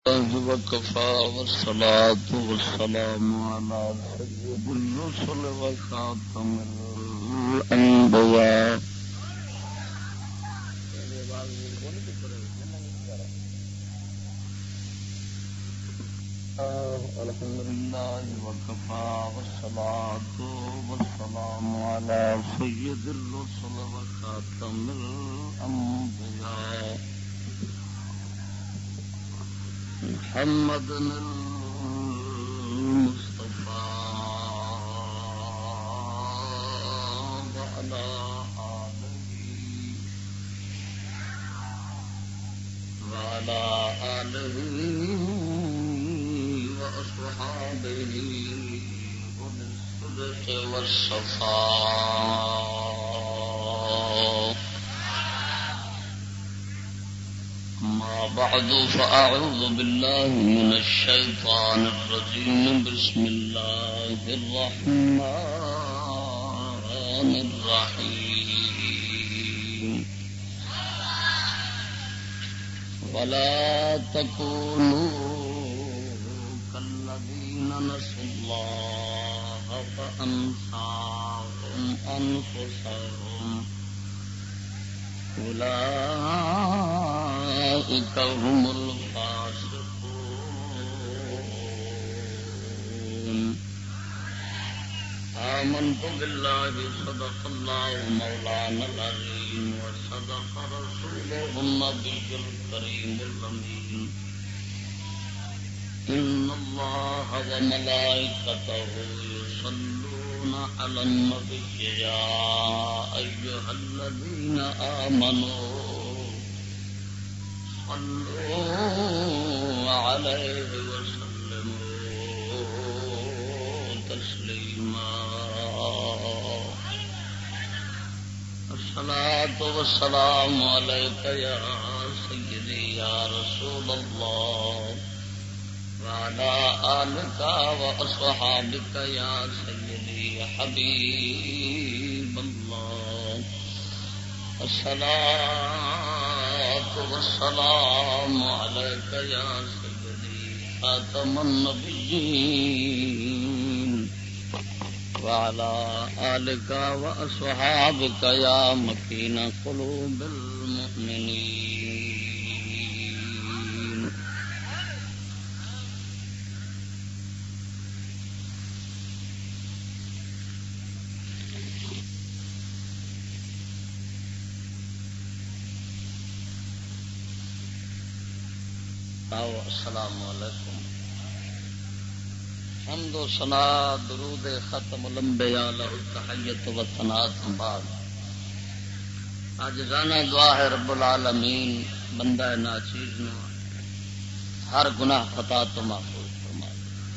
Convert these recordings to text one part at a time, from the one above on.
وكفى والصلاة والسلام على سيد الرسل وخاتم الأنبياء الحمد لله وكفى والصلاة والسلام على سيد الرسل وخاتم الأنبياء محمد المصطفى وعلى آله وأصحابه بالصدق والصفاء. ما بعد فأعوذ بالله من الشيطان الرجيم. بسم الله الرحمن الرحيم. ولا تكونوا كالذين نسوا الله فأنساهم أنفسهم أولئك هم الفاسقون. آمنت بالله صدق الله مولانا العظيم وصدق رسوله النبي الكريم الأمين. إن الله وملائكته يصلون على النبي يا أيها الذين آمنوا صلوا عليه وسلموا تسليما. الصلاة والسلام عليك يا سيدي يا رسول الله وعلى آلك وأصحابك يا سيدي حبيب الله. الصلاة والسلام عليك يا سيدي خاتم النبيين وعلى آلك وأصحابك يا مكين قلوب المؤمنين. السلام علیکم. حمد و ثنا درود ختم الانبیاء لہ التحیت و ثناء بعد. عاجزانہ دعا ہے رب العالمین بندہ ناچیز نو ہر گناہ خطا تو محفوظ فرمائے.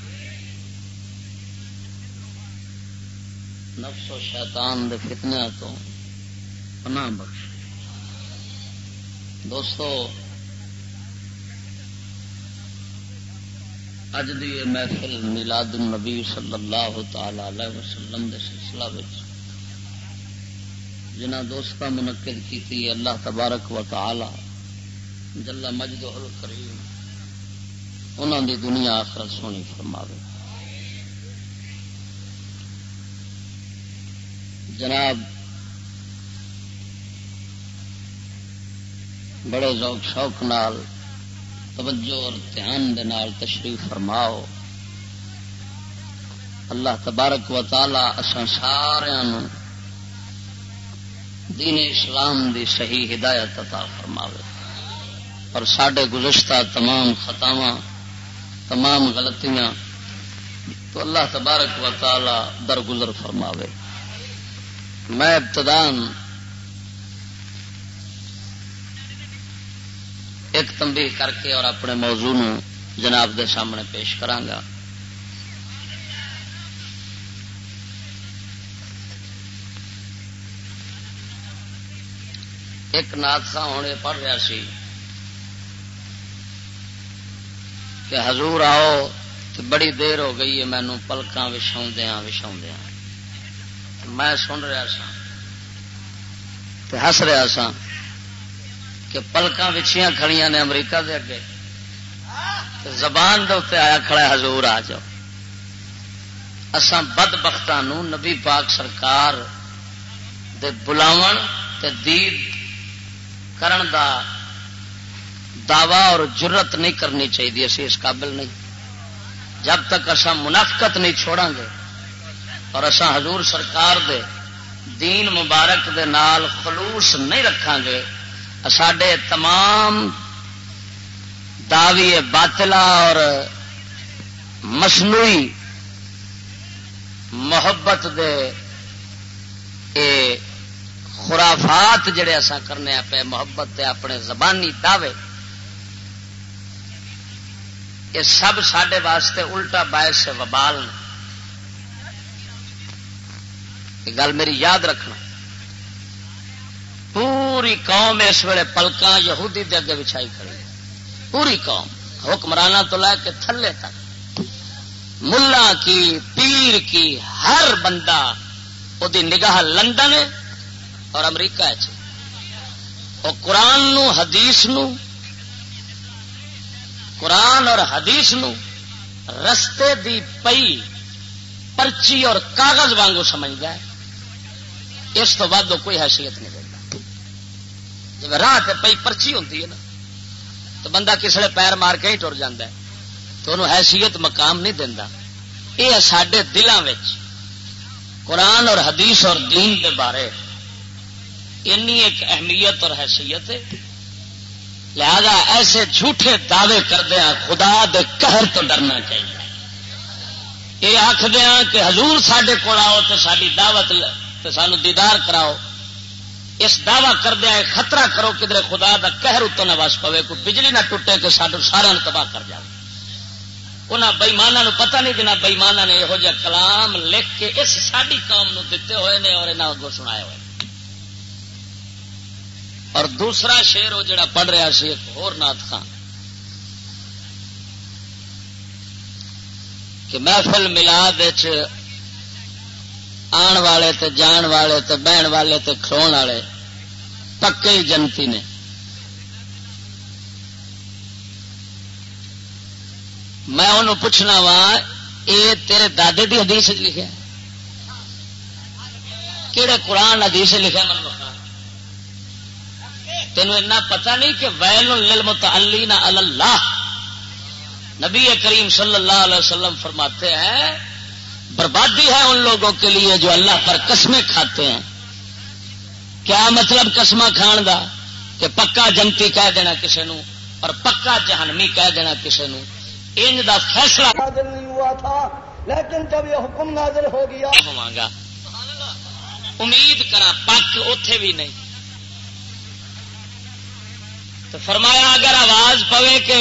نفس و شیطان دے فتنہ تو پناہ بخش. دوستو اج دی محفل میلاد النبی صلی اللہ تعالی علیہ وسلم دے سلسلہ وچ جنہ دوستاں منعقد کیتی اللہ تبارک و تعالی جل مجدہ الکریم انہاں دی دنیا آخرت سونی فرماوے. جناب بڑے ذوق شوق نال توجہ اور دھیان دے نال تشریف فرماؤ. اللہ تبارک و تعالی اساں سارے نوں دین اسلام دی صحیح ہدایت عطا فرماوے اور ساڈے گزشتہ تمام خطاواں تمام غلطیاں تو اللہ تبارک و تعالی درگزر فرماوے. میں ابتداً ایک تنبیہ کر کے اور اپنے موضوع نو جناب دے سامنے پیش کرانگا. ایک نعت سا ہونے پڑھ رہا سی کہ حضور آؤ تو بڑی دیر ہو گئی ہے مینوں پلکاں وچھاؤندیاں میں سن رہا سا تے ہس رہا سا کہ پلکاں وچھیاں کھڑیاں نے امریکہ دے اگے زبان دے اتنے آیا کھڑا ہے حضور آ جاؤ. اساں بدبختاں نو نبی پاک سرکار دے بلاون تے دید کرن دا دعوی اور جرت نہیں کرنی چاہیے. اسی اس قابل نہیں. جب تک اساں منافقت نہیں چھوڑاں گے اور اساں حضور سرکار دے دین مبارک دے نال خلوص نہیں رکھاں گے ساڈے تمام دعوی باطلہ اور مصنوعی محبت دے اے خرافات جڑے اساں کرنے پے محبت دے اپنے زبانی دعوے یہ سب ساڈے واسطے الٹا باعث وبال نے. یہ گل میری یاد رکھنا. پوری قوم اس ویلے پلکاں یہودی دے اگے بچھائی کھڑی ہے. پوری قوم حکمرانہ تو لے کے تھلے تک ملا کی پیر کی ہر بندہ وہ نگاہ لندن اور امریکہ وہ قرآن نو حدیث نو قرآن اور حدیث نو رستے دی پئی پرچی اور کاغذ وانگو سمجھدا ہے. اس تو بعد کوئی حیثیت نہیں دیتا. جب راہ تے پئی پرچی ہوتی ہے نا تو بندہ کسڑے پیر مار کے ہی ٹر جاتا ہے تو انہوں حیثیت مقام نہیں دینا. یہ ساڈے دلوں وچ قرآن اور حدیث اور دین کے بارے اینی ایک اہمیت اور حیثیت ہے. لہذا ایسے جھوٹے دعوے کردے ہیں خدا دے قہر تو ڈرنا چاہیے. یہ آخدے ہیں کہ حضور ساڈے کول آؤ تو ساری دعوت تو سانو دیدار کراؤ. اس دعوی کردے ہیں خطرہ کرو کدھر خدا دا قہر اتوں نہ وس پوے, کوئی بجلی نہ ٹوٹے کہ سانو سارا تباہ کر جائے. انہاں بےماناں نو پتہ نہیں جنہ بےماناں نے یہو جہا کلام لکھ کے اس ساری قوم نو دتے ہوئے نے اور انہاں کو سنائے ہوئے. اور دوسرا شعر وہ جڑا پڑھ رہا سی ایک اور نعت خان کہ محفل ملاد آن والے تے جان والے تے بہن والے تے کھلون والے پکے ہی جنتی نے. میں انہوں پوچھنا وا یہ تیرے دادے دی حدیث لکھا کہڑے قرآن حدیث لکھا من بتا. تینوں اتنا پتا نہیں کہ ویل للمتعلین علی اللہ نبی کریم صلی اللہ علیہ وسلم فرماتے ہیں بربادی ہے ان لوگوں کے لیے جو اللہ پر قسمیں کھاتے ہیں. کیا مطلب قسمہ کھان دا کہ پکا جنتی کہہ دینا کسی نو اور پکا جہنمی کہہ دینا کسی نو. انج دا فیصلہ نازل نہیں ہوا تھا لیکن جب یہ حکم نازل ہو گیا ہوگا امید کرا پک اوتھے بھی نہیں. تو فرمایا اگر آواز پوے کہ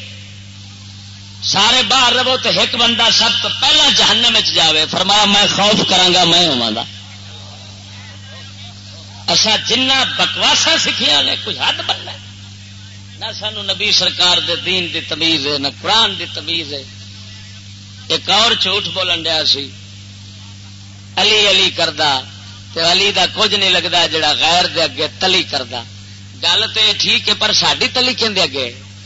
سارے باہر رہو تو ایک بندہ سب تو پہلا جہنم میں جاوے, فرمایا میں خوف کرانگا میں ہوا. اچھا جنہ بکواسا سکھیا نے کوئی حد بننا نہ سانو نبی سرکار دے دین دی تمیز ہے نہ قرآن دی تمیز ہے. ایک اور جھوٹ بولن ڈیا سی علی علی کردا تے علی دا کچھ نہیں لگتا جڑا غیر دے اگے تلی کردا. گل تو ٹھیک ہے پر ساری تلی کہندے اگے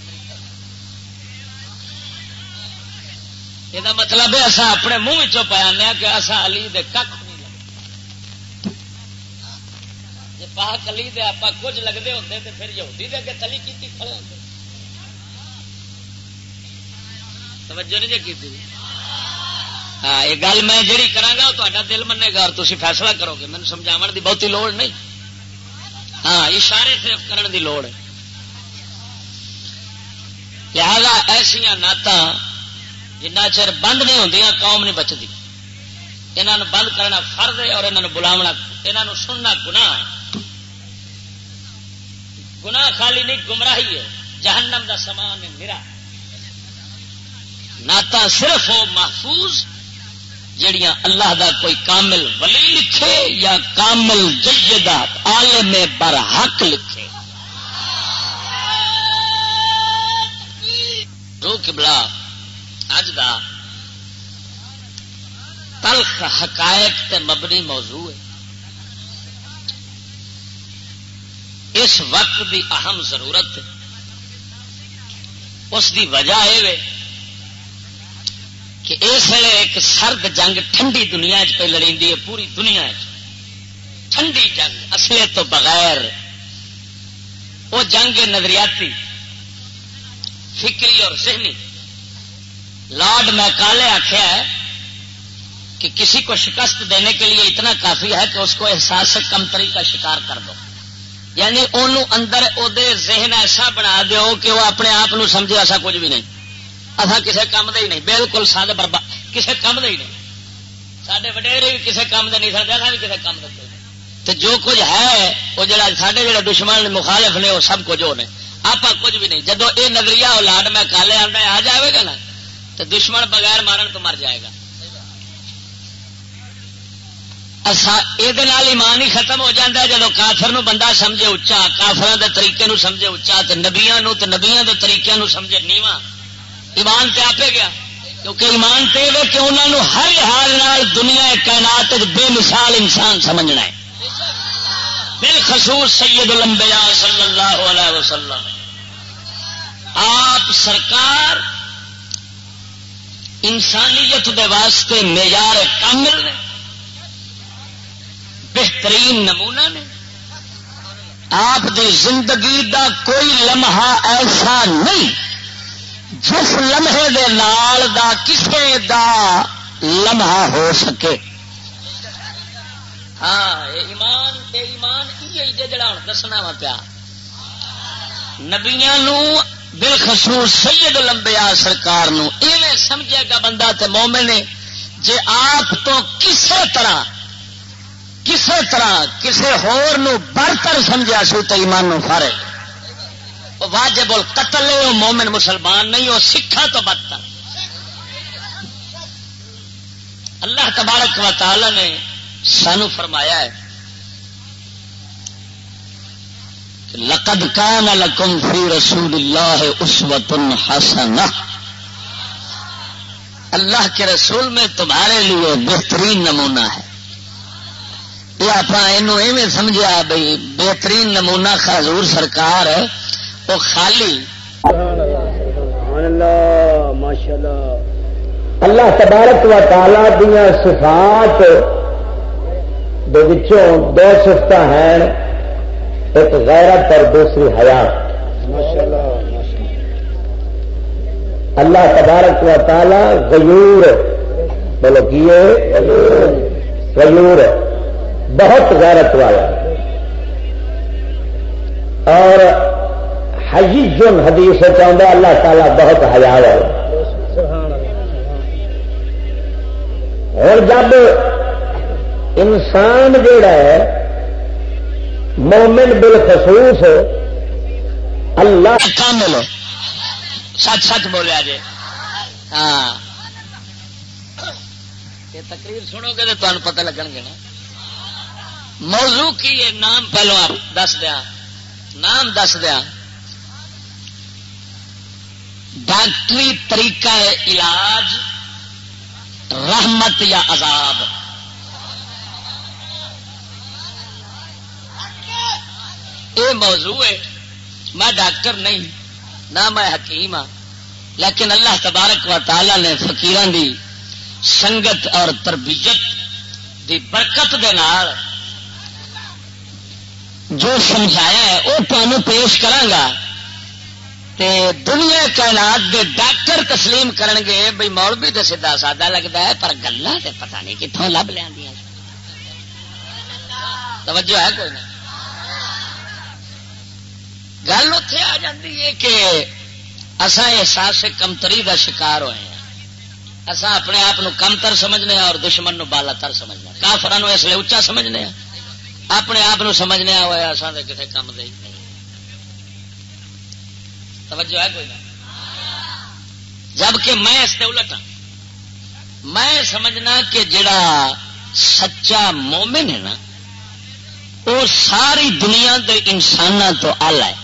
یہ مطلب ہے اصا اپنے منہ پایا کہ اصا علی دے کھ نہیں لگتے. جی پاک علی دے آپ کچھ لگتے ہوتے تو پھر یہودی دے اگے تلی کی کھڑے ہوتے. توجہ نہیں جی کی. ہاں یہ گل میں جیڑی کرانگا وہ تا دل منے گا اور تسی فیصلہ کرو گے. مینوں سمجھاون دی بہتی لوڑ نہیں. ہاں اشارے صرف کرن دی لوڑ ہے. لہذا ایسا نعت جنہ چر بند نہیں ہوندیاں قوم نہیں بچتی. انہاں نوں بند کرنا فرض ہے اور انہاں نوں بلاونا انہاں نوں سننا گناہ ہے. گناہ خالی نہیں گمراہی ہے, جہنم دا سامان ہے میرا. نعت صرف وہ محفوظ جڑیاں اللہ دا کوئی کامل ولی لکھے یا کامل جیدہ عالم برحق لکھے. رو قبلہ اج دا تلخ حقائق تے مبنی موضوع ہے. اس وقت دی اہم ضرورت ہے اس دی وجہ یہ کہ اس ویلے ایک سرد جنگ ٹھنڈی دنیا پہ لڑی ہے، پوری دنیا ٹھنڈی جنگ اصلے تو بغیر، وہ جنگ نظریاتی فکری اور ذہنی۔ لارڈ میکالے آخیا ہے کہ کسی کو شکست دینے کے لیے اتنا کافی ہے کہ اس کو احساس سے کمتری کا شکار کر دو، یعنی انہوں اندر او دے ذہن ایسا بنا دیو کہ وہ اپنے آپ سمجھے ایسا کچھ بھی نہیں، اصا کسی کام دے ہی نہیں، بالکل سادہ برباد، کسی کام دے ہی نہیں، سارے وڈیرے بھی کسی کام دے نہیں سکتے، اصا بھی کسی کام دے تو جو کچھ ہے وہ جڑا سارے جڑے دشمن مخالف نے وہ سب کچھ ہو نے، آپ کچھ بھی نہیں۔ جدو یہ نظریہ اولاد میں کالے آ جائے گا نا تو دشمن بغیر مارن تو مر جائے گا۔ یہ ایمان ہی ختم ہو جاتا ہے جب کافر نو بندہ سمجھے اچا، کافران دے طریقے نو سمجھے اچا، نبیاں دے طریقے نو سمجھے نیواں، ایمان تے آپے گیا، کیونکہ ایمان تے ہے کہ انہوں نے ہر لحاظ دنیا کائنات بے مثال انسان سمجھنا ہے، بالخصوص سید الانبیاء صلی اللہ علیہ وسلم۔ آپ سرکار انسانیت دے واسطے معیار کامل نے، بہترین نمونہ نے۔ آپ دی زندگی دا کوئی لمحہ ایسا نہیں جس لمحے دے نال دا کسے دا لمحہ ہو سکے۔ ہاں ایمان یہ جڑا ہوں دسنا وا پیا، نبیاں نو بالخصوص سید الانبیاء سرکار نو ایویں سمجھے گا بندہ تے مومن ہے جے آپ تو کسے طرح کسے ہور نو برتر سمجھا سو تو ایمان نو فارغ، وہ واجب القتل ہے، وہ مومن مسلمان نہیں، وہ سکھا تو بدتر۔ اللہ تبارک و تعالی نے سانو فرمایا ہے کہ لقد کان لکم فی رسول اللہ اسوۃ حسنہ، اللہ کے رسول میں تمہارے لیے بہترین نمونہ ہے۔ یہ آپ ایویں سمجھا بھائی بہترین نمونہ حضور سرکار ہے، وہ خالی اللہ تبارک و تعالی دیا صفات دے وچوں دو صفت ہیں، ایک غیرت اور دوسری حیا۔ اللہ تبارک و تعالی غیور، بولو کیے غیور، بہت غیرت والا، اور حییٌ حدیث چاہتا اللہ تعالیٰ بہت حیا والا۔ اور جب انسان جڑا ہے مومن بالخصوص اللہ کامل سچ سچ بولیا جی، ہاں یہ تقریر سنو گے تو تمہیں پتہ لگن گے نا موضوع کی ہے۔ نام پہلو آپ دس دیا، نام دس دیا، ڈاکٹری طریقہ علاج رحمت یا عذاب۔ یہ موضوع ہے، میں ڈاکٹر نہیں نہ میں حکیم ہاں، لیکن اللہ تبارک و تعالی نے فقیران دی سنگت اور تربیت دی برکت دے نال جو سمجھایا ہے وہ تمہیں پیش کرانگا تے دنیا کائنات دے ڈاکٹر تسلیم کرن گے بھئی مولوی تے سیدھا سادہ لگتا ہے پر گلاں تے پتہ نہیں کتھوں لب لیندیاں۔ توجہ ہے کوئی نہ؟ گل اتنے آ جاتی ہے کہ اساں احساس کمتری دا شکار ہوئے ہیں، اساں اپنے آپ کمتر سمجھنے ہیں اور دشمن نو بالا تر سمجھنے ہیں، کافراں نو اس لیے اچا سمجھنے ہیں، اپنے آپ سمجھنے ہوا اساں تے کسے کم دے نہیں۔ توجہ ہے کوئی نہ؟ جبکہ میں اس تے الٹ ہاں، میں سمجھنا کہ جڑا سچا مومن ہے نا وہ ساری دنیا دے انساناں تو اعلی ہے۔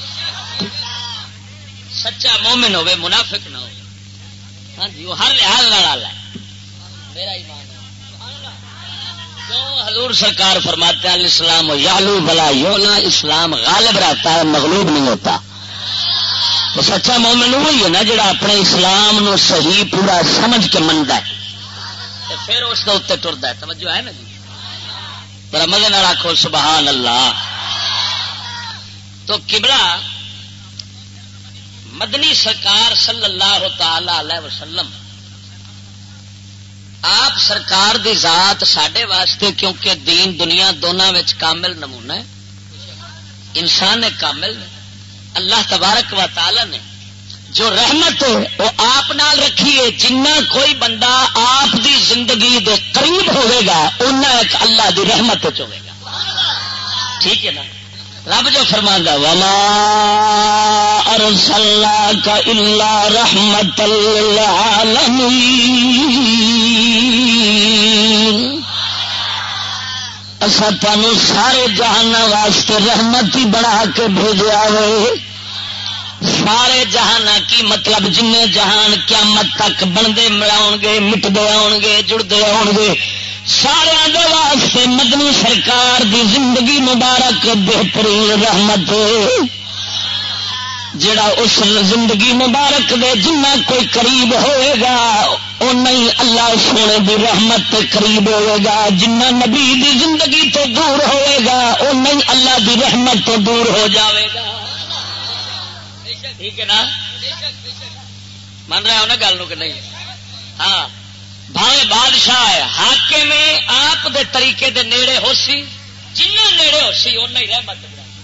سچا مومن ہوے منافق نہ ہو، ہاں جی وہ ہر لحاظ اعلی ہے، میرا ایمان ہے۔ کیوں حضور سرکار فرماتے ہیں الاسلام یعلو ولا یعلا، اسلام غالب رہتا ہے مغلوب نہیں ہوتا۔ تو سچا مومن وہی ہے نا جڑا اپنے اسلام نو صحیح پورا سمجھ کے منتا ہے پھر اس کے اتنے ٹرتا ہے. توجہ ہے نا جی؟ پر مزے نال آکھو سبحان اللہ. تو قبلہ مدنی سرکار صلی اللہ تعالی علیہ وسلم آپ سرکار دی ذات ساڈے واسطے کیونکہ دین دنیا دونوں وچ کامل نمونہ ہے. انسان نے کامل نے اللہ تبارک و تعالی نے جو رحمت وہ آپ نال رکھی ہے. جنہ کوئی بندہ آپ دی زندگی دے قریب ہوئے گا انہاں ایک اللہ دی رحمت ہوئے گا. ٹھیک ہے نا؟ رب جو فرماندا وما ارسلناک الا رحمتا للعالمین، اسا تانوں سارے جہان واسطے رحمت ہی بنا کے بھیجا ہوئے. سارے جہان کی مطلب جن جہان قیامت تک بنتے ملاؤ گے مٹتے آؤ گے جڑتے آؤ گے سارے دے واسطے مدنی سرکار دی زندگی مبارک بہترین رحمت. جڑا اس زندگی مبارک دے جنہ کوئی قریب ہوئے گا او نہیں اللہ سونے دی رحمت تے قریب ہوئے گا. جنہ نبی دی زندگی تو دور ہوئے گا او نہیں اللہ دی رحمت تو دور ہو جاوے گا. ٹھیک ہے نا؟ من رہے ہو نا گل کہ نہیں؟ ہاں بھاوے بادشاہ ہے حاکم میں آپ دے طریقے دے نیڑے ہو سی جنہ نیڑے ہو سی اُنہ ہی رحمت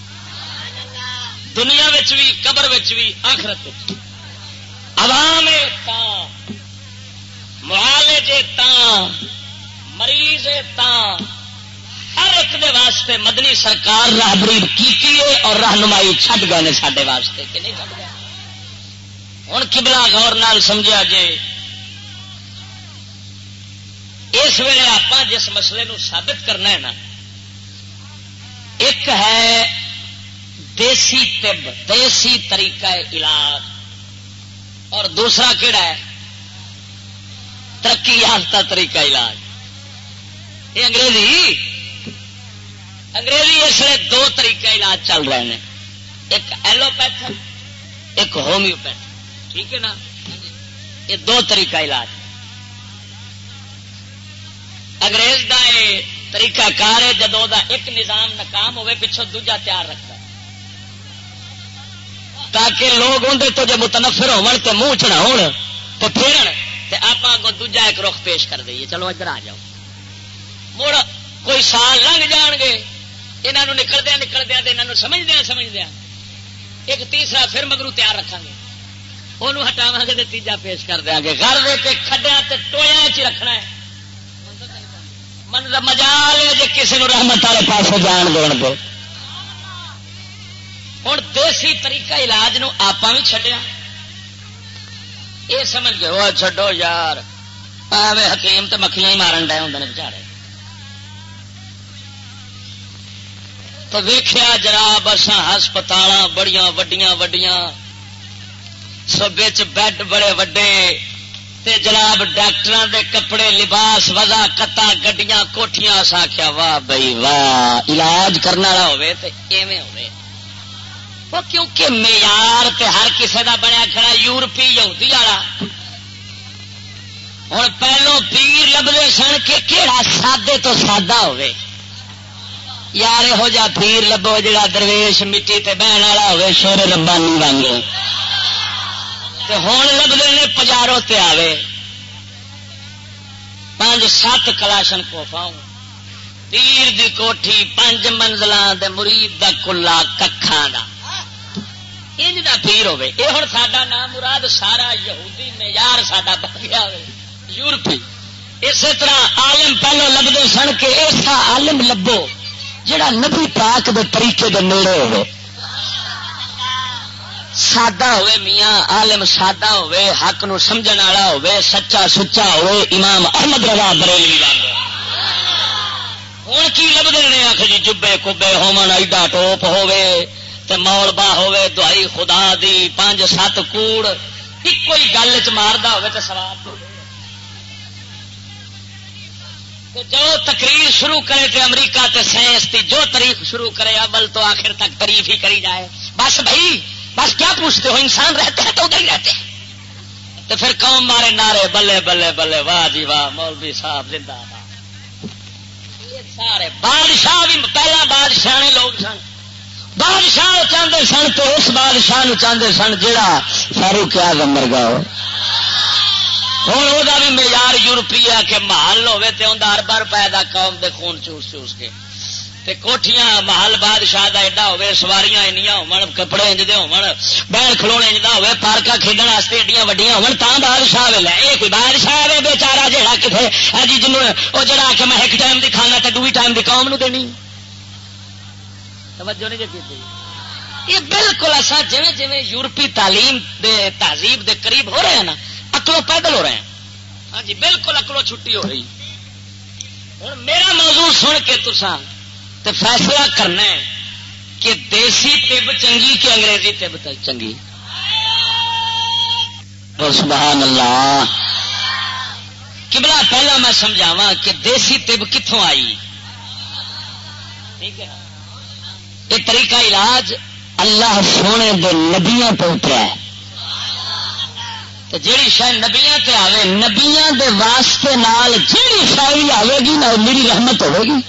دنیا وچ بھی قبر وچ بھی آخرت وچ. عوام تاں معالج تاں مریض تاں ہر ایک دے واسطے مدنی سرکار راہبری کی اور رہنمائی چھڈ گئے نے ساڈے واسطے کہ نہیں چھڈ گئے. ہن قبلہ غور نال سمجھا جے اس ویلے آپ جس مسئلے نو ثابت کرنا ہے نا ایک ہے دیسی طب دیسی طریقہ علاج اور دوسرا کیڑا ہے ترقی یافتہ طریقہ علاج. یہ انگریزی اس لیے دو طریقہ علاج چل رہے ہیں ایک ایلوپیتھ ایک ہومیوپیتھ. ٹھیک ہے نا؟ یہ دو طریقہ علاج. انگریز دا یہ طریقہ کار ہے جدو دا ایک نظام ناکام ہوئے پچھوں دوجا تیار رکھتا ہے تاکہ لوگ اندر تو جب متنفر ہون تے منہ چڑھاؤ تو پھرن تے آپ کو دوجا ایک رخ پیش کر دئیے. چلو ادھر آ جاؤ. مڑ کوئی سال لنگ جان گے یہاں نکلدیا سمجھدیا ایک تیسرا پھر مگرو تیار رکھا گے انہوں ہٹاوا گے تو تیجا پیش کر دیا گے. گھر دے کے کھڈیا تے ٹویا چ رکھنا ہے. من مجال ہے جی کسی نے رحمت والے پاس جان دین دو. ہوں دیسی طریقہ علاج نو آپ بھی چڈیا یہ سمجھ گئے وہ چڈو یار ایویں حکیم تو مکھیاں ہی مارن ڈے ہوں بچارے. تو ویخیا جناب اساں ہسپتال بڑیاں وڈیاں وڈیاں سبے چ بیڈ بڑے وڈے تے جناب ڈاکٹراں دے کپڑے لباس وضع کتا گڈیاں کوٹھیاں اس آخیا واہ بھائی واہ علاج کرنے والا ہوے تے ایویں ہوے. وہ کیونکہ معیار تے ہر کسے دا بنیا کھڑا یورپی یہودی والا. ہوں پہلو پیر لبدے سن کہ کیڑا سادے تو سادہ ہوے یار یہو جا پیر لبو جڑا درویش مٹی تے بہن والا ہوے شیر ربانی وانگو. تے ہون لبدے نے پجاروں تے آوے 5-7 کلاشن کوفاں پیر دی کوٹھی 5 منزلاں دے مرید دا کلا ککھاں دا انج دا پیر ہوے. اے ہن ساڈا نام مراد سارا یہودی معیار ساڈا بن گیا ہوے یورپی. اسی طرح عالم پہلو لبدے سن کہ ایسا عالم لبو جڑا نبی پاک دے طریقے دے نیڑے ہوے سادہ ہوئے. میاں عالم سادہ ہوئے حق نو سمجھن والا ہوئے سچا سچا ہوئے امام احمد رضا بریلوی وانگو. ہوں کی لبدے نے آخ جی جبے کبے ہومن ایڈا ٹوپ ہوئے تے مولبا ہوئے دعائی خدا دی 5-7 کوڑ ایک کوئی گل چ ماردا ہوئے تے سواب جو تقریر شروع کرے تے امریکہ تے سائنس کی جو تاریخ شروع کرے اول تو آخر تک تعریف ہی کری جائے. بس بھائی بس کیا پوچھتے ہو، انسان رہتے ہیں تو ادھر ہی رہتے ہیں. تو پھر قوم مارے نعرے بلے بلے بلے واہ جی واہ مولوی صاحب زندہ باد. یہ سارے بادشاہ بھی پہلا بادشاہ نے لوگ سن، بادشاہ چاہتے سن تو اس بادشاہ چاہتے سن جہاں فاروق اعظم ورگا ہو. ہوں وہ بھی معیار یورپی ہے کہ محل ہوے تے اوندا ارباں روپے دا قوم دے خون چوس چوس کے تے کوٹھیاں محل بادشاہ دا ایڈا ہوے، سواریاں انیاں ہون، کپڑے انج دے ہون، بیل کھلونے انج دا ہوے، پارکاں کھیڈن واسطے ایڈیاں وڈیاں ہون، تاں بادشاہ ویلا. یہ کوئی بادشاہ ہے بیچارہ جہاں کتنے جی جنوں وہ جڑا کہ میں ایک ٹائم دی کھانا تے دوئی ٹائم دی قوم نو دینی. توجہ نہیں جی کی. یہ بالکل ایسا جویں جویں یورپی تعلیم دے تہذیب دے قریب ہو رہے ہیں نا، عقلوں پیدل ہو رہے ہیں. ہاں جی بالکل عقلوں چھٹی ہو رہی. ہوں میرا موضوع سن کے تساں تے فیصلہ کرنا ہے کہ دیسی طب چنگی کہ انگریزی طب چنگی. سبحان اللہ. قبلہ پہلا میں سمجھاواں کہ دیسی طب کتوں آئی. ٹھیک ہے، یہ طریقہ علاج اللہ سونے دے نبیاں پہ اترا ہے. جیڑی شاید نبیاں تے آوے، نبیاں دے واسطے نال جیڑی شاید آوے گی نا میری رحمت ہوے گی.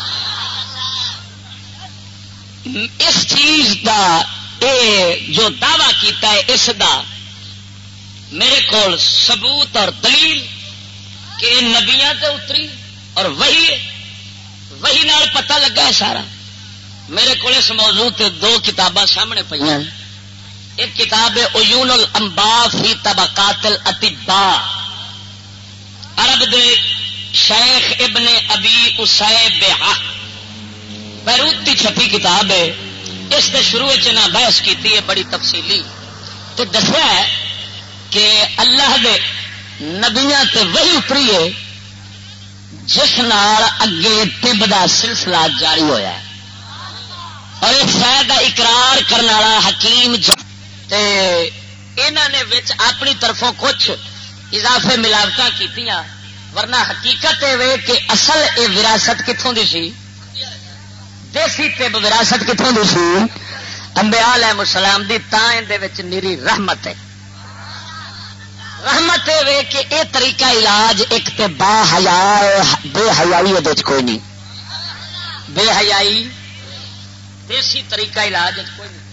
اس چیز دا اے جو دعویٰ کیتا ہے اس دا میرے کول ثبوت اور دلیل کہ نبیاں تے اتری اور وہی نال پتہ لگا ہے سارا. میرے کو اس موضوع تے دو کتاباں سامنے پہ. ایک کتاب ہے عیون الانباء فی طبقات الاطباء، عرب دے شیخ ابن ابی اسیبہ بیروت کی چھپی کتاب ہے. اس نے شروع نہ بحث کی بڑی تفصیلی تو دسیا ہے کہ اللہ دے نبیاں تے وہی اتری ہے جس نال اگے طب دا سلسلہ جاری ہویا ہے. اور اس شاید کا اقرار کرنے والا حکیم انہوں نے اپنی طرفوں کچھ اضافے ملاوٹاں کیتیاں، ورنہ حقیقت یہ کہ اصل یہ وراثت کتوں دی سی، دیسی طب وراثت کتوں دی سی، انبیاء علیہ السلام دی. تاں اندے وچ نیری رحمت ہے. رحمت ہے کہ یہ طریقہ علاج ایک تے با حیا بے حیائی یہ کوئی نہیں. بے حیائی دیسی طریقہ علاج کوئی نہیں.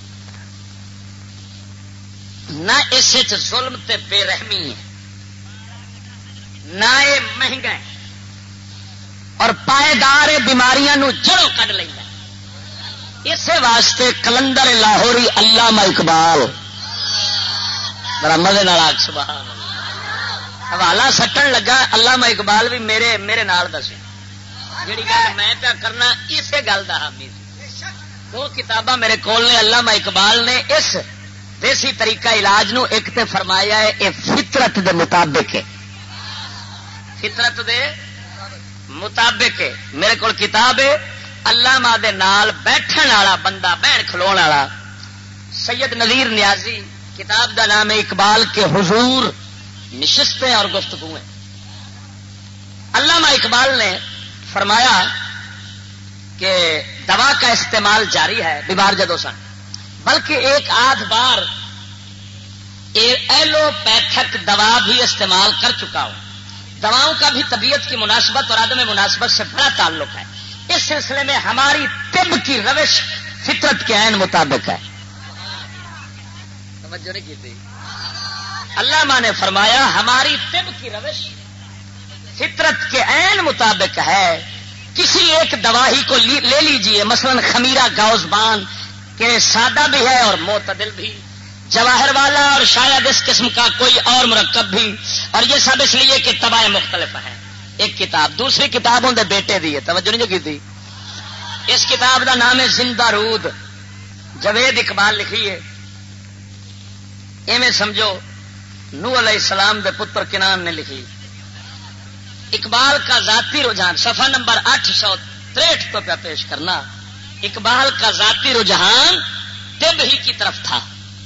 نہ اس ظلم تے بے رحمی ہے، نہ یہ مہنگا ہے، اور پائیدار بیماریاں نو جڑوں کڈ لینا. اسی واسطے کلندر لاہوری علامہ اقبال بڑا مزے نال سبحان اللہ حوالہ سٹن لگا. علامہ اقبال بھی میرے نال دسے جیڑی گل میں پیا کرنا اسی گل کا حامی. دو کتاباں میرے کول نے. علامہ اقبال نے اس دیسی طریقہ علاج نو ایک تے فرمایا ہے یہ فطرت دے مطابق ہے، فطرت دے مطابق ہے. میرے کول کتاب ہے علامہ دے نال بیٹھن والا بندہ، بہن کھلون والا سید نذیر نیازی. کتاب دا نام ہے اقبال کے حضور نشستیں اور گفتگویں. علامہ اقبال نے فرمایا کہ دوا کا استعمال جاری ہے، بیمار جدو سن، بلکہ ایک آدھ بار ایلوپیتھک دوا بھی استعمال کر چکا ہوں. دواؤں کا بھی طبیعت کی مناسبت اور عدم مناسبت سے بڑا تعلق ہے. اس سلسلے میں ہماری طب کی روش فطرت کے عین مطابق ہے. توجہ نہیں کی تھی. علامہ نے فرمایا ہماری طب کی روش فطرت کے عین مطابق ہے. کسی ایک دوا ہی کو لے لیجئے، مثلا خمیرہ گاؤزبان کہ سادہ بھی ہے اور معتدل بھی، جواہر والا اور شاید اس قسم کا کوئی اور مرکب بھی، اور یہ سب اس لیے کہ طبائع مختلف ہیں. ایک کتاب. دوسری کتاب ان دے بیٹے دی ہے، توجہ نہیں کی تھی. اس کتاب دا نام ہے زندہ رود، جوید اقبال لکھی ہے. ایویں سمجھو نوح علیہ السلام دے پتر کنان نے لکھی. اقبال کا ذاتی رجحان صفحہ نمبر 863 تو پہ پیش کرنا. اقبال کا ذاتی رجحان طب ہی کی طرف تھا.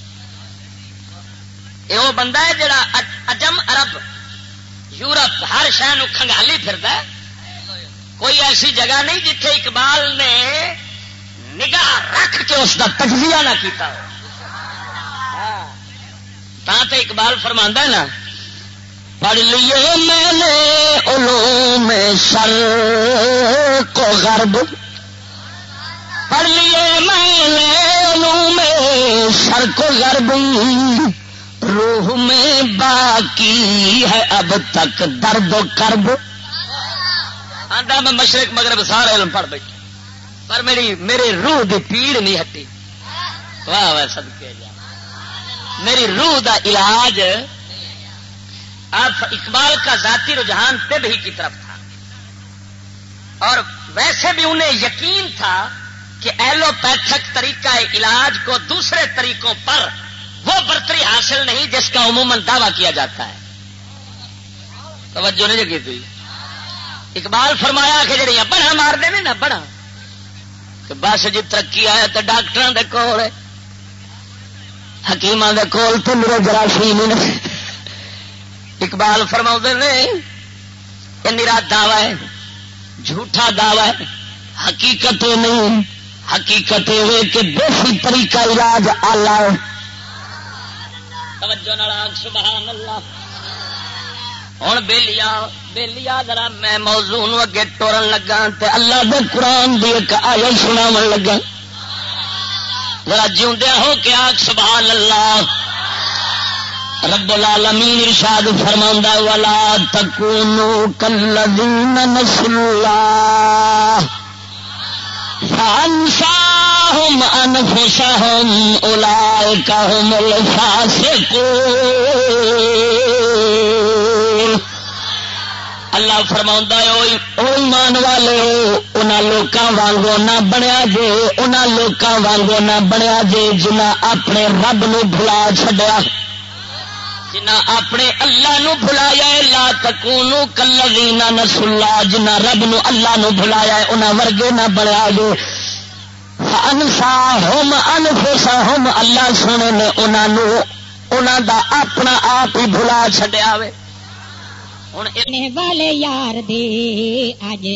یہ وہ بندہ ہے جڑا عجم عرب یورپ ہر شہر کھنگالی پھردا ہے. کوئی ایسی جگہ نہیں جتھے اقبال نے نگاہ رکھ کے اس کا تجزیہ نہ کیتا ہو. تو اقبال فرماندا ہے نا، پڑھ لیے میں نے علوم شرق و غرب، پڑھ لیے میں نے علوم شرق و غرب، روح میں باقی ہے اب تک درد و کرب. آندا میں مشرق مغرب سارے علم پڑھ بیٹھا پر میری روح دی پیڑ نہیں ہٹی. واہ واہ صدقے جا، میری روح دا علاج. اب اقبال کا ذاتی رجحان طب ہی کی طرف تھا، اور ویسے بھی انہیں یقین تھا کہ ایلوپیتھک طریقہ علاج کو دوسرے طریقوں پر وہ برتری حاصل نہیں جس کا عموماً دعویٰ کیا جاتا ہے. توجہ نہیں جگی تھی. اقبال فرمایا کہ جڑیاں بڑا مار دے نا بڑا کہ بس جی ترقی آیا تو ڈاکٹر دے کول، حکیماں دے کول تو میرے جراثیم نے. اقبال فرما نے یہ میرا دعوی ہے، جھوٹا دعوی ہے، حقیقت نہیں. حقیقت یہ کہ دیسی طریقہ علاج آلہ ہے. توجہ نال سبحان اللہ. ہوں بیلیا ذرا میں موضوع نو اگے ٹورن لگا تے اللہ دے قرآن دی ایک آیت سناون لگا. ذرا جیوندیا ہو کے آکھ سبحان اللہ. رب العالمین ارشاد فرماوندا ولا تکونوا کالذین نسوا اللہ فانساهم انفسهم اولئک هم الفاسقون. اللہ فرماوندا ہے او ایمان والے انہاں لوکاں وانگو نہ بنیا جے، انہاں لوکاں وانگو نہ بنیا جے جنہاں اپنے رب نو بھلا چھڈیا، جنہاں اپنے اللہ نو بھلایا ہے. لا تکونوا کالذین نسوا اللہ، جنہاں رب نو اللہ نو بھلایا ہے انہاں ورگے نہ بنیا جے. فانساہم انفسہم، اللہ سونے نے انہاں دا اپنا آپ ہی بھلا چھڈیا وے. ہن والے یار دے اج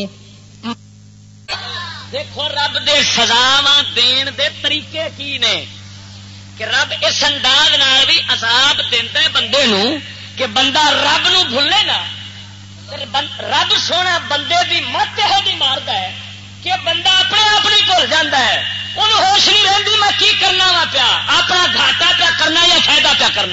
دیکھو رب دے سزاواں دین دے طریقے کی نے کہ رب اس انداز نال بھی عذاب دیندا ہے بندے نو کہ بندہ رب نو بھولے نا. رب سونا بندے دی مت یہو جی ماردا ہے کہ بندہ اپنے آپ نہیں بھول جاتا ہے، انہوں ہوش نہیں رہتی میں کی کرنا وا پیا، اپنا گھاٹا پیا کرنا یا فائدہ پیا کرنا.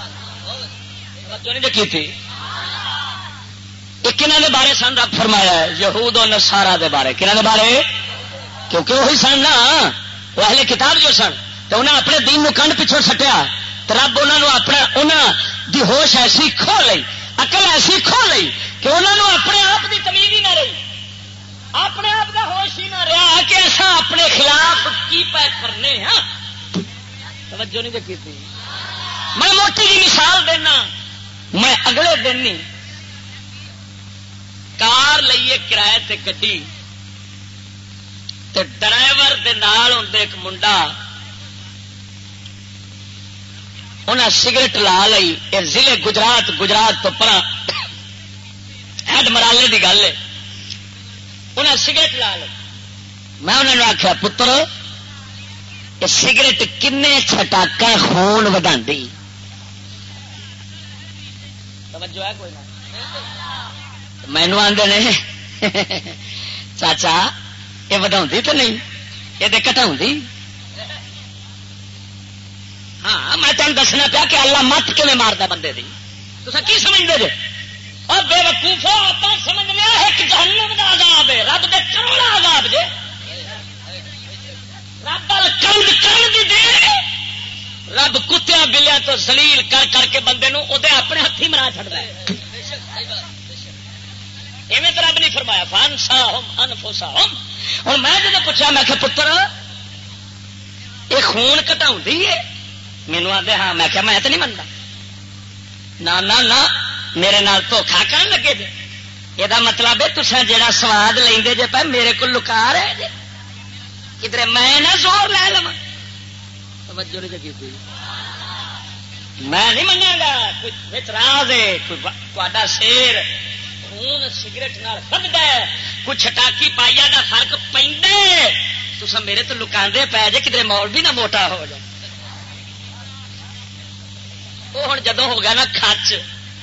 نہیں دیکھی تھی ایک انہوں نے بارے سن رب فرمایا ہے یہود و نصارا دے بارے. کنہاں دے بارے؟ کیونکہ وہی سن نا، وہ اہل کتاب جو سن تو انہیں اپنے دین نو کنڈ پچھوں سٹیا تو رب انہوں دی ہوش ایسی کھو لئی، عقل ایسی کھو لئی کہ انہوں نے اپنے آپ دی تمیز ہی نہ رہی، اپنے آپ کا ہوش ہی نہ رہا کہ ایسا اپنے خلاف کی پہ کرنے ہاں. توجہ نہیں دیکھی تھی. میں موٹی جی مثال دینا، میں اگلے دن ہی کار لئیے کرائے تے گڈی تے ڈرائیور دے نال ہوندے ایک منڈا انہیں سگریٹ لا لئی. یہ ضلع گجرات تو پرا ہیڈ مرالے کی گل ہے. انہیں سگریٹ لا لی. میں انہوں نے آخیا پتر یہ سگریٹ کنے چھٹاکا خون ودا توجہ ہے کوئی نہ. مینو آدھے نے چاچا یہ ودا تو نہیں یہ کٹا. ہاں میں تمہیں دسنا پیا کہ اللہ مت کیون مارتا بندے کی. تو کی سمجھتے جی؟ اور بے وقوفو آپ سمجھ لیا ایک جہنم کا عذاب ہے، رب دے کرنا عذاب جے. رب کند دی دے رب کتیا بلیاں تو زلیل کر کر کے بندے نو او دے اپنے ہاتھی مرا چھڑتا ہے. ایویں تو رب نہیں فرمایا فانساہم انفسہم. اور میں جب پوچھا میں کہ پتر یہ خون کٹاؤندی ہے؟ مینو آدھے ہاں. میں کیا میں تو نہیں منتا. نہ میرے نال دھوکھا کرن لگے جے. یہ مطلب ہے تسا جڑا سواد لیندے جے پہ میرے کو لکا رہے جے کدھر میں نہ زور لے لوا. توجہ نہیں جگی تھی. میں نہیں منگا گا کوئی راز ہے کوئی شیر خون سگریٹ نال کھڈدا ہے کوئی چھٹاکی پائیا دا فرق پیندا ہے تسا میرے تو لکاندے پے جے کدھر مولوی نہ موٹا ہو جائے. وہ ہوں جدو ہو گیا نا کچ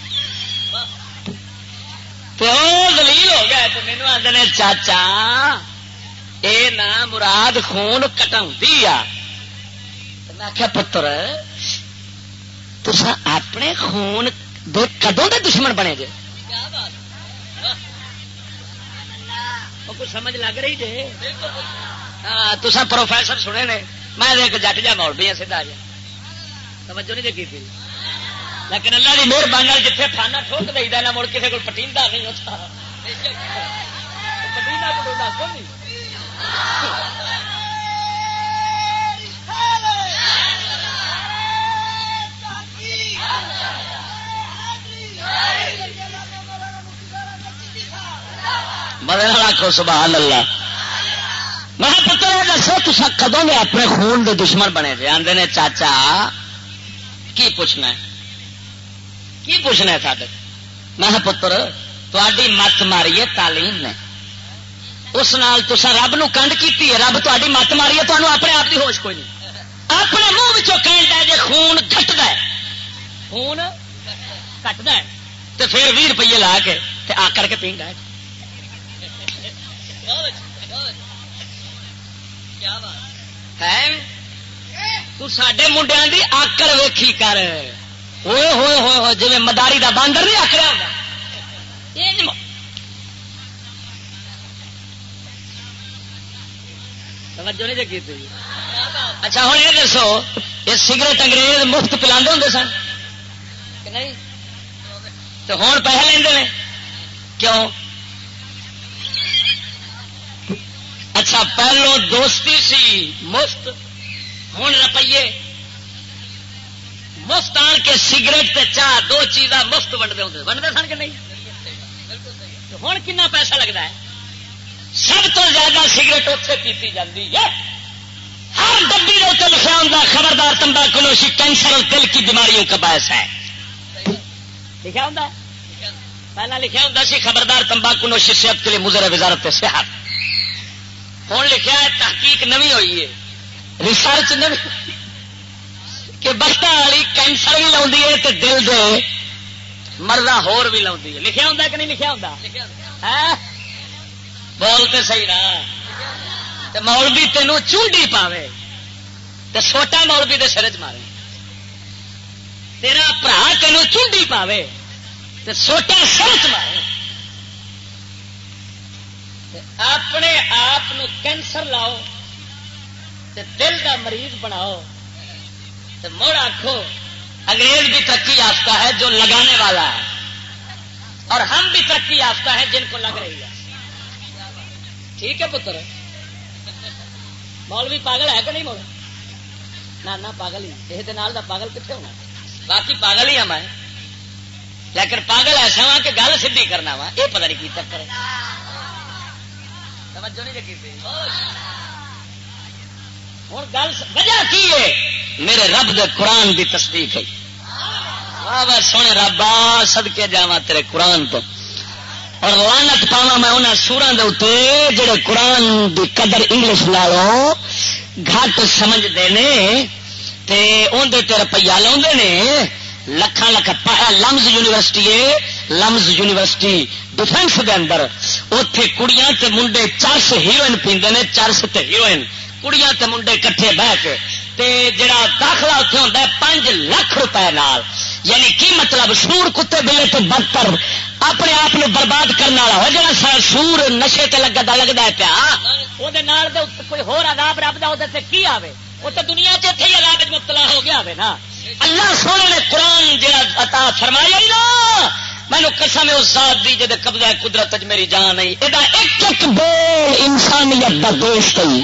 تو دلیل ہو گیا تو مینو آدھے چاچا یہ نہ مراد خون کٹا میں آخیا پتر تسا اپنے خون دے کدوں دے دشمن بنے جے کچھ سمجھ لگ رہی جی تسا پروفیسر سنے نے میں ایک جٹ جا مولوی ہاں سیدھا جا توجہ نہیں دیکھی تھی لیکن اللہ کی مہربانی جتنے فانا ٹھوک دے نہ مڑ کسی کو پٹیندا نہیں ہوتا پٹیندا پٹوندا کون نہیں بدل رکھو سبحان اللہ میں پتر دسو تسا کدوں نے اپنے خون دے دشمن بنے تھے آدھے نے چاچا کی پوچھنا ہے کی پوچھنا ہے سارے میں پتر تاری مت ماری ہے تعلیم نے اس نال تسا رب نو کنڈ کی رب تاری مت ماری ہے تمہیں اپنے آپ کی ہوش کوئی نہیں اپنے منہ کہتا ہے جی خون کٹتا ہے خون کٹتا ہے تو پھر 20 روپیے لا کے آ کر کے پیندا ہے تو سڈے منڈیا کی آکڑ ویکھی کر ہوئے ہوئے ہوئے جی مداری دا باندر نہیں آکڑیا ہوگا توجہ نہیں جگی تھی اچھا ہوں یہ دسو یہ سگریٹ انگریز مفت پلا ہوں سن کہ نہیں تو ہوں پیسے لے کیوں اچھا پہلو دوستی سی مفت ہوں روپیے مفت آن کے سگریٹ تے چاہ دو چیزاں مفت ونڈتے سن کہ نہیں ہوں کنا پیسہ لگتا ہے سب تو زیادہ سگریٹ اتنے پیتی جاتی ہے ہر ڈبی کے اتنے لکھا ہوتا خبردار تمباکو نوشی کینسر اور دل کی بیماریوں کا باعث ہے لکھا ہوتا پہلا لکھا ہوتا سی خبردار تمباکو نوشی صحت کے لیے مضر وزارت صحت ہوں لکھا ہے تحقیق نوی ہوئی ہے ریسرچ نوی کہ بختا والی کینسر بھی لاؤں ہے تو دل دے مرضہ ہور بھی لاؤں ہے لکھا ہوتا کہ نہیں لکھا ہوتا بولتے صحیح نا مولوی تینوں چونڈی پاوے تو چھوٹا مولوی دے سر چ مارے تیرا برا تینوں چونڈی پاوے تو چھوٹا سر چ مارے اپنے آپ کینسر لاؤ تے دل کا مریض بناؤ تو مڑ آخو انگریز بھی ترقی یافتہ ہے جو لگانے والا ہے اور ہم بھی ترقی یافتہ ہیں جن کو لگ رہی ہے ٹھیک ہے پتر مولوی پاگل ہے کہ نہیں مول نہ پاگل ہی یہ دا پاگل کتنے ہونا باقی پاگل ہی ہم لیکن پاگل ایسا وا کہ گل سیدھی کرنا وا یہ پتہ نہیں کی چکر توجہ نہیں رکھی تھی ہوں گل وجہ کی ہے میرے رب دے قرآن دی تصدیق ہے واہ واہ سونے ربا صدقے جاواں تیرے قرآن تو اور لعنت پاواں میں انہاں سوراں دے اوتے جڑے قرآن دی قدر انگلش نالوں گھٹ سمجھدے نے تے اون دے تے روپیہ لاوندے نے لکھاں لکھ لمز یونیورسٹی ہے لمز یونیورسٹی ڈیفینس دے اندر اوتھے کڑیاں تے منڈے چرس ہیروئن پیندے نے چرس تے ہیروئن کڑیاں تے منڈے کٹھے بہ کے تے جڑا داخلہ اتنے ہوتا ہے 5 لاکھ روپے نال یعنی کی مطلب سور کتے بلے تو بدتر اپنے آپ برباد کرنے والا ہو جا سور نشے تے لگتا ہے پیا وہ کوئی ہور عذاب رب دا وہ کی آوے وہ تو دنیا چ ہی عذاب مبتلا ہو گیا ہوے نا اللہ سونے نے قرآن جڑا عطا فرمایا ہی نا میں قسم اس ذات دی جے قبضہ قدرت اج میری جان نہیں یہ ایک ایک بول انسانیت دا دوست ہی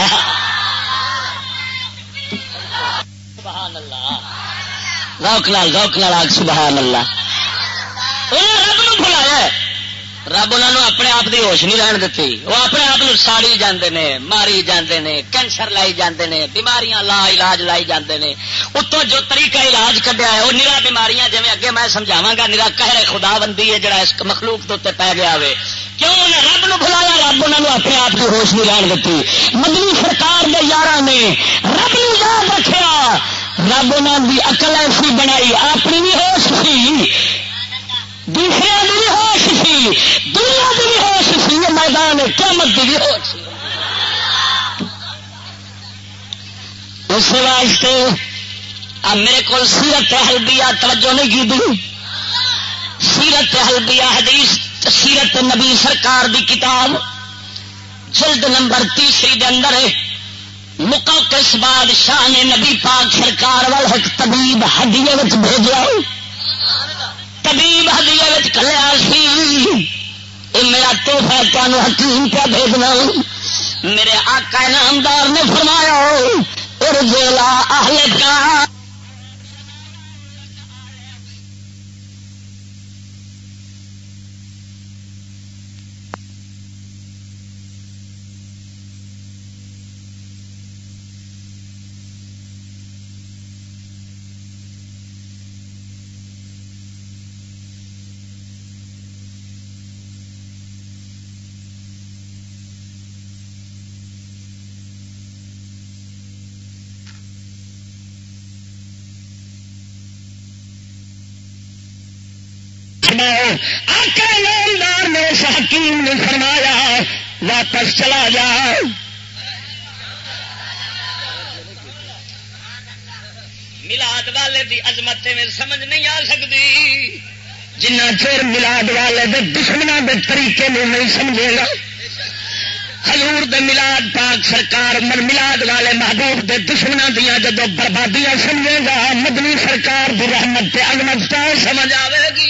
سبحان اللہ ذوق نال آگ سبحان اللہ رب نو بلایا رب انہوں اپنے آپ کی ہوش نہیں رہن دیتی وہ اپنے آپ ساڑی جاندے نے ماری جاندے نے کینسر لائی جاندے نے بیماریاں لا علاج لائی جاندے نے اتوں جو طریقہ علاج کڈیا ہے وہ نرا بیماریاں جی اگے میں سمجھاواں گا نرا قہر خدا بندی ہے جڑا اس مخلوق کے اتنے پی گیا ہوئے کیوں انہیں رب نو بلایا رب انہوں اپنے آپ کی ہوش نہیں رہن دیتی مدنی سرکار دے یاراں نے رب نو یاد رکھیا رب انہوں کی عقل ایسی بنائی، اپنی بھی ہوش سی، دوسرے کی بھی ہوش سی، دنیا کی بھی ہوش سی، میدان قیامت کی بھی ہوش سی. اس واسطے اب میرے کو سیرت حلبیہ توجہ نہیں کی دی. سیرت حلبیہ حدیث سیرت نبی سرکار دی کتاب جلد نمبر 3 دے اندر ہے. مقوقس بادشاہ نے نبی پاک سرکار وال ایک طبیب ہڈیے وچ بھیجا. طبیب ہڈیے وچ کلیا سی یہ میرا تحفہ تمہیں حکیم پہ بھیجنا. میرے آقا نامدار نے فرمایا ارجلا اہلکا آقا نامدار نے اس حکیم نے فرمایا واپس چلا جا. ملاد والے دی عظمت میں سمجھ نہیں آ سکتی جنہ چیر ملاد والے دے دشمنوں دے طریقے میں نہیں سمجھے گا. حضور دے ملاد پاک سرکار ملاد والے محبوب دے دشمنوں دیا جدو بربادیاں سمجھے گا مدنی سرکار دی رحمت تے عظمت تو سمجھ آئے گی.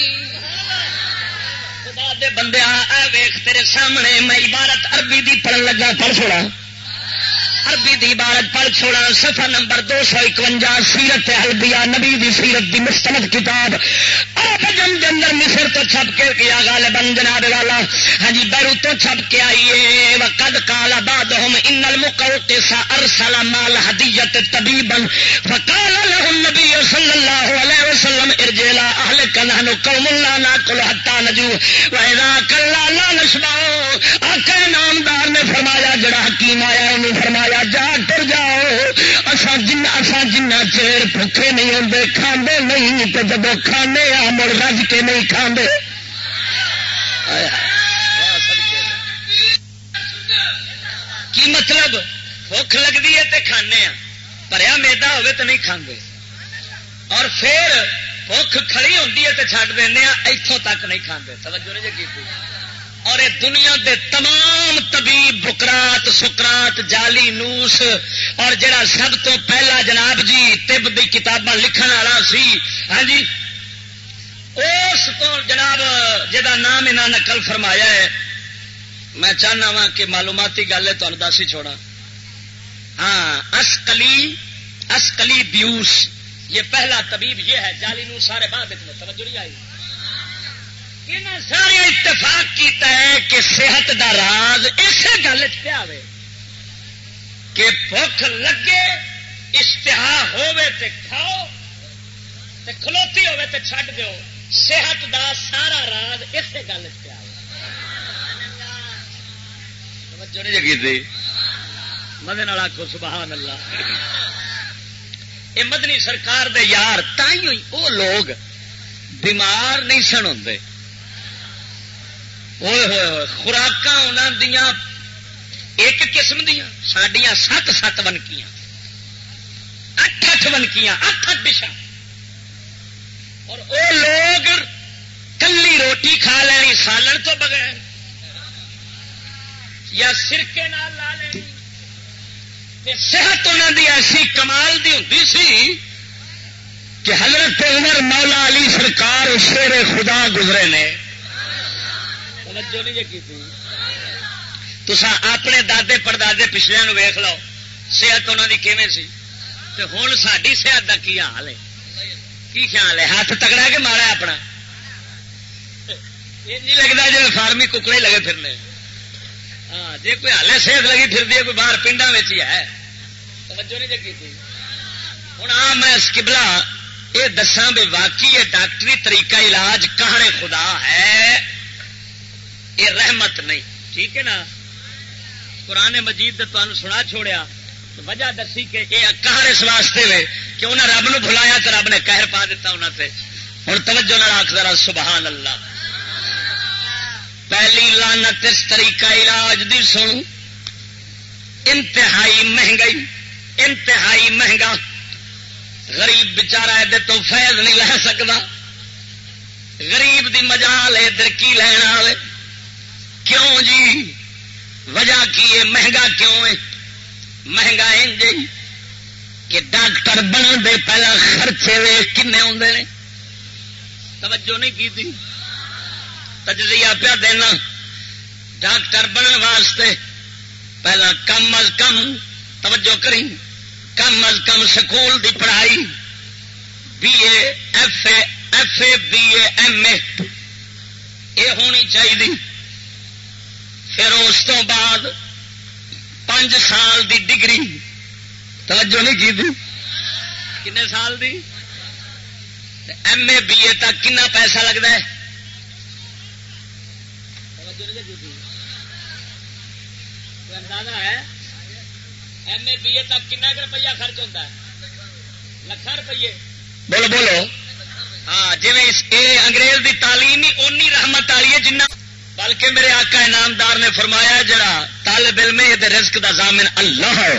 بندے ویخ تیرے سامنے میں عبارت عربی دی پڑھن لگا، پڑھ چھوڑا عربی دی عبارت پڑھ چھوڑا. صفحہ نمبر 251 سیرت حلبیہ نبی دی سیرت دی مستند کتاب عرب جم کے اندر مصر تو چھپ کے کیا غالباً جناب والا ہاں جی بیروت تو چھپ کے آئیے. وقد قال بعضهم ان المقوقس ارسل مال هدیۃ طبیبا فقال له النبي صلی اللہ علیہ وسلم ارجع الى اهلك نحن قوم لا ناكل حتى نجوع واذا كلا لا نشبع. آقا نامدار نے فرمایا جڑا حکیم آیا انہوں فرمایا جا ٹر جاؤ اساں جنہ چیر بھوکے نہیں ہوندے کھاندے نہیں تے جدو کھانے آ مڑ رج کے نہیں کھاندے. کی مطلب بھوک لگتی ہے تے کھانے آ بھریا میدا ہوئے تو نہیں کھاندے اور پھر بھوک کھڑی ہوندی ہے تے چھڈ دینے آ ایتھوں تک نہیں کھاندے. توجہ نہیں جی کی. اور یہ دنیا دے تمام طبیب بکرات سکرات جالی نوس اور جڑا سب تو پہلا جناب جی طب دی کتاباں لکھن والا سی ہاں جی اس تو جناب جہاں نام انہاں نقل فرمایا ہے میں چاہنا وا کہ معلوماتی گل ہے تمہیں دس ہی چھوڑا. ہاں اسکلی بیوس یہ پہلا طبیب یہ ہے. جالی نوس سارے بعد میں توجہ نہیں آئی. سارے اتفاق کیتا ہے کہ صحت دا راز اسی گل پہ آئے کہ بھوک لگے اشتہا ہوے تے کھاؤ تے کھلوتی ہوے تے چھڈ دیو. صحت دا سارا راز اسی گل پہ آئے. توجہ نہیں جگی تھی مدن والا کو سبحان اللہ. یہ مدنی سرکار دے یار تائیں ہوئی وہ لوگ بیمار نہیں سن ہوندے. خوراک انہوں دیا ایک قسم دیا سڈیا 7 ونکیاں 8 ونکیاں 8 ڈشاں اور وہ لوگ کلی روٹی کھا لینی سالن تو بغیر یا سرکے نال لا لینی. صحت انہوں دی ایسی کمال دی ہوتی سی کہ حضرت عمر مولا علی سرکار شیر خدا گزرے نے. تسا اپنے دادے پردادے پچھلے ویخ لو صحت انہوں کی کیویں سی تے ہن ساری صحت کا کی حال ہے کی خیال ہے. ہاتھ تگڑا کے مارا اپنا یہ نہیں لگتا جی فارمی ککڑے لگے پھرنے. ہاں جی کوئی ہالے صحت لگی پھرتی ہے کوئی باہر پنڈا ہی ہے. توجہ نہیں جگی تھی. ہوں آ میں قبلہ یہ دساں بھی واقعی یہ ڈاکٹری طریقہ علاج کہانے خدا ہے یہ رحمت نہیں. ٹھیک ہے نا. قرآن مجید تمہیں سنا چھوڑیا وجہ دسی کہ یہ کہاں اس واسطے وے کہ انہیں رب نو بھلایا تو رب نے قہر پا دیتا انہوں سے. ہوں توجہ نہ آخ ذرا سبحان اللہ. پہلی لعنت اس طریقہ علاج دی سن. انتہائی مہنگائی، انتہائی مہنگا. غریب بچارا ادھر تو فیض نہیں لے سکتا. غریب دی مجال ادھر کی لینا آئے. کیوں جی؟ وجہ کی ہے؟ مہنگا کیوں ہے؟ مہنگا انج کہ ڈاکٹر بنن دے پہلا خرچے ویخ کنے آتے ہیں. توجہ نہیں کی تھی. تجزیہ پیا دینا. ڈاکٹر بننے واسطے پہلا کم از کم توجہ کری، کم از کم سکول دی پڑھائی BA FA BA MA یہ ہونی چاہیے. پھر اس تو بعد 5 سال دی ڈگری. توجہ نہیں کی تھی. کنے سال دی؟ MA BA تک کنا پیسہ لگتا ہے؟ اندازہ ہے MA BA تک کنا روپیہ خرچ ہوتا ہے؟ لکھاں روپیے. بولو بولو. ہاں جی انگریز دی تعلیم ہی اونی رحمت والی ہے جنہ، بلکہ میرے آقا انعامدار نے فرمایا جڑا طالب علم ہے یہ رزق دا ضامن اللہ ہے.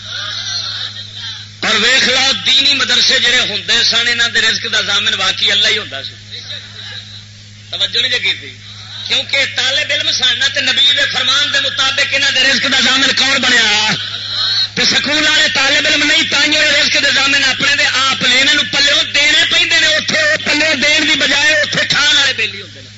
اور ویخ لو دینی مدرسے جڑے ہوندے سن انہاں دے رزق دا ضامن واقعی اللہ ہی ہوندا سی. توجہ نہیں جگی تھی. کیونکہ طالب علم سن تے نبی دے فرمان دے مطابق انہاں دے رزق دا ضامن کون بنیا؟ تے سکول والے طالب علم نہیں تائیں رزق دے ضامن اپنے دے آپ نے. انہاں پلے دینے پیندے نے. اوتھے پلے دین دی بجائے اوتھے کھان والے بیلی ہوندے نے.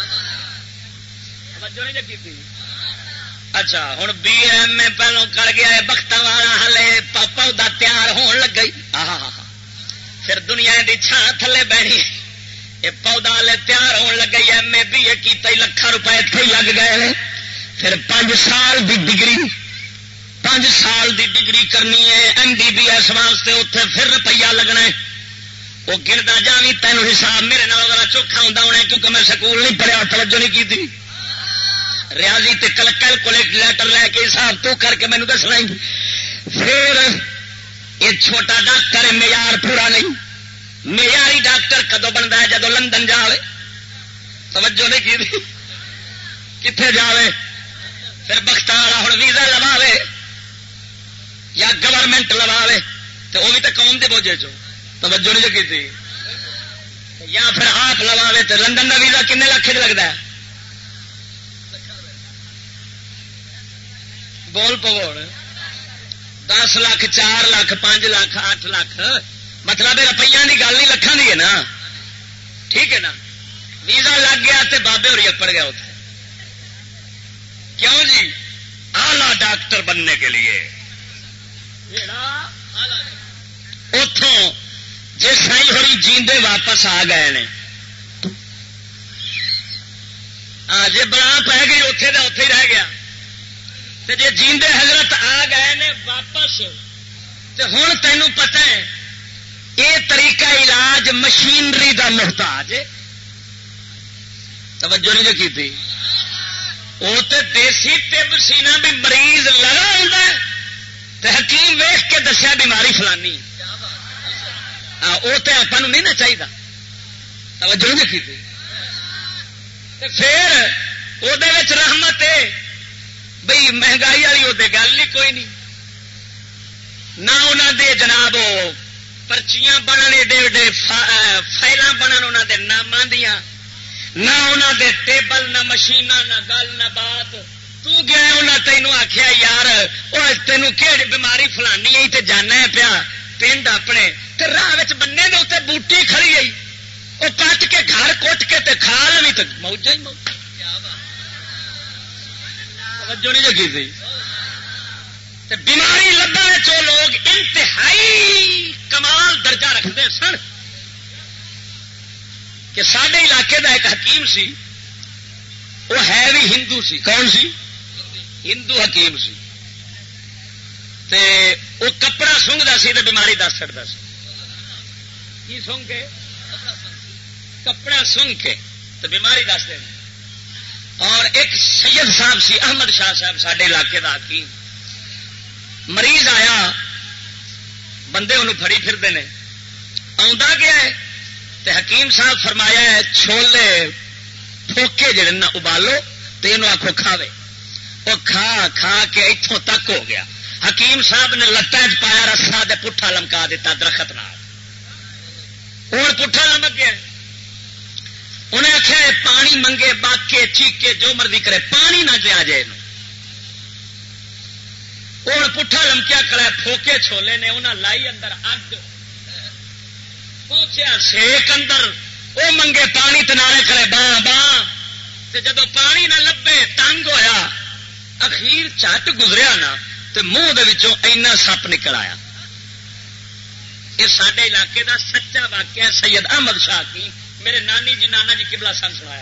توجہ نہیں جگی تھی. اچھا ہوں BA پہلو کر گیا ہے بختاں والا ہلے پودا تیار ہون لگ گئی. پھر دنیا دی چھان تھلے بہنی یہ پودا ہلے تیار ہون لگ گئی. MA BA کی لکھاں روپے اتنے لگ گئے. پھر 5 سال دی ڈگری، 5 سال دی ڈگری کرنی ہے MBBS واسطے. اتنے پھر روپیہ لگنا ہے. وہ گنتا جاوی تینوں حساب میرے نال ذرا چوکھا ہوتا ہونا کیونکہ میں سکول نہیں پڑھیا. توجہ نہیں کی تھی. ریاضی تے کیلکولیٹر لے کے حساب تو کر کے مینو دسنا. پھر یہ چھوٹا ڈاکٹر ہے معیار پورا نہیں. معیاری ڈاکٹر کدو بنتا ہے؟ جدو لندن جائے. توجہ نہیں کی تھی. کتنے جائے؟ پھر بخت والا ہوں ویزا لواوے یا گورنمنٹ لواوے تو وہ بھی تو قوم کے بوجھے چو. توجہ نہیں کی تھی. یا پھر آپ لواوے تو لندن کا ویزا کنے لاکھ لگتا ہے؟ بول پوڑ 10 لاکھ 4 لاکھ 5 لاکھ 8 لاکھ. مطلب روپیہ کی گل نہیں لکھان کی ہے نا. ٹھیک ہے نا. ویزا لگ گیا تے بابے ہوری اپڑ گیا اتنے. کیوں جی؟ آلہ ڈاکٹر بننے کے لیے. اتوں جی سائی ہوری جیندے واپس آ گئے نے. ہاں جی بڑا پہ گئی اتے کا اتے ہی رہ گیا. جی جیندے حضرت آ گئے نے واپس تو ہوں تینوں پتہ ہے یہ طریقہ علاج مشینری دا محتاج ہے. توجہ نہیں کی تھی. وہ تو دیسی طب سینا بھی مریض لگا ہوتا ہے تو حکیم ویخ کے دسیا بیماری فلانی. وہ تو آپ نہیں نہ چاہیے. توجہ نہیں کی تھی. پھر وہ رحمت ہے بھئی مہنگائی والی وہ گل نہیں کوئی نہیں. نہ انہوں دے جناب پرچیاں بنن ایڈے ایڈے فائلاں بنن انہوں دے ناماں دیاں. نہ انہوں دے ٹیبل نہ مشیناں نہ گل نہ بات. تو گیا انہیں تینوں آخیا یار وہ تینوں کہڑی بیماری فلانی آئی تے جانا ہے پیا پنڈ اپنے تے راہ بننے دے اتنے بوٹی کھڑی گئی وہ پٹ کے گھر کٹ کے تے کھا لوی تو موجہ ہی موجہ. جو نہیں جگی تھی. بیماری لبا چو لوگ انتہائی کمال درجہ رکھتے سن کہ سارے علاقے کا ایک حکیم سی وہ ہے بھی ہندو سی. کون سی؟ ہندو حکیم سی. تے وہ کپڑا سونگتا سی تو بیماری دس چڑھتا سی. کی سونگ کے؟ کپڑا سونگ کے تو بیماری دس دینا. اور ایک سید صاحب سی احمد شاہ صاحب سارے علاقے کا حکیم. مریض آیا بندے انہوں پھڑی پھرتے ہیں آ گیا ہے تے حکیم صاحب فرمایا ہے چھولے پھوکے جڑے نا ابالو تے انہوں آکھو کھاوے وہ کھا کھا کے اتوں تک ہو گیا حکیم صاحب نے لتاں پایا رسا دے پٹھا لمکا دیتا درخت نال ہوں پٹھا لمک گیا انہیں آخیا پانی منگے باکے چیکے جو مرضی کرے پانی نہ دیا جائے ہوں پٹھا لمکیا کرا پھوکے چھولے نے انہیں لائی اندر اگ پہنچیا سیک اندر وہ منگے پانی تنارے کرے باں باں جدو پانی نہ لبے تنگ ہویا اخیر چٹ گزریا نا تو منہ اینا سپ نکل آیا یہ سارے علاقے دا سچا واقعہ سید احمد شاہ کی میرے نانی جی نانا جی قبلہ سن سنایا.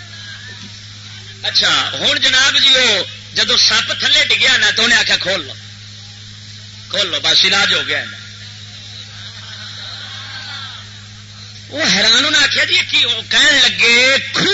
اچھا ہوں جناب جی وہ جدو سپ تھلے ڈگیا نا تو انہیں آخیا کھول لو بس علاج ہو گیا. وہ حیران انہیں آخیا جی کی کہن لگے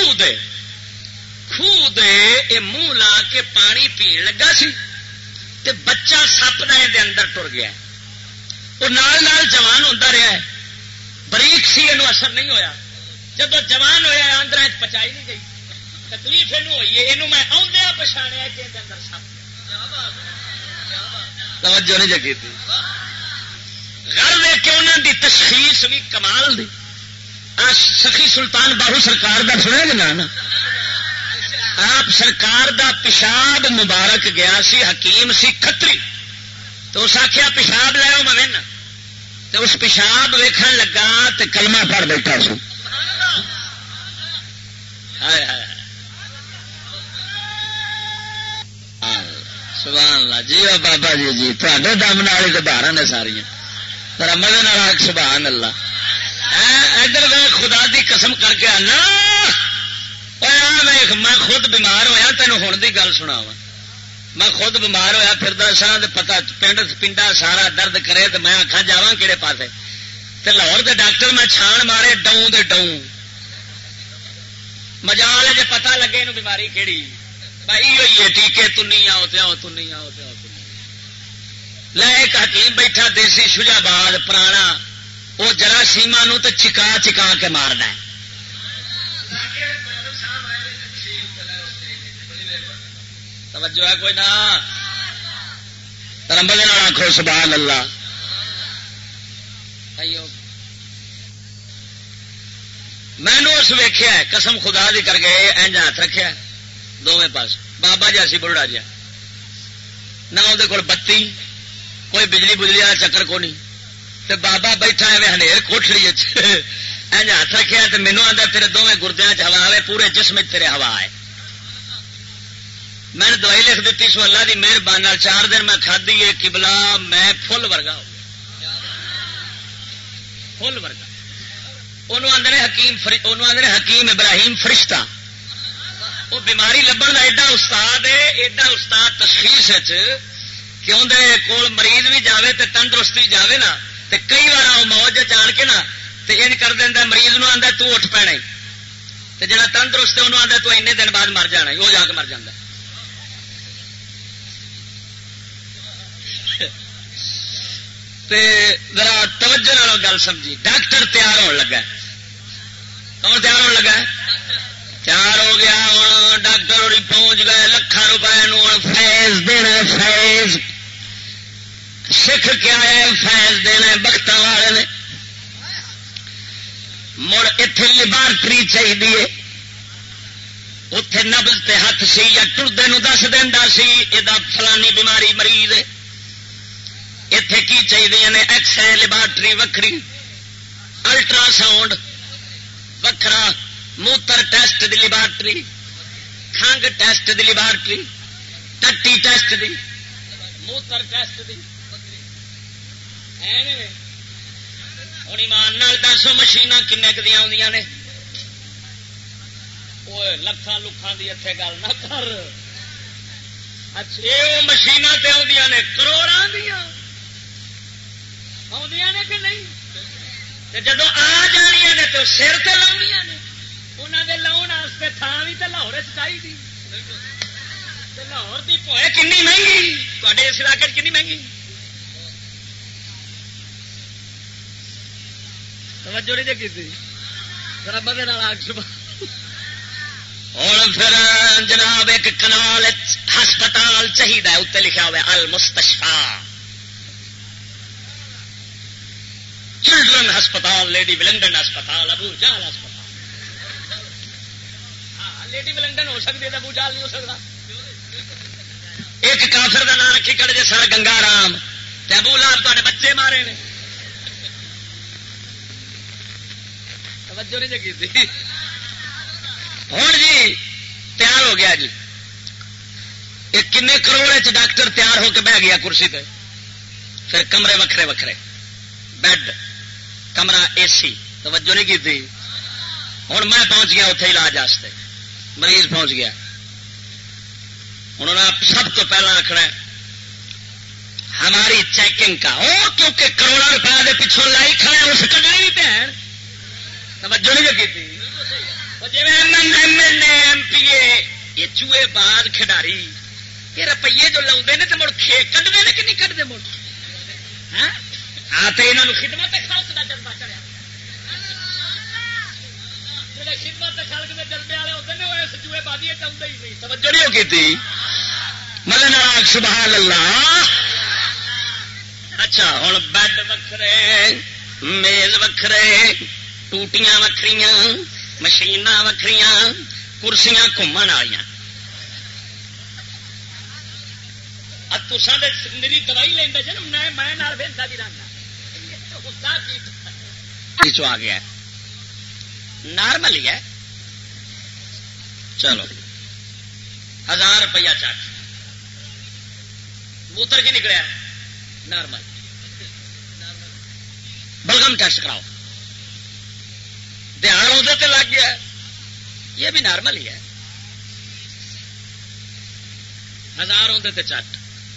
خوہ دے یہ منہ لا کے پانی پین لگا سی تے بچہ سپ دے اندر ٹر گیا. وہ نال جوان ہوتا رہا ہے بریک سی یہ اثر نہیں ہویا. جب جوان ہوا آندر پچائی نہیں گئی تکلیف یہ ہوئی ہے یہ میں آدھا پچھاڑیا کہ اندر سپ. توجہ نہیں جگی تھی گھر لے کے انہوں دی تشخیص بھی کمال دی. سخی سلطان باہو سرکار دا سنیا گا نا آپ سرکار دا پیشاب مبارک گیا سی حکیم سی کھتری تو اس آخیا پیشاب لے میں تو اس پیشاب ویکھن لگا تو کلمہ پڑھ بیٹھا سو. سبحان اللہ جی بابا جی جی تے دم نال تو باہر نے ساریا پر مزے نال سبحان اللہ. ادھر خدا دی قسم کر کے آنا میں خود بیمار ہویا تینوں ہوں دی گل سنا میں خود بیمار ہویا پھردا سا پتا پنڈا سارا درد کرے تو میں آخا جاواں کہڑے پاسے تے لاہور دے ڈاکٹر میں چھان مارے ڈاؤں دے ڈاؤں مجال جے پتہ لگے یہ بیماری کہڑی بھائی ہوئی ہے ٹیکے تنی آؤ تے آؤ تنی آؤ تے آؤ لے ایک حکیم بیٹھا دیسی شجاباد پرانا وہ جراثیما نو تے چکا چکا کے مارنا ہے. توجہ ہے کوئی نہ ترمبے آخو سبحان اللہ. میں نے اس ویخیا قسم خدا دی کر کے اینج ہاتھ رکھا دونوں پاس بابا جی سی بڑھڑا جا نہ وہ کول بتی کوئی بجلی بجلی والا چکر کو نہیں تے بابا بیٹھا ہے ہنیر کوٹھڑی اینج ہاتھ رکھا تو مینو آتا تیرے دونوں گردیا ہوا آئے پورے جسم تیرے ہوا ہے. میں نے دوائی لکھ دیتی سو اللہ کی مہربانی 4 دن میں کھدی ہے قبلہ میں فل ورگا ہو گیا فل ورگا. انہوں آدھے حکیم ابراہیم فرشتہ وہ بیماری لبن کا ایڈا استاد ہے ایڈا استاد تشخیص کہ اندر کول مریض بھی جاوے تے تندرستی جاوے نا تے کئی بار وہ موج جان کے نا تے ان کر دینا مریض نو آدھا تو اٹھ پینا تے جہاں تندرست انہوں آدھا تو این دن بعد مر جانا وہ جا کے مر جاتا. ذرا توجہ نال گل سمجھی. ڈاکٹر تیار ہونے لگا کون تیار ہونے لگا تیار ہو گیا ہوں ڈاکٹر اور پہنچ گئے لکھان روپئے فیض دینا فیض سکھ کے آئے فیض دینا بخت والے نے مڑ اتے لیبارٹری چاہیے اتے نبز تے ہاتھ سی یا ٹردے دس دینا سی یہ فلانی بیماری مریض ہے. اتے کی چاہیے نے ایکس رے لیبارٹری وکری الٹرا ساؤنڈ وکرا موتر ٹیسٹ دی لیبارٹری کھنگ ٹیسٹ دی لیبارٹری ٹٹی ٹیسٹ دی موتر ٹیسٹ دی ہوں ایمان نال دسو مشین کنے کدیاں آدیاں نے لکھان لکھان دی اتنے گل نہ کر. اچھا وہ مشین تے آدیاں نے کروڑاں دیاں آدیاں نے کہ نہیں جدو آ جانیا نے تو سر تے لاؤنیاں نے انہوں نے لاؤن واسطے تھان بھی تو لاہور چاہیے. لاہور کی پوئے کنی مہنگی تے اس علاقے کنی مہنگی توجہ نہیں کی تھی رب دے نال آگ سبحان اور پھر جناب ایک کنال ہسپتال چاہیے اتنے لکھا ہوا المستشفی چلڈرن ہسپتال لیڈی ولنگڈن ہسپتال ابو جال ہسپتال ہاں لیڈی ولنگڈن ہو سکتی ہے ابو جال نہیں ہو سکتا ایک کافر کا نام رکھی کڑ جے سر گنگا رام ابو لہب تے بچے مارے نے توجہ نہیں جگی تھی ہوں جی تیار ہو گیا جی ایک کنے کروڑ ڈاکٹر تیار ہو کے بہ گیا کرسی پہ پھر کمرے وکھرے وکھرے بیڈ کمرہ اے سی توجہ نہیں کی تھی ہوں میں پہنچ گیا اتنے علاج واسطے مریض پہنچ گیا انہوں نے سب تو پہلا آخنا ہماری چیکنگ کا وہ کیونکہ کروڑوں روپئے کے پیچھوں لائی کھڑے اس کٹنے بھی پہن توجہ نہیں کی تھی G M L A M P A یہ چوہے باز کھڈاری یہ روپیے جو لاؤ تو مڑ کٹتے ہیں کہ نہیں کٹتے مڑ ہاں تو یہاں خدمت خلق کا جذبہ چڑھا خدمت خلق کے جذبے والے ہوتے ہیں وہ اس چوہے بازی چاہتے ہی نہیں توجہ نہیں کی تھی ملن راگ سبحان اللہ اچھا ہوں بیڈ وکھرے میز وکھرے ٹوٹیاں وکھریاں مشین وکری کرسیاں گھومن والی میری دوائی لینا جی میں بہتا بھی رہنا آ گیا نارمل ہی ہے چلو 1000 روپیہ چک موتر کی نکلیا نارمل بلغم ٹیسٹ کراؤ دھیان ادھر لگ گیا یہ بھی نارمل ہی ہے 1000 اندر چٹ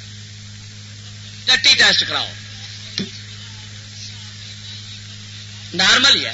ٹٹی ٹیسٹ کراؤ نارمل ہی ہے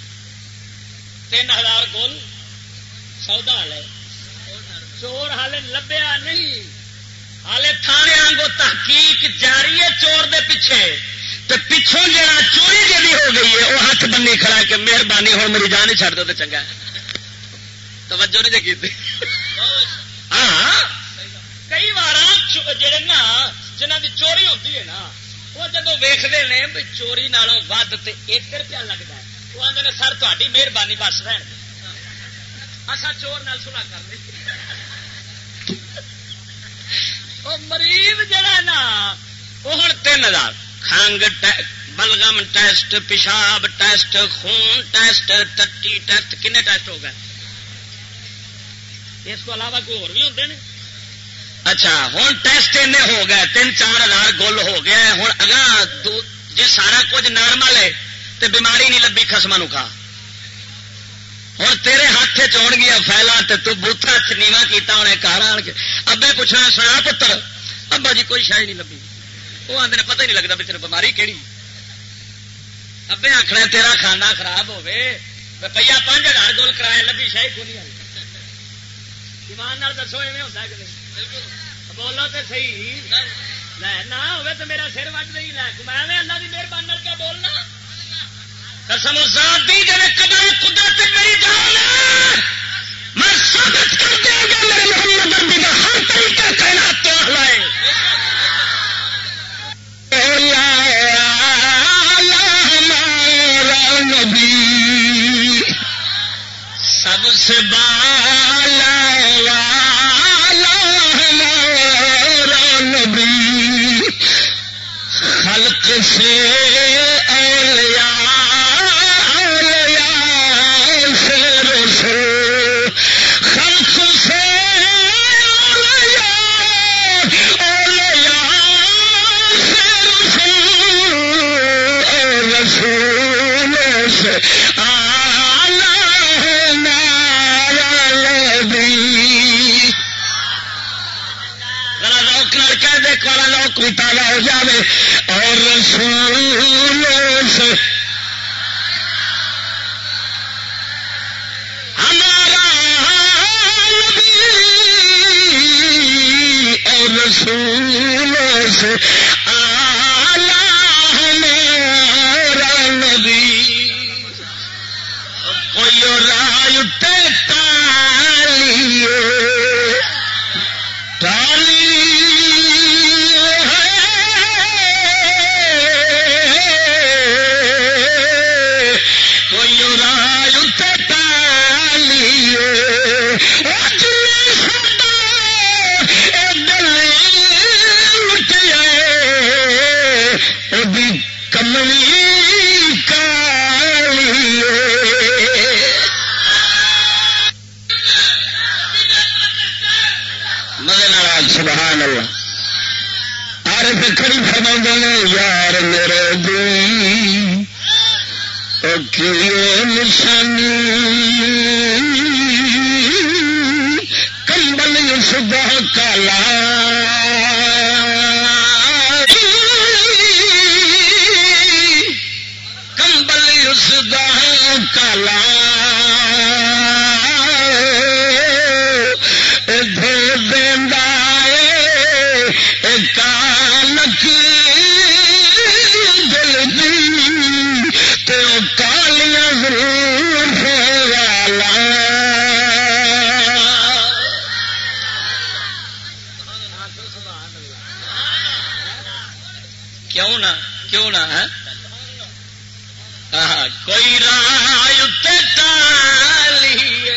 3000 گول سودا والے چور ہالے لبیا نہیں ہالے تھانے آنگو تحقیق جاری ہے چور دے پیچھے تو پچھوں جا چوری جی ہو گئی ہے وہ ہاتھ بنی کھڑا کہ مہربانی ہو میری جان ہی چھڑ دو تو چنگا توجہ نہیں جی ہاں کئی بار جڑے نا جنہ کی چوری ہوتی ہے نا وہ جب ویختے ہیں بھی چوری نالوں ود تو 1 روپیہ لگتا ہے وہ آدھے سر تاری مہربانی بس رہن اصا چور نال سلا کر دیں وہ مریض جڑا نا وہ ہوں 3000 کھنگ بلغم ٹیسٹ پیشاب ٹیسٹ خون ٹیسٹ ٹٹی ٹیسٹ کنے ٹیسٹ ہو گئے اس کو علاوہ کوئی اور بھی ہوتے ہیں اچھا ہوں ٹیسٹ ان ہو گئے 3-4 ہزار گل ہو گیا ہوں اگاں جی سارا کچھ نارمل ہے تو بیماری نہیں لبھی خسما نو کھا ہوں تیرے ہاتھ چون گیا فیلا تو بوتھا نیوا کیتا ہونے گھر آن کے ابے پوچھنا سنا پتر ابا جی کوئی شاید نہیں لبھی وہ آدھے پتہ ہی نہیں لگتا بھی تیرے بیماری کہڑی ابے آخنا تیرا کھانا خراب ہوے روپیہ 5000 گول کرائے لبھی شاہی کو نہیں ایمان دسو ایویں ہوتا کہ نہیں بولو تو صحیح نہ ہوے تو میرا سر وج نہیں میں اللہ کی مہربانی کیا بولنا قسم ذات دی جڑے قدر قدرت میری جان میں ثابت کر دیا گا میرے محمد عربی کا ہر طریقہ کائنات تو ہلائے نبی سب سے بالا نبی خلق سے اولیاء سے رسول خلق سے والا لوک بھی تازہ ہو جائے اور رسول سے ہمارا نبی اور رسول سے اعلیٰ ہمارا نبی مزے نال سبحان اللہ. عارف کھڑی فرماندے نے یار میرے دل او کی نشانی کمبل صبح کالا کمبل صبح کالا کوئی رائے ٹالی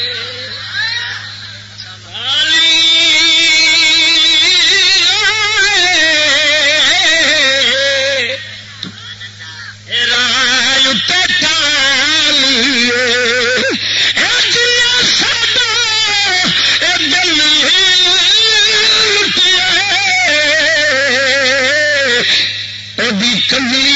رائے ٹالی ساڈا دل لٹے کمی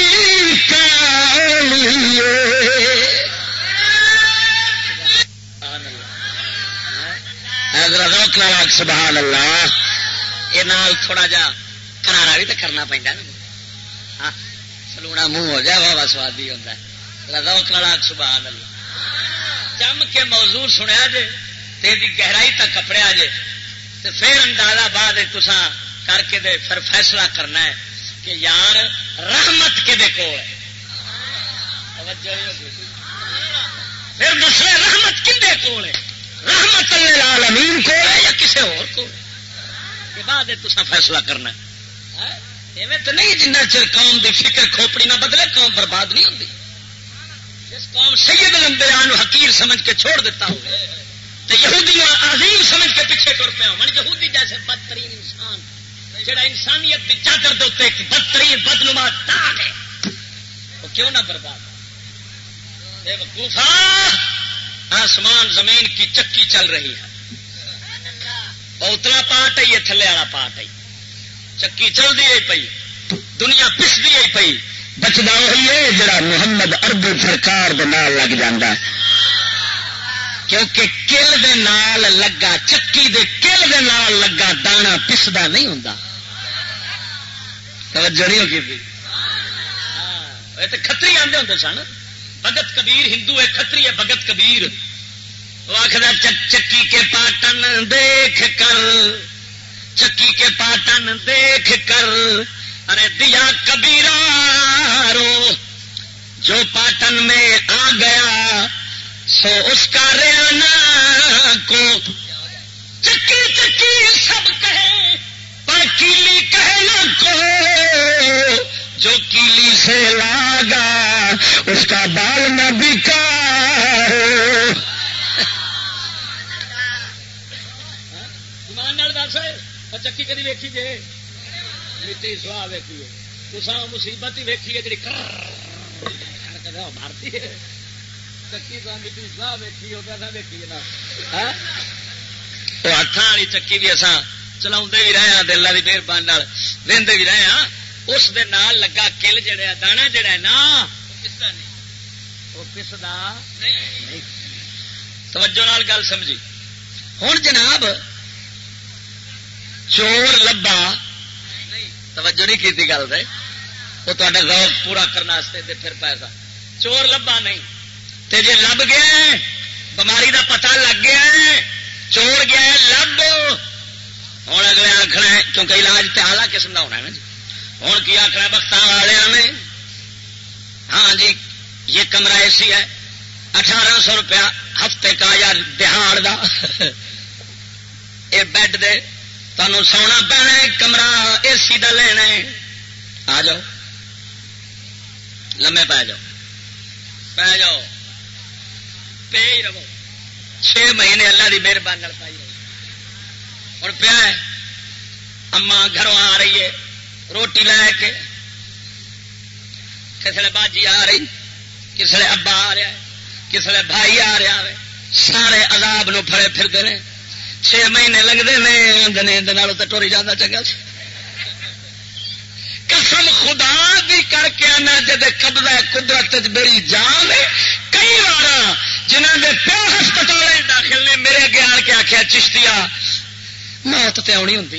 سبحان اللہ. یہ نال تھوڑا جا کرارا بھی تو کرنا پہنتا نا, سلونا منہ ہو جائے واہ سوادی ہوتا ہے. روک نال سبحان اللہ. جم کے موضوع سنیا جے تیری گہرائی تک کپڑیا جے تو پھر اندازہ بعد تساں کر کے دے پھر فیصلہ کرنا ہے کہ یار رحمت کے دے کول ہے. پھر دوسرے رحمت کدے کول ہے؟ رحمت للعالمین کو ہے یا کسی اور کو؟ کے بعد تسا فیصلہ کرنا. ایویں تو نہیں جنہ چر قوم دی فکر کھوپڑی نہ بدلے قوم برباد نہیں ہوتی. جس قوم سید الانبیاء نو حقیر سمجھ کے چھوڑ دیتا ہو تو یہودی عظیم سمجھ کے پیچھے ٹر پیا ہو. یہودی جیسے بدترین انسان جڑا انسانیت کی چادر دے اتنے ایک بدترین بدنما داغ ہے, وہ کیوں نہ برباد؟ بے وقوفا, آسمان زمین کی چکی چل رہی ہے, اتنا پارٹ ہے یہ تھلے والا پارٹ ہے. چکی چل دی پئی, دنیا پس دی پئی, بچتا وہی ہے جڑا محمد عربی سرکار دے نال لگ جاندہ. کیونکہ کل دے نال لگا, چکی دے کل دے نال لگا دانا پسدا نہیں ہوندا. توجہ نہیں ہوگی. تو کھتری آندے ہوندے سن. بھگت کبیر ہندو ہے, کھتری ہے بھگت کبیر. وہ آخر چکی کے پاٹن دیکھ کر, چکی کے پاٹن دیکھ کر ارے دیا کبیرا رو, جو پاٹن میں آ گیا سو اس کا ریانا کو. چکی چکی سب کہے پر کیلی کہنا کو, جو کیلی سے لاگا اس کا بال نہ بکا. چکی کدی ویکھی جے مٹی سواہ ویکھی ہے, تسا مصیبت ہی ویکھی ہے جی مارتی ہے. چکی تو مٹی سواہ ویکھی ہوتا نہ ویکھی نا. وہ ہاتھوں والی چکی بھی اصا چلا بھی رہے ہیں, دلہ کی مہربانی وہدے بھی رہے ہیں. اس دے نال لگا کل جڑا دانا جڑا ہے نا وہ پسدا نہیں. توجہ نال گل سمجھی. ہوں جناب چور لبا, توجہ نہیں کی گل سے, وہ تا ذوق پورا کرنے دے پھر پیسہ. چور لبا نہیں تے جے لب گیا بماری دا پتہ لگ گیا چور گیا لب. ہوں اگلے آخنا ہے کیونکہ علاج تے اعلیٰ قسم کا ہونا ہے نا جی. ہوں کی آخنا بختان والے نے ہاں جی یہ کمرہ اے سی ہے 1800 روپیہ ہفتے کا یا دہاڑ دا, یہ بیڈ دے تمہیں سونا پینا ہے, کمرہ اے سی دا لینا ہے. آ جاؤ لمے پی جاؤ, پی جاؤ, پہ ہی رہو. 6 مہینے اللہ کی مہربانی پائی رہو. ہوں پیا ہے اما گھروں آ رہی ہے روٹی لے کے, کسے باجی آ رہی, کسے ابا آ رہا ہے, کسے بھائی آ رہا ہے, سارے عذاب نو پھڑے پھرتے ہیں. 6 مہینے لگتے ہیں تو ٹوری جانا چنگا. قسم خدا بھی کر کے آنا جب قبضہ قدرت میری جان ہے. کئی بار جنہوں نے پیو ہسپتال داخل نے میرے اگے آن کے آخیا چشتیا موت تے آنی ہوں.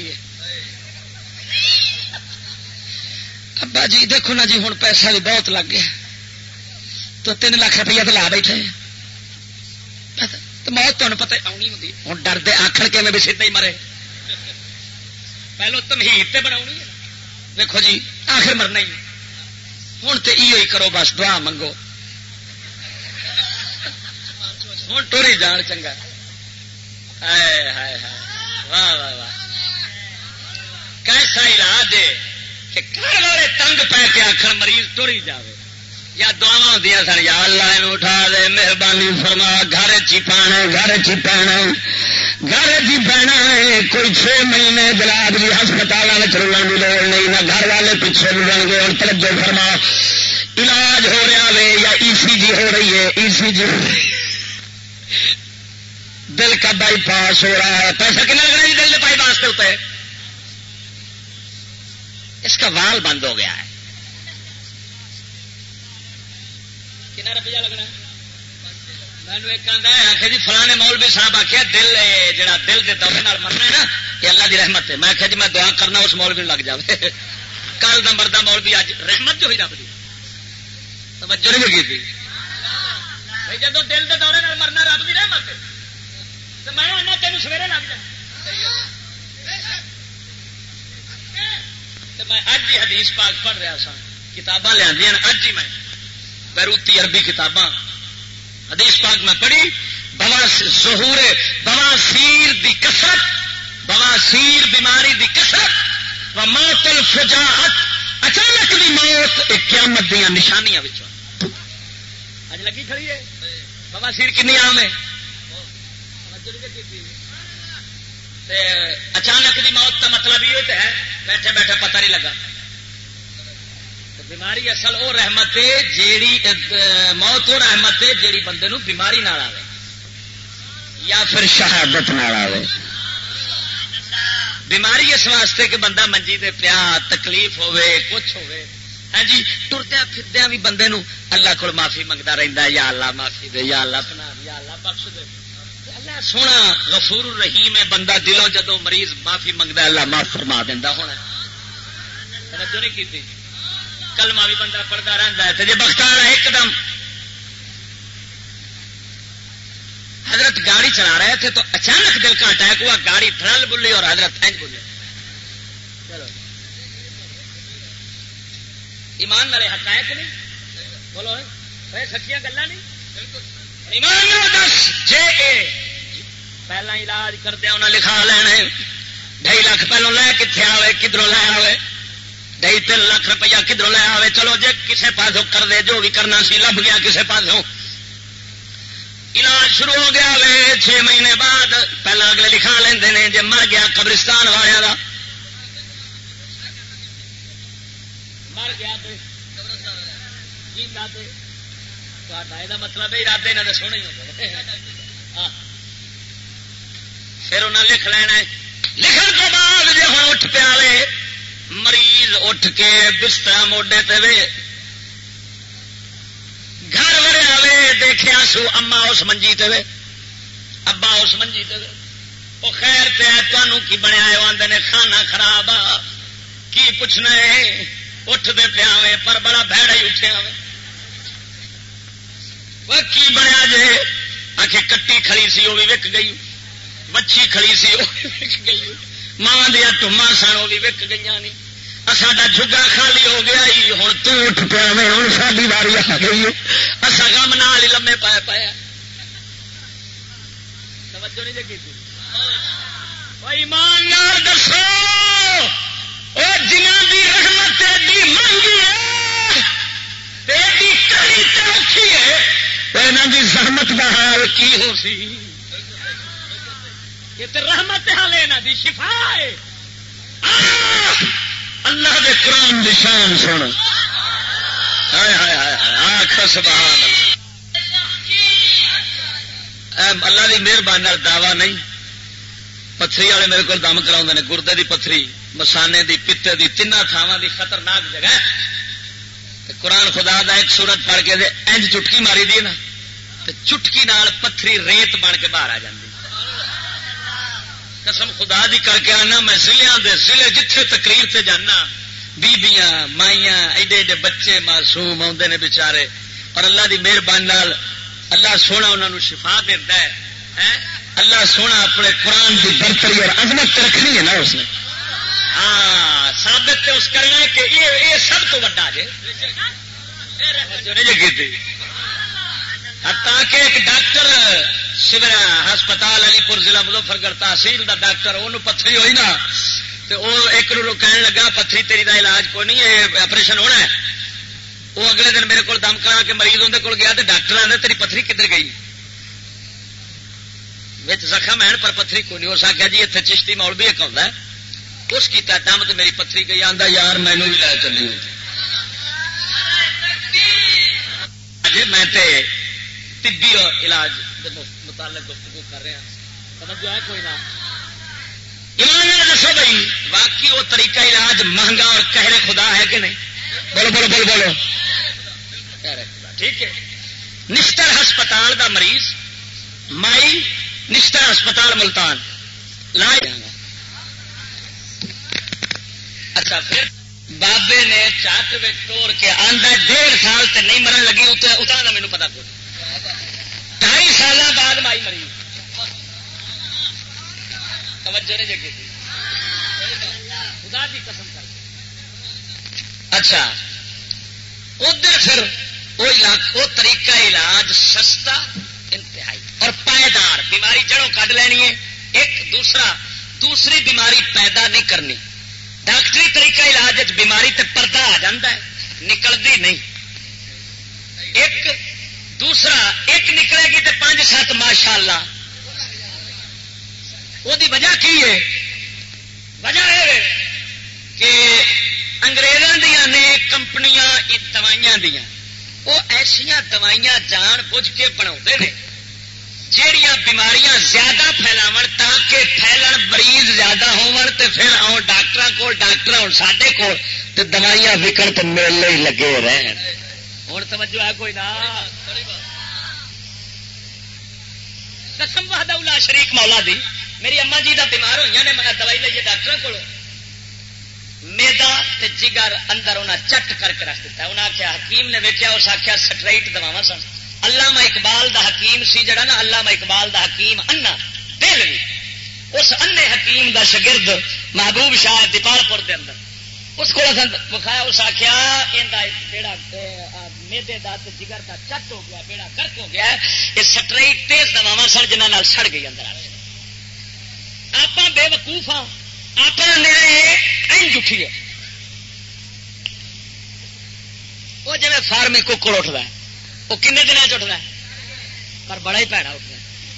ابا جی دیکھو نا جی ہوں پیسہ بھی بہت لگ گیا تو 3 لاکھ روپیہ تو لا بیٹھے تو موت تمہیں پتہ آنی ہوں. ہوں ڈردے آخر کے میں بھی سیدھا ہی مرے. پہلو تمہید تے بناونی ہے. دیکھو جی آخر مرنا ہی ہوں تو ہی کرو بس دعا منگو ہوں ٹوری جان چنگا. ہائے ہائے ہائے واہ واہ واہ کیسا علاج ہے کہ گھر والے تنگ پہ کے آخر مریض ٹوری جائے. یا دعا ہوں سن یا اللہ اٹھا دے مہربانی فرما گھر چی پانا گھر چی پانا گھر چی پینا ہے. کوئی 6 مہینے جناب جی ہسپتال رلن کی لوڑ نہیں نہ گھر والے پیچھے رلن گے. اور توجہ فرما علاج ہو رہا ہے یا ای سی جی ہو رہی ہے ای سی جی دل کا بائی پاس ہو رہا ہے. پیسہ کتنا لگ رہا ہے دل کے بائی پاس کے اوپر اس کا وال بند ہو گیا ہے. کتنا روپیہ لگنا مینو ایک آخر جی فلانے مولوی صاحب آخیا دل جہاں دل کے دورے مرنا ہے نا یہ اللہ کی رحمت ہے. میں آخیا جی میں دعا کرنا اس مولوی لگ جائے. کل کا مردہ مولوی اج رحمت جو ہوئی رب کی توجہ نہیں کی بھائی جب دل کے دورے مرنا رب کی رحمت ہے تو میں آنا تین سویرے لگ جائے. میں اج ہی حدیث پاک پڑھ رہا سا کتاباں لیا اج ہی میں بیروتی عربی کتاباں حدیث پاک میں پڑھی. ظہور بواسیر دی کثرت بواسیر بیماری دی کثرت و موت الفجاعت اچانک دی موت ایک قیامت دیا نشانیاں اج لگی کھڑی ہے. بواسیر کنی عام ہے اچانک دی موت کا مطلب یہ تو ہے بیٹھے بیٹھے پتہ نہیں لگا. بیماری اصل وہ رحمت ہے جیڑی موت وہ رحمت ہے جیڑی بندے نو بیماری نال آوے یا پھر شہادت نال آوے. بیماری اس واسطے کہ بندہ منجی تے پیا تکلیف ہوے کچھ ہوے ہاں جی ٹردیا پھردیا بھی بندے نو اللہ کو معافی منگتا رہتا یا اللہ معافی دے یا اللہ پناہ یا اللہ بخش دے. اللہ سونا غفور الرحیم ہے. بندہ دلوں جدوں مریض معافی منگتا اللہ معاف فرما دینا. ہونا توجہ نہیں کی تھی. کلمہ بھی بندہ پڑھتا رہتا ہے. جی بختار ہے ایک دم حضرت گاڑی چلا رہے تھے تو اچانک دل کا اٹیک ہوا. گاڑی ڈرل بلی اور حضرت پھینک بولے. چلو ایمان والے حقائق نہیں بولو سچیاں گلا نہیں. ایمان دس جے پہلا علاج کردیا انہیں لکھا لینا 2.5 لاکھ پہلو لے کتنے آئے کدھروں لے آئے 2.5-3 لاکھ روپیہ کدھروں لے آئے. چلو جی کسے پاسوں کر دے جو بھی کرنا سی لب گیا کسے پاسوں. علاج شروع ہو گیا وے 6 مہینے بعد پہلا اگلے لکھا لیندے نے جے مر گیا قبرستان والے کا مر گیا مطلب ارادے یہاں کے سونے ہی ہوتے. پھر انہیں لکھ لینا لکھن کے بعد جی ہوں اٹھ پیا وے مریض اٹھ کے بستر موڈے تے وے گھر وریا وے دیکھا سو اما اس منجی تے وے ابا اس منجی تے وے. وہ خیر پہ تمہوں کی بنیا ہے آدھے نے کھانا خراب آ کی پوچھنا ہے اٹھ دے پیا وے پر بڑا بھڑا ہی اٹھیا وے. وہ کی بنیا جے آ کے کٹی کھڑی سی وہ بھی وک گئی مچھی کھڑی سی وہ بھی وک گئی ماں دیا ٹما سن وہ بھی وک گئی نہیں. ساڈا جگا خالی ہو گیا ہوں تو اٹھ پیا میں ہوں ساری واری آ گئی اصا غم نال ہی لمے پایا پایا. توجہ نہیں جگی ایمان نال دسو وہ جنہاں دی رحمت ایڈی مہنگی ہے ایڈی کڑی چوکھی ہے یہاں دی زحمت کا حال کی ہو سی. یہ تو رحمت حال ہے دی شفا ہے. اللہ دے قرآن دی شان سن آخ سبحان اللہ. اللہ دی مہربانی دعوی نہیں پتھری والے میرے کو دم کرا نے، گردے دی پتھری، مسانے دی، پتے دی، تین تھاواں دی خطرناک جگہ. قرآن خدا دا ایک سورت پڑھ کے انج چٹکی ماری دی نا، چٹکی نال پتھری ریت بن کے باہر آ جاتی. قسم خدا دی کر کے آنا، میں ضلع دے ضلع جتھے تقریر سے جانا، بیبیاں مائیاں ایڈے ایڈے بچے معصوم آتے ہیں بچارے، اور اللہ دی مہربانی نال اللہ سونا انہوں نے شفا دیتا ہے. اللہ سونا اپنے قرآن کی برتری اور عظمت رکھنی ہے نا اس نے. ہاں ثابت اس کرنا ہے کہ یہ سب تو بڑا جی تاکہ ایک ڈاکٹر سورا ہسپتال علی پور ضلع مظفر گڑھ تحصیل دا ڈاکٹر انہوں پتھری ہوئی نا، تو وہ ایک کہنے لگا پتھری تیری دا علاج کوئی نہیں ہے، آپریشن ہونا ہے. وہ اگلے دن میرے کو دم کرا کے مریض اندر کول گیا تو ڈاکٹر آدھے تیری پتھری کدھر گئی؟ زخم ہے پر پتھری کوئی نہیں. اس آخیا جی اتنے چشتی مولوی ایک آتا ہے، اس کیتا دم تو میری پتھری گئی. آندا یار مینو بھی لے چلی. میں طبی علاج متعلق گفتگو کر رہا، سمجھ ہے کوئی نہ. ایمان دسو بھائی واقعی وہ طریقہ علاج مہنگا اور قہر خدا ہے کہ نہیں؟ بولو بولو بولو بولو. ٹھیک ہے. نشتر ہسپتال دا مریض مائی نشتر ہسپتال ملتان لا جانا. اچھا پھر بابے نے چاٹ توڑ کے آندہ 1.5 سال سے نہیں مرن لگی اتنا مینو پتا کو 2.5 سال بعد مائی مری. توجہ نہیں جگہ خدا کی قسم کر. اچھا ادھر پھر وہ طریقہ علاج سستا انتہائی اور پائیدار، بیماری جڑوں کڈ لینی ہے، ایک دوسری بیماری پیدا نہیں کرنی. ڈاکٹری طریقہ علاج بیماری تے پردہ آ جاتا ہے، نکلتی نہیں. ایک نکلے گی تو 5-7 ماشاء اللہ. وہ وجہ کی ہے؟ وجہ ہے کہ انگریزوں دیا نے کمپنیاں دوائیاں دیا وہ ایسیا دوائیاں جان بوجھ کے بنا جہیا بیماریاں زیادہ پھیلاو تاکہ پھیلن مریض زیادہ پھر آؤ ڈاکٹر کو، ڈاکٹر ہوں سڈے کو دوائیاں وکن تو میلے ہی لگے رہن. ہوں توجہ ہے کوئی نہ. قسم وحدہ لا شریک مولا دی میری اما جی دا بیمار ہوئی نے، میں دوائی لئیے ڈاکٹر کو، میدا تے جگر اندر انہیں چٹ کر کے رکھ دیتا. انہیں آخیا، حکیم نے ویکیا اس آخیا سٹرائٹ دواواں سن. علامہ اقبال دا حکیم سی جڑا نا، علامہ اقبال دا حکیم انا دہلوی، اس انے حکیم دا شگرد محبوب شاہ دیپال پور دے اندر اس کو بخایا. اس آخیا بیڑا میدے دا تے جگر دا چٹ ہو گیا، بیڑا گرک ہو گیا. یہ سٹرائٹ تیز دواواں سن جنہاں سڑ گئی اندر. آپ بے وقوف ہاں، آپ اینج اٹھیے وہ جی فارمی ککڑ اٹھتا ہے وہ کن دن چٹتا ہے پر بڑا ہی پیڑا اٹھتا ہے.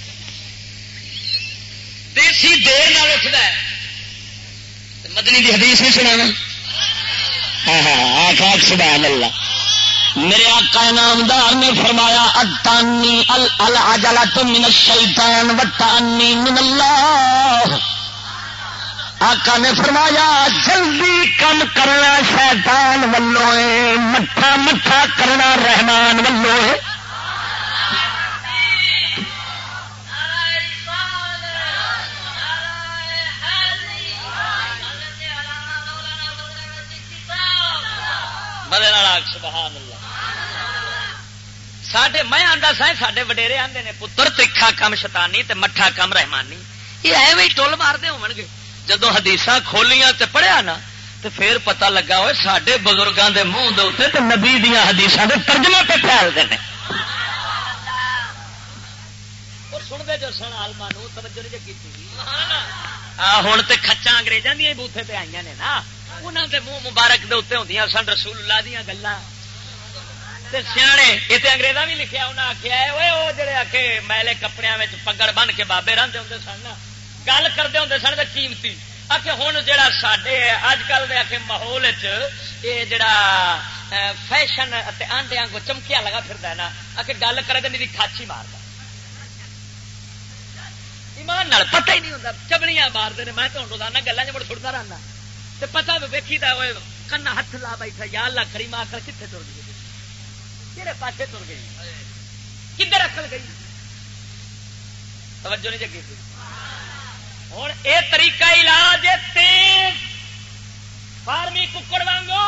دیسی دیر نال اٹھتا ہے. مدنی دی حدیث نہیں سنا؟ ہاں سبحان اللہ. میرے آقا نامدار نے فرمایا اتانی العجلۃ من الشیطان والتانی من اللہ. آقا نے فرمایا جلدی کم کرنا شیطان ولوں ہے، مٹھا مٹھا کرنا رحمان ولوں ہے. سبحان اللہ. ساڈے میں آندا سا ساڈے وڈیرے آندے نے پتر تکھا کم شیطانی تے مٹھا کم رحمانی. یہ ایویں ٹول مارتے ہون گے. جدو حدیث کھولیاں تے پڑھیا نا تو پھر پتہ لگا ہوئے ساڈے بزرگاں دے منہ دے اوتے تے نبی دیاں حدیثاں دے ترجمے پہ پھیلدے نے. اور سن دے جو سن عالماں نوں توجہ نہیں کیتی. ہن تے کھچاں انگریزاں دیاں بوتھے تے آئیاں نے نا، انہاں دے منہ مبارک دے اوتے ہوندیاں سن رسول اللہ دیاں گلاں. تے سیانے یہ تے انگریزاں بھی لکھیا انہاں آکھیا اوئے او جڑے آکھے میلے کپڑیاں وچ پگڑ بن کے بابے رہندے ہوندے سن گل کرتے ہوں سن قیمتی. آخر ہوں جا سڈے اج کل کے ماحول یہ جڑا فیشن آنڈیا کو چمکیا لگا پھرتا ہے نا، آ کے گل کرے تو میری کھاچی مارتا. ایمان نال پتہ ہی نہیں ہوتا چبڑیاں مارتے ہیں میں تو روزانہ گلیں مڑ سڑتا رہنا تو پتا ویکھی کنا ہاتھ لا بیٹھا یا اللہ کریم آ کر کتنے تر گئی کہڑے پاسے تر گئی کدھر اکل گئی توجہ نہیں جگی ہوں یہ طریقہ علاج تیز فارمی ککڑ وانگو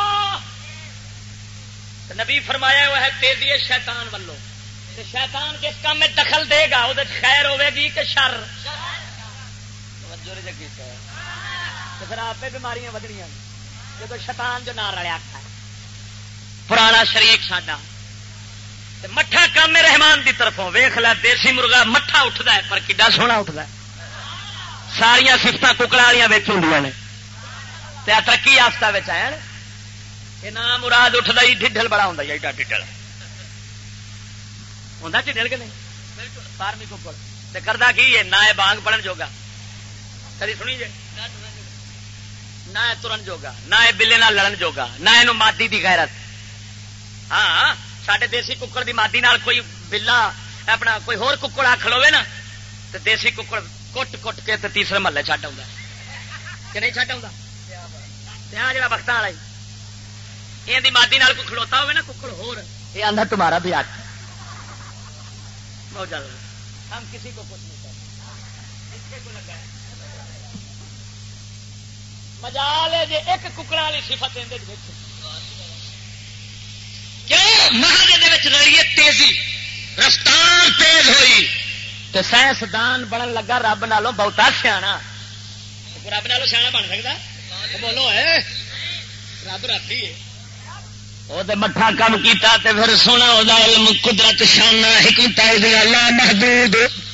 نبی فرمایا وہ ہے تیزی شیطان والو شیطان جس کام میں دخل دے گا وہ خیر ہوے گی کہ شر توجہ نہیں جگی تو پھر آپ بیماریاں ودنیاں جب شیطان جو نہ رلیا پرانا شریک ساڈا مٹھا کام رحمان دی طرفوں ویخ ل دیسی مرغا مٹھا اٹھتا ہے پر کڈا سونا اٹھتا ہے ساریا سفت ککڑا والی ہوں نے ترقی یافتہ آئے یہ نام مراد اٹھتا ہی ڈھڈل بڑا ہوں ایڈا ڈھڈل ہوں ڈھڈل کہ نہیں فارمی ککڑ کرتا کی ہے نہ بانگ پڑھن جوگا کدی سنی جی نہ ترن جوگا نہ بلے نال لڑن جوگا نہ یہ مادی دی غیرت ہاں سڈے دیسی ککڑ دی مادی نال کوئی بلا اپنا کوئی ہور ککڑ آ کھلوے نا تو دیسی ککڑ کٹ کٹ کے تیسرے محلے چڈ آ کہ نہیں چڈ آ جا وقت والا یہ مادی نال کوئی کھلوتا ہوئے نا ککڑ ہور یہ آدھا تمہارا بھی آٹھ ہم کسی کو کچھ نہیں کرتے مجال ہے جی ایک ککڑا والی صفت رلیے تیزی رفتار تیز ہوئی تو سائنسدان بنن لگا رب نالوں بہتا سیاح رب نالوں سیاح بن سکتا بولو ہے رب رب ہی ہے وہ مٹھا کام کیتا تے پھر سونا وہ علم قدرت شانہ حکمت اللہ محدود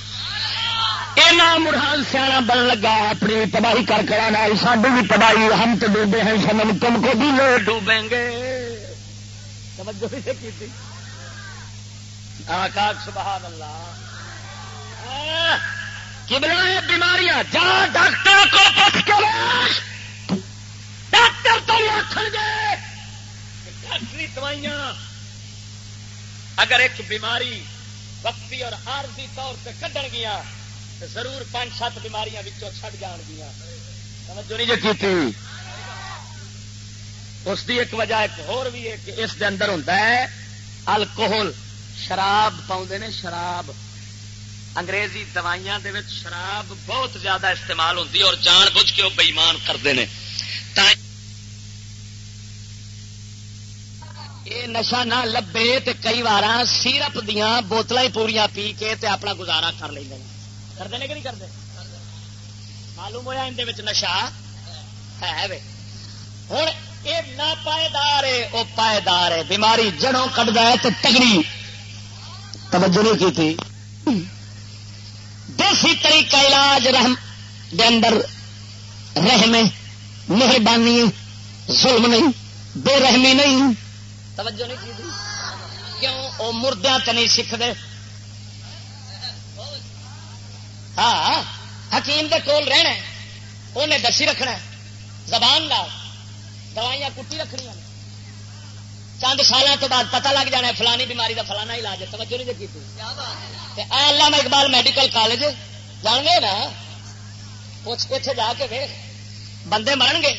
مرحال سیاح بن لگا اپنی تباہی کر کرانا ساڈی بھی تباہی ہم تو ڈوبے ہیں سمجھ تم کو بھی لے ڈوبیں گے سبحان اللہ کی بنا بیماریاں جا ڈاکٹر کو پوچھ کے ڈاکٹر تو آخر گے ڈاکٹری دوائیاں اگر ایک بیماری وقتی اور عارضی طور پہ کڈن گیا تو ضرور 5-7 بیماریاں چھڑ جان گیا توجہ نہیں جو کی اس دی ایک وجہ ایک اور بھی ہے کہ اس دے اندر ہوتا ہے الکوہل شراب پاؤں نے شراب انگریزی دوائیاں دے وچ شراب بہت زیادہ استعمال ہوتی اور جان بوجھ کے وہ بےمان کرتے ہیں یہ نشا نہ لبے تو کئی بار سیرپ دیا بوتل پوریا پی کے تے اپنا گزارا کر لیں کرتے ہیں کہ نہیں کرتے معلوم ہوا اندر نشا ہے ہوں یہ نہ پائیدار ہے وہ پائیدار ہے بیماری جڑوں کٹتا ہے تو تگڑی توجہ نہیں کی تھی دیسی طریقہ علاج رحم دے اندر رحم مہربانی ظلم نہیں بے رحمی نہیں توجہ نہیں کی تھی کیوں وہ مردیاں تو نہیں سیکھتے ہاں حکیم دے کول رہنا انہیں دسی رکھنا زبان لا دوائیاں کٹی رکھنی چند سالوں تو بعد پتہ لگ جانا فلانی بیماری کا فلانا علاج ہے توجہ نہیں کی علامہ اقبال میڈیکل کالج جان گے نا پوچھ کے جا کے ویخ بندے مرن گے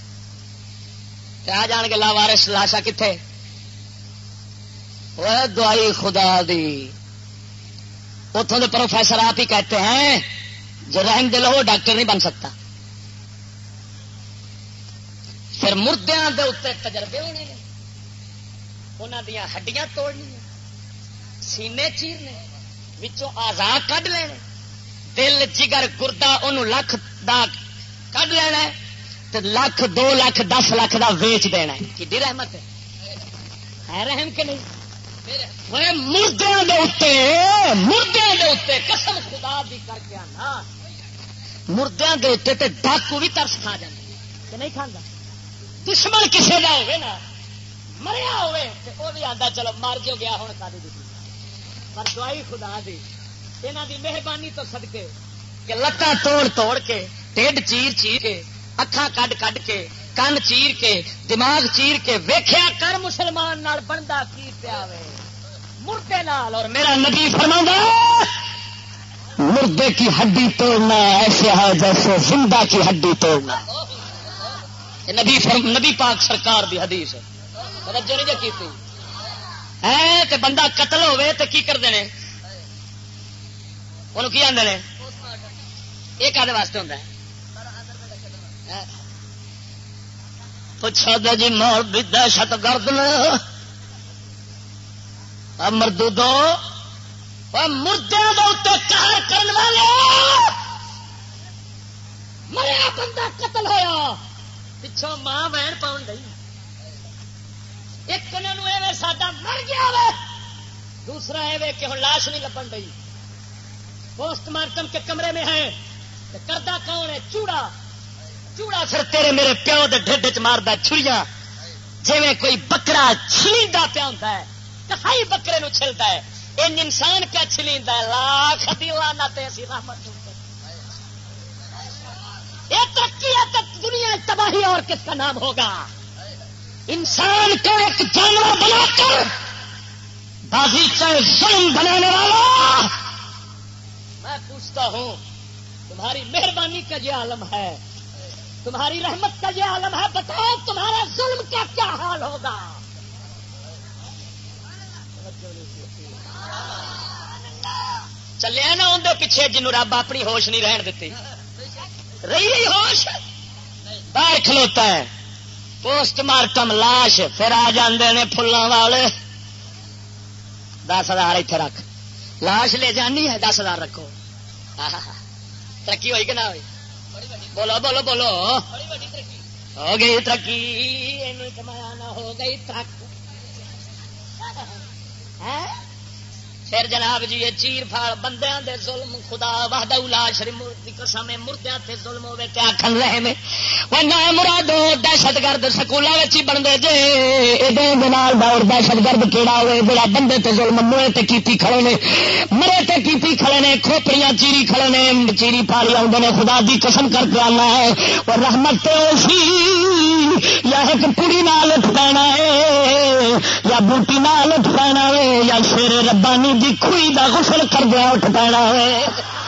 آ جان گے لاوارس لاشا کتنے دعائی خدا دی اتوں کے پروفیسر آپ ہی کہتے ہیں جو رحم دل ہو ڈاکٹر نہیں بن سکتا پھر مردیاں دے اتنے تجربے ہونے نے انہوں دیا ہڈیاں توڑنی سینے چیرنے وچوں آزاد کڈ لینے دل جگر گردا انہوں لکھ دا کڈ لینا تو 1 لاکھ 2 لاکھ 10 لاکھ دا ویچ دینا کی رحمت ہے رحم کہ نہیں مردیاں دے اتنے قسم خدا دی کر کے آنا مردیاں دے اتنے تے ڈاکو بھی ترس کھا جاندے کہ نہیں کھانا دشمن کسی کا ہوئے نا مریا ہوئے وہ بھی آتا چلو مر جو گیا ہوں کھا دی پر دعائی خدا دی یہاں دی مہربانی تو صدقے کہ لتاں توڑ توڑ کے ٹھڈ چیر چیر کے اکھاں کڈ کڈ کے کن چیر کے دماغ چیر کے ویکھیا کر مسلمان نال بندا کی پیا وے مردے نال اور میرا نبی فرماوندا مردے کی ہڈی توڑنا ایسے ہے جیسے زندہ کی ہڈی توڑنا. نبی پاک سرکار دی حدیث ہے. توجہ نہیں جی کی تے بندہ قتل ہوئے تے کی کرتے ہیں انہوں کی آدھے یہ کدے واسطے ہوتا ہے پوچھا دے جی مول بھی دہشت گرد مردو دو مردے قہر کرنے والے مریا بندہ قتل ہویا پچھوں ماں بہن پاؤن گئی ایک ایویں ساڈا مر گیا وے دوسرا ایویں کہ ہوں لاش نہیں لبن گئی پوسٹ مارٹم کے کمرے میں ہے کردہ کون ہے چوڑا چوڑا پھر تیرے میرے پیو دے ڈھڈ چ ماردا چھریاں جویں کوئی بکرا چھلیندا پیا ہوندا ہے کسائی بکرے نو چھلدا ہے ان انسان کیا چھلیندا ہے لاکھ دی لعنت اسی رحمت یہ ترقی ہے تو دنیا تباہی اور کس کا نام ہوگا انسان کو ایک جانور بنا کر باغیچہ ظلم بنانے والا میں پوچھتا ہوں تمہاری مہربانی کا یہ عالم ہے تمہاری رحمت کا یہ عالم ہے بتاؤ تمہارا ظلم کا کیا حال ہوگا چلے نا اندر پیچھے جنوں رب اپنی ہوش نہیں رہن دیتی رہی ہوش باہر کھلوتا ہے پوسٹ مارٹم لاش پھر آ جاندے نے پھلاں والے 10,000 اتنے رکھ لاش لے جانی ہے 10,000 رکھو ترقی ہوئی کہ نہ ہوئی بولو بولو بولو ہو گئی ترقی کمایا نہ ہو گئی ترقی پھر جناب جی یہ چیر پھاڑ بندیاں دے ظلم خدا وحدہ لا شریک دی قسم مردیاں تے ظلم ہوے تے آکھن رہے نے وہ نہ مرادو دہشت گرد سکولاں وچ ہی بندے جے ایڈے دے نال دور دہشت گرد کیڑا ہوئے جڑا بندے تے ظلم موئے تے کیتی کھڑے نے مرے تے کیتی کھڑے نے کھوپڑیاں چیری کھڑے نے چیری پھاڑی آوندے نے خدا دی قسم کر کے آنا ہے اور رحمت تے اوسی یا ایک پوری نال اٹھ پینا ہے یا بوٹی نال اٹھ پینا ہے یا شیر ربانی دی کھوئی دا غسل کر دیا اٹھ پینا ہے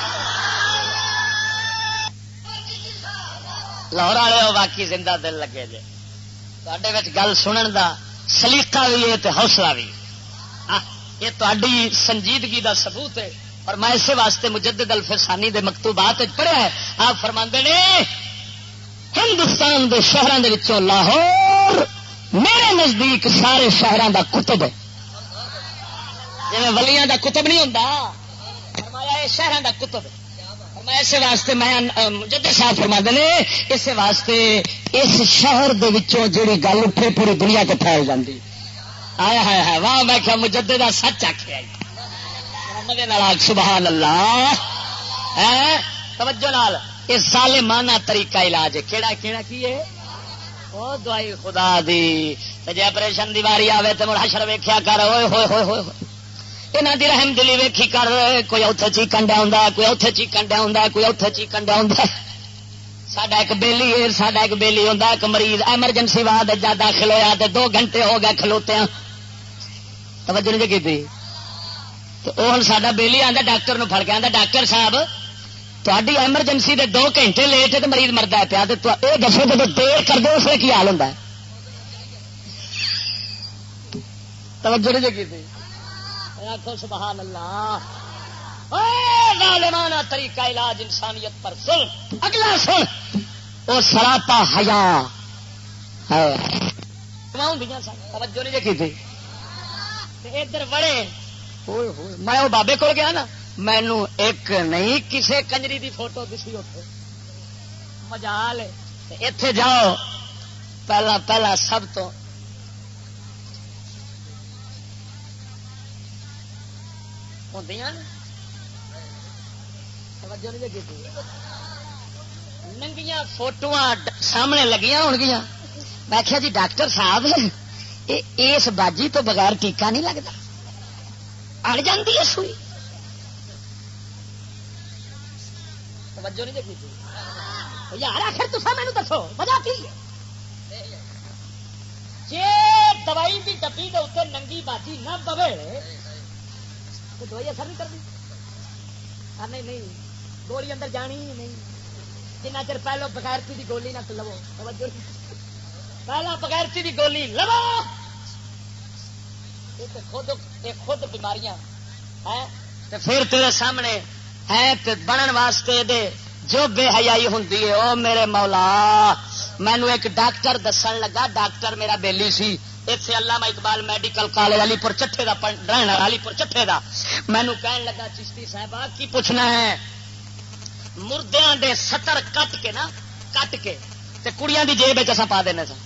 لاہور والے واقعی زندہ دل لگے جے تواڈے وچ گل سنن دا سلیقہ بھی ہے تے حوصلہ بھی یہ تہاڈی سنجیدگی دا ثبوت ہے اور میں اسی واسطے مجدد الفسانی دے مکتوبات پڑھیا ہے آپ فرماندے نے ہندوستان دے شہراں دے وچوں لاہور میرے نزدیک سارے شہراں دا قطب ہے جی ولیاں دا کتب نہیں ہوں فرمایا یہ شہراں دا کتب میں اس واسطے میں مجدد صاحب فرما نے اس واسطے اس شہر دے وچوں جڑی گل اٹھے پوری دنیا تے پھیل جاندی آیا ہے واہ میں کہ مجدد دا سچ آکھیا محمد نال سبحان اللہ توجہ نال اس ظالمانہ طریقہ علاج ہے کیڑا کیڑا کی ہے او دعائی خدا دی تے جے آپریشن دی واری آوے تے مڑ حشر ویکھیا کر اوئے ہوئے ہوئے ہوئے انہاں دی رحم دلی ویکھی کر کوئی اوتھے چیکن ڈیا ہوندا کوئی اوتھے چیکن ڈیا ہوندا کوئی اوتھے چیکن ڈیا ہوندا ساڈا ایک بیلی ہے ساڈا ایک بیلی ہوندا ایک مریض ایمرجنسی وارڈ جا داخل ہویا تے 2 گھنٹے ہو گئے کھلوتیاں توجہ نہیں کیتی تے او ہن ساڈا بیلی آندا ڈاکٹر نو پھڑ کے آندا ڈاکٹر صاحب تہاڈی ایمرجنسی دے 2 گھنٹے لیٹ ہے تے مریض مردا پیا تے اے دسو جدوں دیر کر دو اس ویلے کی حال ہوندا ہے توجہ نہیں کیتی آخو سبحان اللہ ظالمانہ طریقہ علاج انسانیت پر ظلم اگلا سن وہ سراپا حیا توجہ نہیں کی تھی ادھر بڑے میں وہ بابے کو گیا نا مینو ایک نہیں کسے کنجری دی فوٹو دسی اتنے مجال اتے جاؤ پہلا پہلا سب تو ننگیاں فوٹو سامنے لگیاں ہو گیا میں کہا جی ڈاکٹر صاحب اس باجی تو بغیر ٹیکا نہیں لگتا اڑ جاتی ہے سوئی توجہ نہیں دیکھی یار آخر تصا مینو دسو وجہ کی جی دوائی کی ڈبی کے اتنے ننگی باجی نہ پوے دوائی اثر نہیں کرتی نہیں گولی اندر جانی ہی نہیں، جنہ چر پہلو بغیرتی دی گولی نہ لو، پہلا بغیرتی دی گولی لو، خود بیماریاں ہے پھر تیرے سامنے ہے بنن واسطے دے جو بے حیائی ہوندی ہے۔ او میرے مولا، مینو ایک ڈاکٹر دسن لگا، ڈاکٹر میرا بیلی سی اتنے علامہ اقبال میڈیکل کالج علی پور چٹھے دا رہنا، علی پور چٹھے دا، مینو کہن لگا چشتی صاحبہ کی پوچھنا ہے، مردیاں دے سطر کٹ کے نا کٹ کے تے کڑیاں دی جیب وچ اساں پا دینے سن،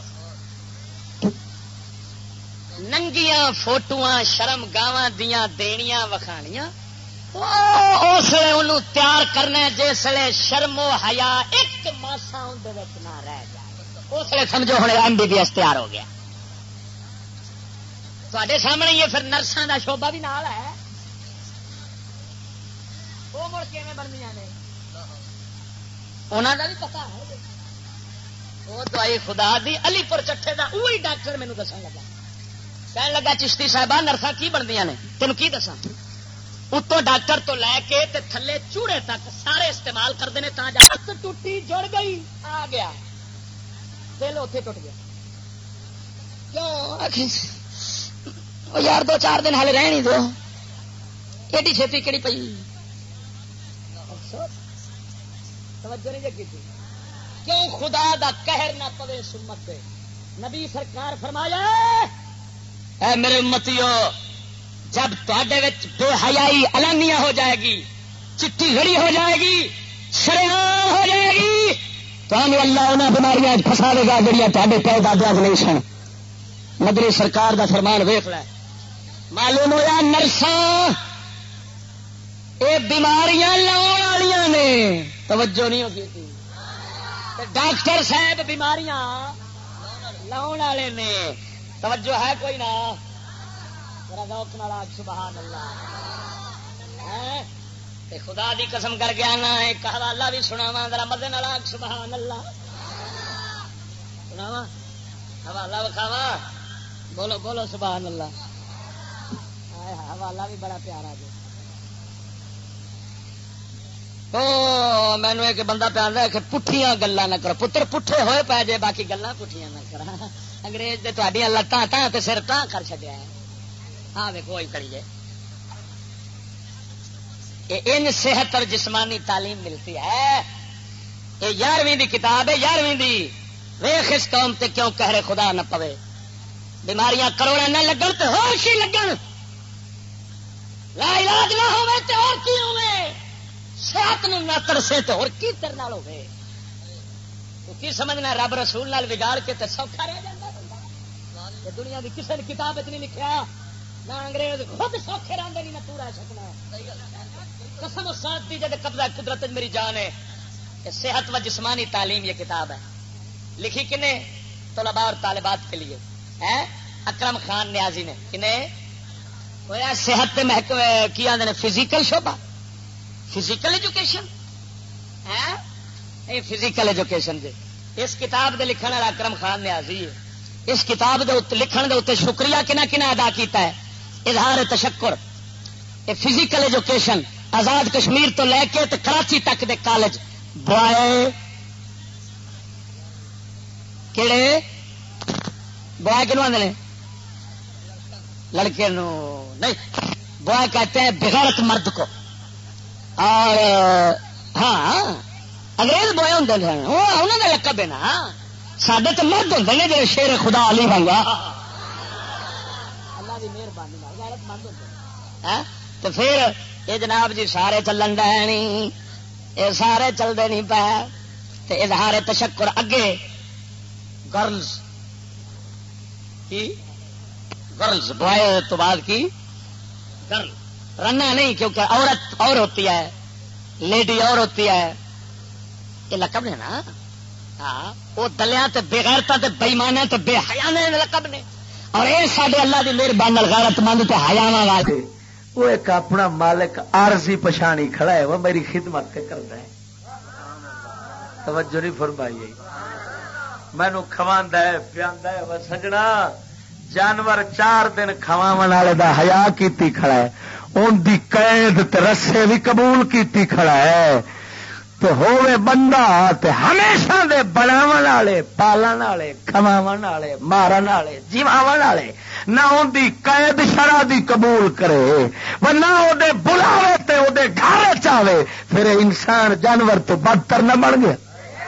ننگیاں فوٹواں شرم گاواں دیاں دینیاں وکھانیاں، اس لیے انہوں تیار کرنا جسے شرم و حیا ایک ماسا اندر نہ رہ جائے، اس لیے سمجھو ہوں MBBS تیار ہو گیا۔ تے سامنے یہ پھر نرساں دا شعبہ بھی نال ہے، وہ مڑ کے بننیاں نے انہوں کا بھی پتا ہے، وہ دوائی خدا دی علی پور چٹھے دا وہی ڈاکٹر مینوں دسن لگا، کہن لگا چشتی صاحبہ نرساں کی بندیاں نے تینوں کی دساں، اتوں ڈاکٹر تو لے کے تے تھلے چوڑے تک سارے استعمال کرتے ہیں، تا جا ٹوٹی جڑ گئی آ گیا دل اتے ٹوٹ گیا، کیوں یار 2-4 دن ہالے رہنی دو، ایڈی چھتی کہڑی پی، توجہ نہیں کی کیوں خدا دا قہر نہ پوے سمت دے، نبی سرکار فرمایا اے میرے امتیو جب تے بے حیائی علانیہ ہو جائے گی، چٹی گھڑی ہو جائے گی، شریعام ہو جائے گی، تو اللہ انہاں بیماریاں پھسا دے گا جڑیاں تے پے دادیاں نہیں سن۔ مدنی سرکار دا فرمان ویکھ لے، معلوم ہوا نرساں اے بیماریاں لاؤن والیاں نے، توجہ نہیں ہوگی تھی، ڈاکٹر صاحب بیماریاں لاؤن والے نے، توجہ ہے کوئی نہ؟ سبحان اللہ، خدا دی قسم کر گیا نا، ایک حوالہ بھی سناواں ذرا مزے نال، سبحان اللہ سناواں، حوالہ وکھاواں، بولو بولو سبحان اللہ، حوالہ بھی بڑا پیارا جی۔ او مینو ایک بندہ پہ آتا ہے کہ پٹھیاں گلاں نہ کرو، پتر پٹھے ہوئے پی جے باقی گلاں پٹھیاں نہ کرا، انگریز دے تہاڈیاں لتاں تاں تے سر تاں کر چھڈیا ہے، ہاں ویکھو وہی کریے، ان صحت اور جسمانی تعلیم ملتی ہے، یہ 11ویں دی کتاب ہے، 11ویں دی، ویخ اس قوم تے کیوں قہر خدا نہ پوے، بیماریاں کروڑا نہ لگن تے ہوش ہی لگن، لا علاج نہ ہوے تے اور کی ہوے، صحت نو نہ ترسے تے اور کی تر نال ہوے، تو کی سمجھنا رب رسول نال بگاڑ کے تے سوکھا رہ جاندا بندہ، دنیا دی کسے نے کتاب وچ نہیں لکھیا، نہ انگریز خود سوکھے رہندے نہیں، نہ پورا سکنا، قسم و ساتھ دی جے قبضہ قدرت میری جان ہے، کہ صحت و جسمانی تعلیم یہ کتاب ہے، لکھی کنے؟ طلباء اور طالبات کے لیے ہے، اکرم خان نیازی نے، کنے ہویا صحت تے محکمہ کی آندے نے فزیکل شعبہ، فزیکل ایجوکیشن ہے، یہ فزیکل ایجوکیشن دے اس کتاب دے لکھن والا اکرم خان نیازی ہے، اس کتاب دے لکھن دے اوتے شکریہ کنا کنا ادا کیتا ہے، اظہار تشکر، یہ فزیکل ایجوکیشن آزاد کشمیر تو لے کے تو کراچی تک دے کالج، بوائے کہڑے بوائے کنو آدھے نے، لڑکے نو نہیں، بوائے کہتے ہیں بغیرت مرد کو، اور ہاں انگریز بوائے ہوں انہوں نے لقب ہے نا، سڈے تو مرد ہوں نے جی شیر خدا علی بنگا، اللہ کی مہربانی غیرت مند ہوتے، تو پھر یہ جناب جی سارے چلن ڈے نہیں، یہ سارے چلتے نہیں پے، اظہار تشکر اگے گرلز کی، گرلز بوائے تو بعد کی گرل، رنا نہیں کیونکہ عورت اور ہوتی ہے، لیڈی اور ہوتی ہے، یہ لقب نے نا، ہاں وہ دلیاں تے بے غیرتاں تے بے ایماناں تے بے حیاں نے لقب نے، اور یہ سارے اللہ دی مہربانی غیرت مند تے حیاواں والے، وہ ایک اپنا مالک عارضی پچھانی کھڑا ہے، وہ میری خدمت تے کرتا ہے، توجہ نہیں فرمائی، مینو کھواندا ہے پیاندا ہے، وہ سجنا جانور 4 دن کھواون والے دا حیا کیتی کھڑا ہے، ان دی قید تے رسے بھی قبول کیتی کھڑا ہے تے ہوے بندہ تے ہمیشہ دے بناون والے پالن والے کھواون والے مارن والے جیواون والے نہ ان دی قید شرع دی قبول کرے و نہ او دے بلاوے تے او دے گھر چاوے پھر انسان جانور تو بدتر نہ بن گیا.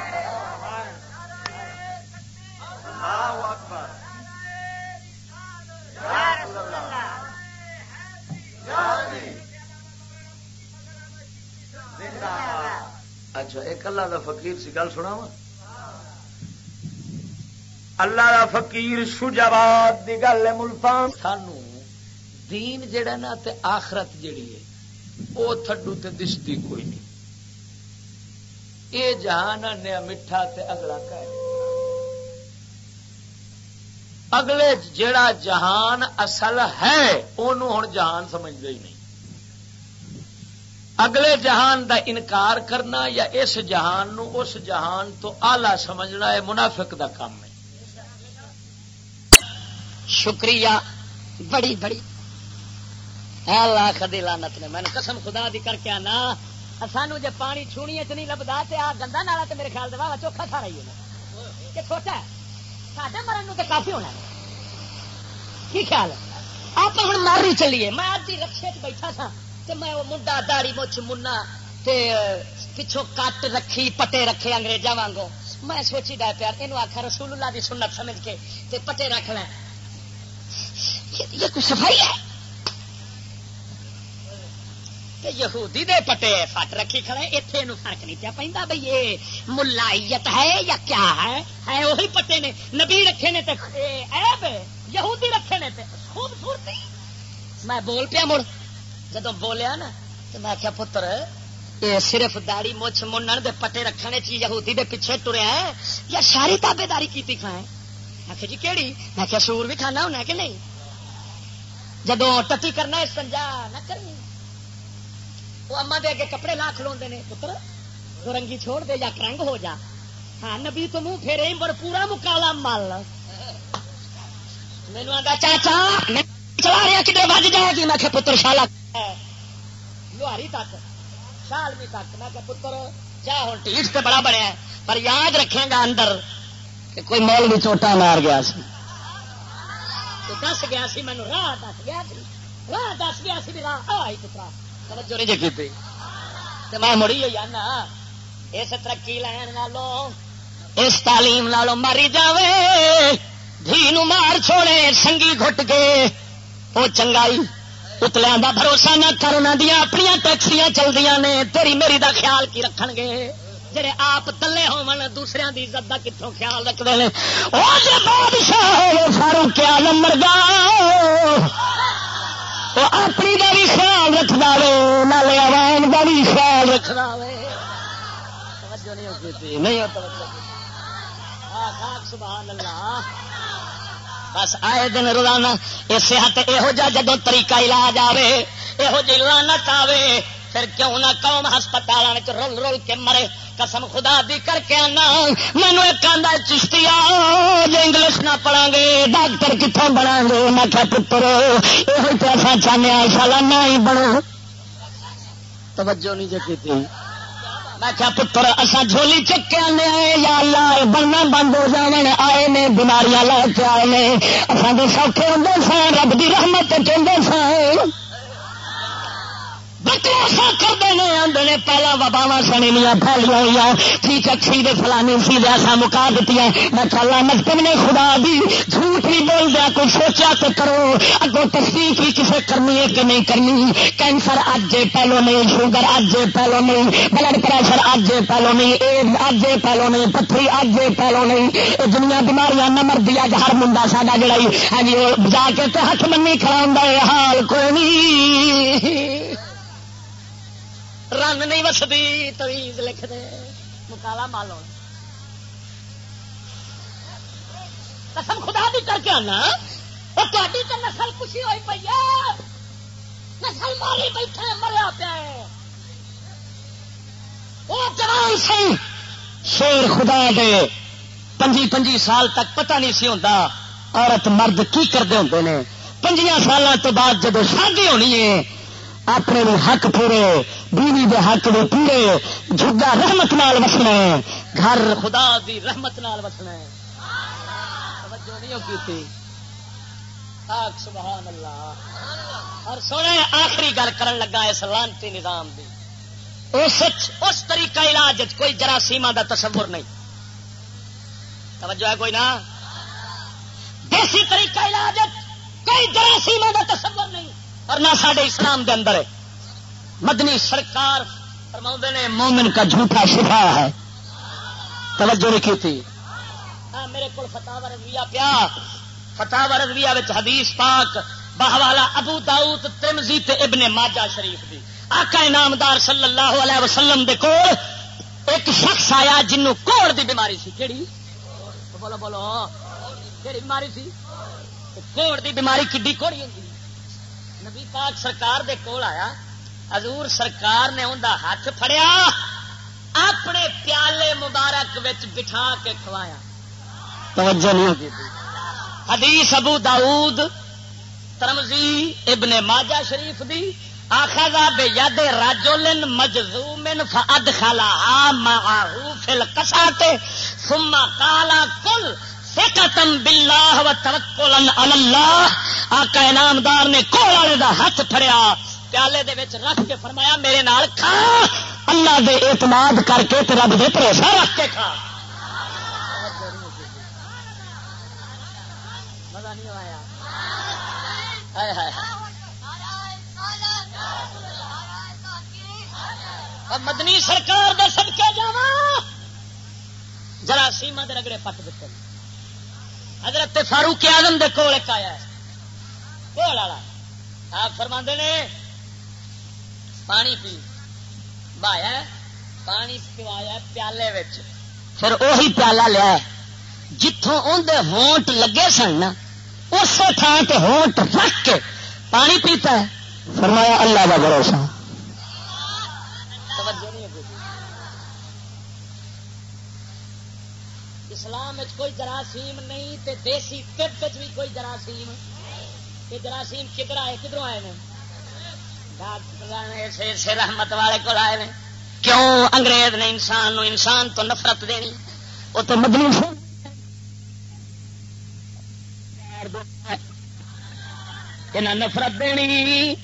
اچھا ایک اللہ دا فقیر سی گل سنا وا اللہ دا فقیر شجاعت دی گل ہے ملتان سانو دین جڑا نا تے آخرت جڑی ہے او تھڈو تے دستی کوئی نہیں. اے جہان نیا میٹھا تے اگلا کہے اگلے جڑا جہان اصل ہے اونوں ہن جہان سمجھدے ہی نہیں. اگلے جہان دا انکار کرنا یا اس جہان نو اس جہان تو آلہ سمجھنا ہے منافق دا کام ہے. شکریہ بڑی بڑی اللہ خدی لعنت نے میں قسم خدا دی کر کے آنا سانو جے پانی چھونی چ نہیں لبدا تے آ گندا نالا تے میرے خیال دے واہ چوکھا کھا رہی ہے کہ چھوٹا ہے ساڈے مرن نو تے کافی ہونا ہے. کی خیال ہے آپ ہن ماری چلیے. میں اج دی رکشے وچ بیٹھا تھا تے میں وہ منڈا داڑھی مچھ منا تے پچھوں کٹ رکھی پٹے رکھے انگریزاں وانگوں. میں سوچی ڈا پیار اینو آکھا رسول اللہ دی سنت سمجھ کے تے پٹے رکھ لیں یہ کوئی صفائی ہے. تے یہودی دے پٹے فٹ رکھی کھڑے ایتھے اینو فرق نہیں پیا پیندا بھئی یہ ملائیت ہے یا کیا ہے وہی پٹے نے نبی رکھے نے تے عیب یہودی رکھے نے تے خوبصورتی. میں بول پیا مڑ جدو بولیا نا تو میں آخیا پتر یہ صرف داڑھی مچھ منن دے پٹے رکھنے چی یہودی دے پیچھے ٹریا ہے یا ساری تابے داری کی کھائیں. آخر جی کیڑی؟ میں آخیا سور بھی کھانا ہونا کہ نہیں. جدو ٹٹی کرنا استنجا نہ کرنی وہ اما دے اگے کپڑے لا کھلوندے نے پتر تو رنگی چھوڑ دے یا کرنگ ہو جا. ہاں نبی تو منہ پھیرے ہی بڑ پورا مکالا مال مینو آتا چاچا چلا رہا کدھر بج جائے گی. میں آخیا پتر شالا لوہاری تک شال بھی تک. میں پتر جا ہوں ٹھیک تو بڑا بنیا پر یاد رکھے گا اندر کہ کوئی مول بھی چوٹا مار گیا سی تو دس گیا سی مینو راہ دس گیا سی راہ دس گیا سی راہ آئی پترا توجہ نہیں جی کی میں مڑی ہوئی نا اس ترقی لین نالوں اس تعلیم نالوں ماری جاوے دھی نو مار چھوڑے سنگی گھٹ کے وہ چنگائی اتلیاں دا بھروسہ نہ کر. انہاں دیاں اپنی ٹیکسیاں چلدیاں نے تیری میری دا خیال کی رکھن گے جڑے آپ تلے ہون دوسریاں دی عزت دا کتھوں خیال رکھدے نے. او جے بادشاہ ہوے فاروق اعظم مردا او اپنی دا بھی خیال رکھدا وے نالے عوام دا بھی خیال رکھدا وے. توجہ نہیں ہوتی نہیں ہو توجہ. ہاں سبحان اللہ. بس آئے دن روزانہ یہ صحت یہو جا جدو طریقہ علاج آوے یہو جی لعنت آوے پھر کیوں نہ قوم ہسپتال رول رول کے مرے. قسم خدا دی کر کے آنا مینو ایک آدھا چشتی جو انگلش نہ پڑھا گے ڈاکٹر کتوں بنا گے. میں کیا پتر یہ پیسہ چاہنے سالا نہ ہی بنو. توجہ نہیں جی کی. میں کیا پتر اصا جھولی چک کے آنے آئے یا اللہ بننا بند ہو جانے آئے نے بیماریاں لے کے آئے نے اصل تو سوکھے ہوں سن رب کی رحمت چاہتے سن بکواسا کرتے ہیں آدھے پہلا وباوا سنیاں پھیلیا ہوئی ٹھیک اچھی دے فلانی سی ایسا مکا دیتی ہے. میں چلا مکتب نے خدا دی جھوٹ نہیں بول دیا کوئی سوچا تو کرو اگوں تصدیق بھی کسے کرنی ہے کہ نہیں کرنی. کینسر اج پہلو نہیں شوگر اج پہلو نہیں بلڈ پریشر اج پہلو نہیں ایڈز اج پہلو نہیں پتھری اج پہلو نہیں. یہ دنیا بیماریاں نہ مردی اج ہر منڈا ساڈا جڑا ہاں جی جا کے تو ہاتھ منی کھڑا حال کوئی نہیں رن نہیں وسدی تویز لکھ دے مکالا مالو. قسم خدا دی کر کے آنا وہ تاری تو نسل خوشی ہوئی پی ہے نسل ماری بیٹھے مریا پیا وہ جوان سی شیر خدا دے 25 سال تک پتہ نہیں سی ہوتا عورت مرد کی کرتے ہوتے ہیں. 5 سالوں تو بعد جب شادی ہونی ہے اپنے بھی حق پورے، بیوی دے حق بھی پورے، جھگا رحمت نال وسنا ہے، گھر خدا دی رحمت نال وسنا ہے. توجہ نہیں کی تھی. سبحان اللہ. اور سونے آخری گل کرن لگا اس لانتی نظام دی. اس طریقہ علاج کوئی جراثیم دا تصور نہیں. توجہ ہے کوئی نہ؟ دیسی طریقہ علاج کوئی جراثیم دا تصور نہیں، اور نہ ساڈے اسلام دے اندر ہے. مدنی سرکار فرماؤندے نے مومن کا جھوٹا شفا ہے. توجہ نہیں کی تھی. ہاں میرے کو فتاوی رضویہ پیا، فتاوی رضویہ وچ حدیث پاک بحوالہ ابو داؤد ترمذی تے ابن ماجہ شریف دی. آقا انعامدار صلی اللہ علیہ وسلم دے کول ایک شخص آیا جنوں کوڑ دی بیماری سی. کیڑی؟ بولو بولو کیڑی بیماری سی؟ کوڑ دی بیماری کڈی کوڑی ہوندی. نبی پاک سرکار دے کول آیا، حضور سرکار نے اوندا ہاتھ پھڑیا، اپنے پیالے مبارک وچ بٹھا کے کھوایا. توجہ نہیں ہوگی. حدیث ابو داؤد ترمذی ابن ماجہ شریف دی. اخذ بید رجل مجذوم فادخلها معه في القصعه ثم قال قل ثقة بالله وتوکلا علی اللہ. آقا انعامدار نے کول والے دا ہاتھ پھڑیا، پیالے دے وچ رکھ کے فرمایا میرے نال کھا، اللہ دے اعتماد کر کے تے رب دے بھروسہ رکھ کے کھا. مزہ نہیں آیا؟ ہائے ہائے مدنی سرکار دے صدقے جاواں. جراثیم دے رگڑے پٹ دیتے. حضرت فاروق اعظم دے کول ایک آیا ہے کول والا، آپ فرماندے نے پانی پی، بایا پانی پوایا پیالے وچ، پھر وہی پیالہ لیا جتوں اندر ہونٹ لگے سن نا اسی تھان تے ہونٹ رکھ کے پانی پیتا ہے. فرمایا اللہ کا بھروسہ. اسلام کوئی جراثیم نہیں تے دیسی طب بھی کوئی جراثیم. یہ جراثیم کدھر آئے؟ کدھروں آئے ہیں؟ ڈاکٹر رحمت والے کو آئے ہیں. کیوں انگریز نے انسان نو انسان تو نفرت دینی؟ وہ تو مدنی نفرت دینی.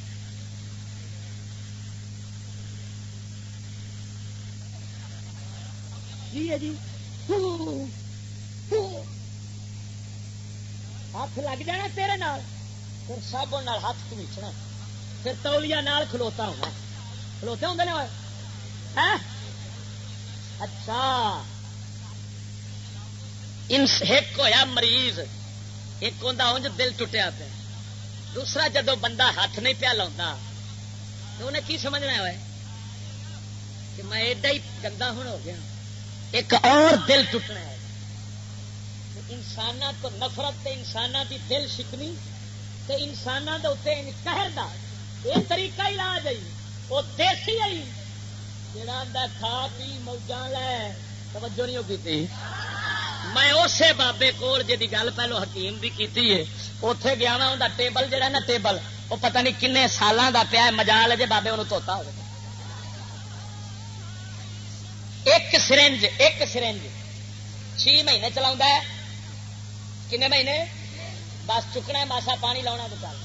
جی ہے جی ہاتھ لگ جانا تیرے نال، پھر صابن نال ہاتھ کمیچنا، پھر تولیہ نال کھلوتا ہونا. کھلوتے ہوں نا. اچھا ایک ہویا مریض، ایک ہوں انج دل ٹوٹیا پیا، دوسرا جدو بندہ ہاتھ نہیں پیا لاؤں تو انہیں کی سمجھنا ہے کہ میں ایڈا ہی گندا ہوں ہو گیا. ایک اور دل ٹوٹنا ہے. انسانوں تو نفرت تے انسانوں دی دل شکنی تے انسانوں دے اتنے قہر دا یہ طریقہ علاج ہے. وہ دیسی آئی جڑا کھا پی موجاں لے. توجہ نہیں ہوگی تھی. میں اسے بابے کول جی گل پہلو حکیم بھی کیتی ہے اتے گیا وا. انہوں ٹیبل جہا نا ٹیبل وہ پتہ نہیں کنے سالوں کا پیا مجال جے بابے انہوں دھوتا ہو. ایک سرنج 6 مہینے چلا. کنے مہینے؟ بس چکنا ماسا پانی لاؤنا تو چل.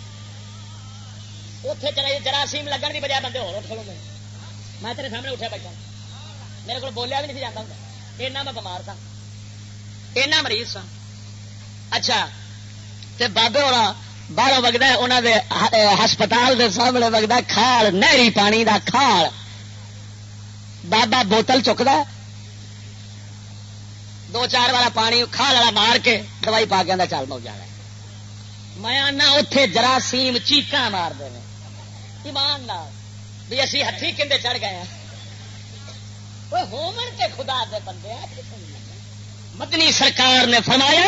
اتے چلے جراثیم لگن کی بجائے بندے ہوٹ کھلو گے. میں تیرے سامنے اٹھا بیٹھا، میرے کو بولیا بھی نہیں جاتا ہوں. اینا میں بیمار تھا، اینا مریض سا. اچھا تے بابے ہونا باہر وگدا انہوں دے ہسپتال دے سامنے وگدا کھال، نہری پانی دا کھال. بابا بوتل چکتا 2-4 والا پانی کھال والا مار کے دوائی پا کے چل مو جا. میں آنا اتے جراثیم چیقاں مار دے ایمان بھی اسی ہتھی کندے چڑھ گئے ہیں. ہومن کے خدا دے بندے. مدنی سرکار نے فرمایا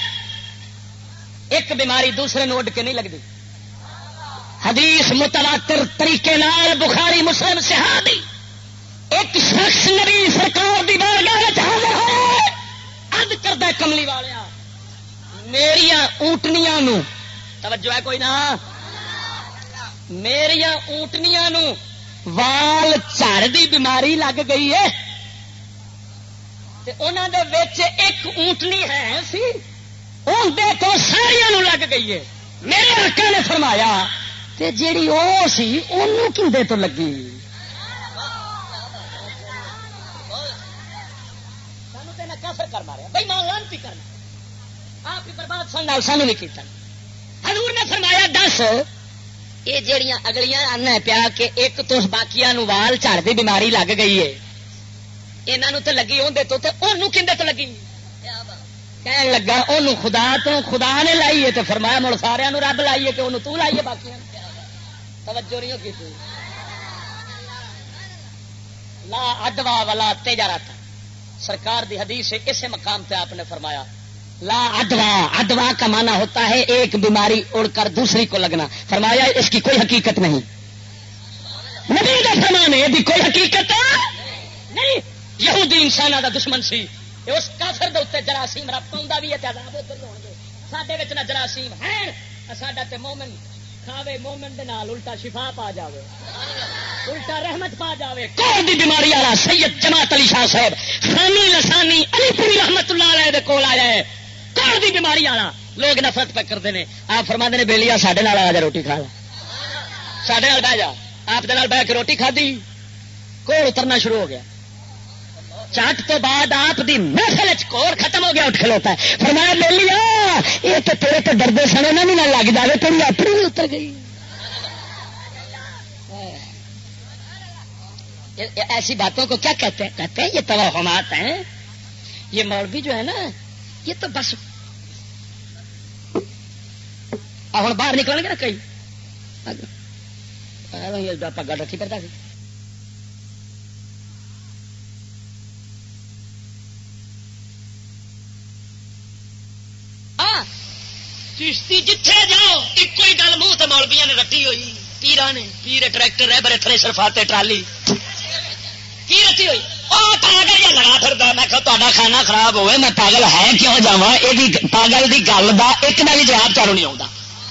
ایک بیماری دوسرے نو اڈ کے نہیں لگتی. حدیث متواتر طریقے نال بخاری مسلم صحابی ایک شخص نبی سرکار دی بارگاہ وچ حاضر ہوئے. عرض کردا کملی والیا میریاں اونٹنیاں نو توجہ ہے کوئی نہ میریا اونٹنیاں نو وال جھڑ دی بیماری لگ گئی ہے تے انہاں دے وچ ایک اونٹنی ہے سی اندے تو ساریاں نو لگ گئی ہے. میرے آقا نے فرمایا تے جیڑی او سی اونوں کندے تو لگی؟ سانو تے نہ کافر کر ماریا بھائی مان لانتی کرنا آپ ہی برباد سن سانو نہیں کیتا. حضور نے فرمایا دس یہ جڑیاں اگلیاں آنا پیا کہ ایک تو باقیاں نو وال جھڑ دی بیماری لگ گئی ہے انہاں تے لگی اندے تو تے اونوں کندے تو لگی؟ کہن لگا اونوں خدا تو خدا نے لائی ہے تو فرمایا مڑ سارے نو رب لائی ہے کہ اونوں تو لائی ہے باقیاں توجہ نہیں کی لا ادوا ولا تجارت سرکار دی حدیث ہے اسے مقام پہ آپ نے فرمایا لا ادوا ادوا کا معنی ہوتا ہے ایک بیماری اڑ کر دوسری کو لگنا. فرمایا اس کی کوئی حقیقت نہیں. نبی کا فرمان ہے یہ کوئی حقیقت نہیں. یہودی انسانوں کا دشمن سی اس کافر دے اوتے جراثیم رب پاؤندا بھی ہے تے عذاب ادھر ہون گے. ساڈے وچ نہ جراثیم ہے ساڈا تے مومن کھاوے مومن دے نال الٹا شفا پا جاوے الٹا رحمت پا جاوے. کوئی دی بیماری والا سید جماعت علی شاہ صاحب خانی لسانی علی پوری رحمت اللہ علیہ دے کول آیا ہے. کوئی دی بیماری والا لوگ نفرت پہ کرتے ہیں. آپ فرماندے نے بیلیا ساڈے نال آ جا روٹی کھا لا ساڈے نال بہ جا. آپ دے نال بہ کے روٹی کھادی کوڑ اترنا شروع ہو گیا. چٹ تو بعد آپ دی محفل کوڑ ختم ہو گیا اٹھ کھلوتا ہے. فرمایا بیلیا یہ تو تیرے تو ڈردے سنے نہ بھی نہ لگ جائے تیری اپنی بھی اتر گئی. ایسی باتوں کو کیا کہتے ہیں؟ کہتے ہیں یہ توہمات ہیں. یہ مولوی جو ہے نا یہ تو بس ہوں باہر نکل گے نا کئی پگا رکھی پڑتا سی چشتی جتھے جاؤ ایک ہی گل منہ تو مولویا نے رٹی ہوئی. پیرا نے پیر ٹریکٹر ہے بڑے تھرے سرفاتے ٹرالی کی رٹی ہوئی. پاگل یا لڑا پھرتا میں کہ تا کھانا خراب ہوئے میں پاگل ہے کیوں جا یہ پاگل کی گل کا ایک نہ بھی جواب چاروں نہیں آتا.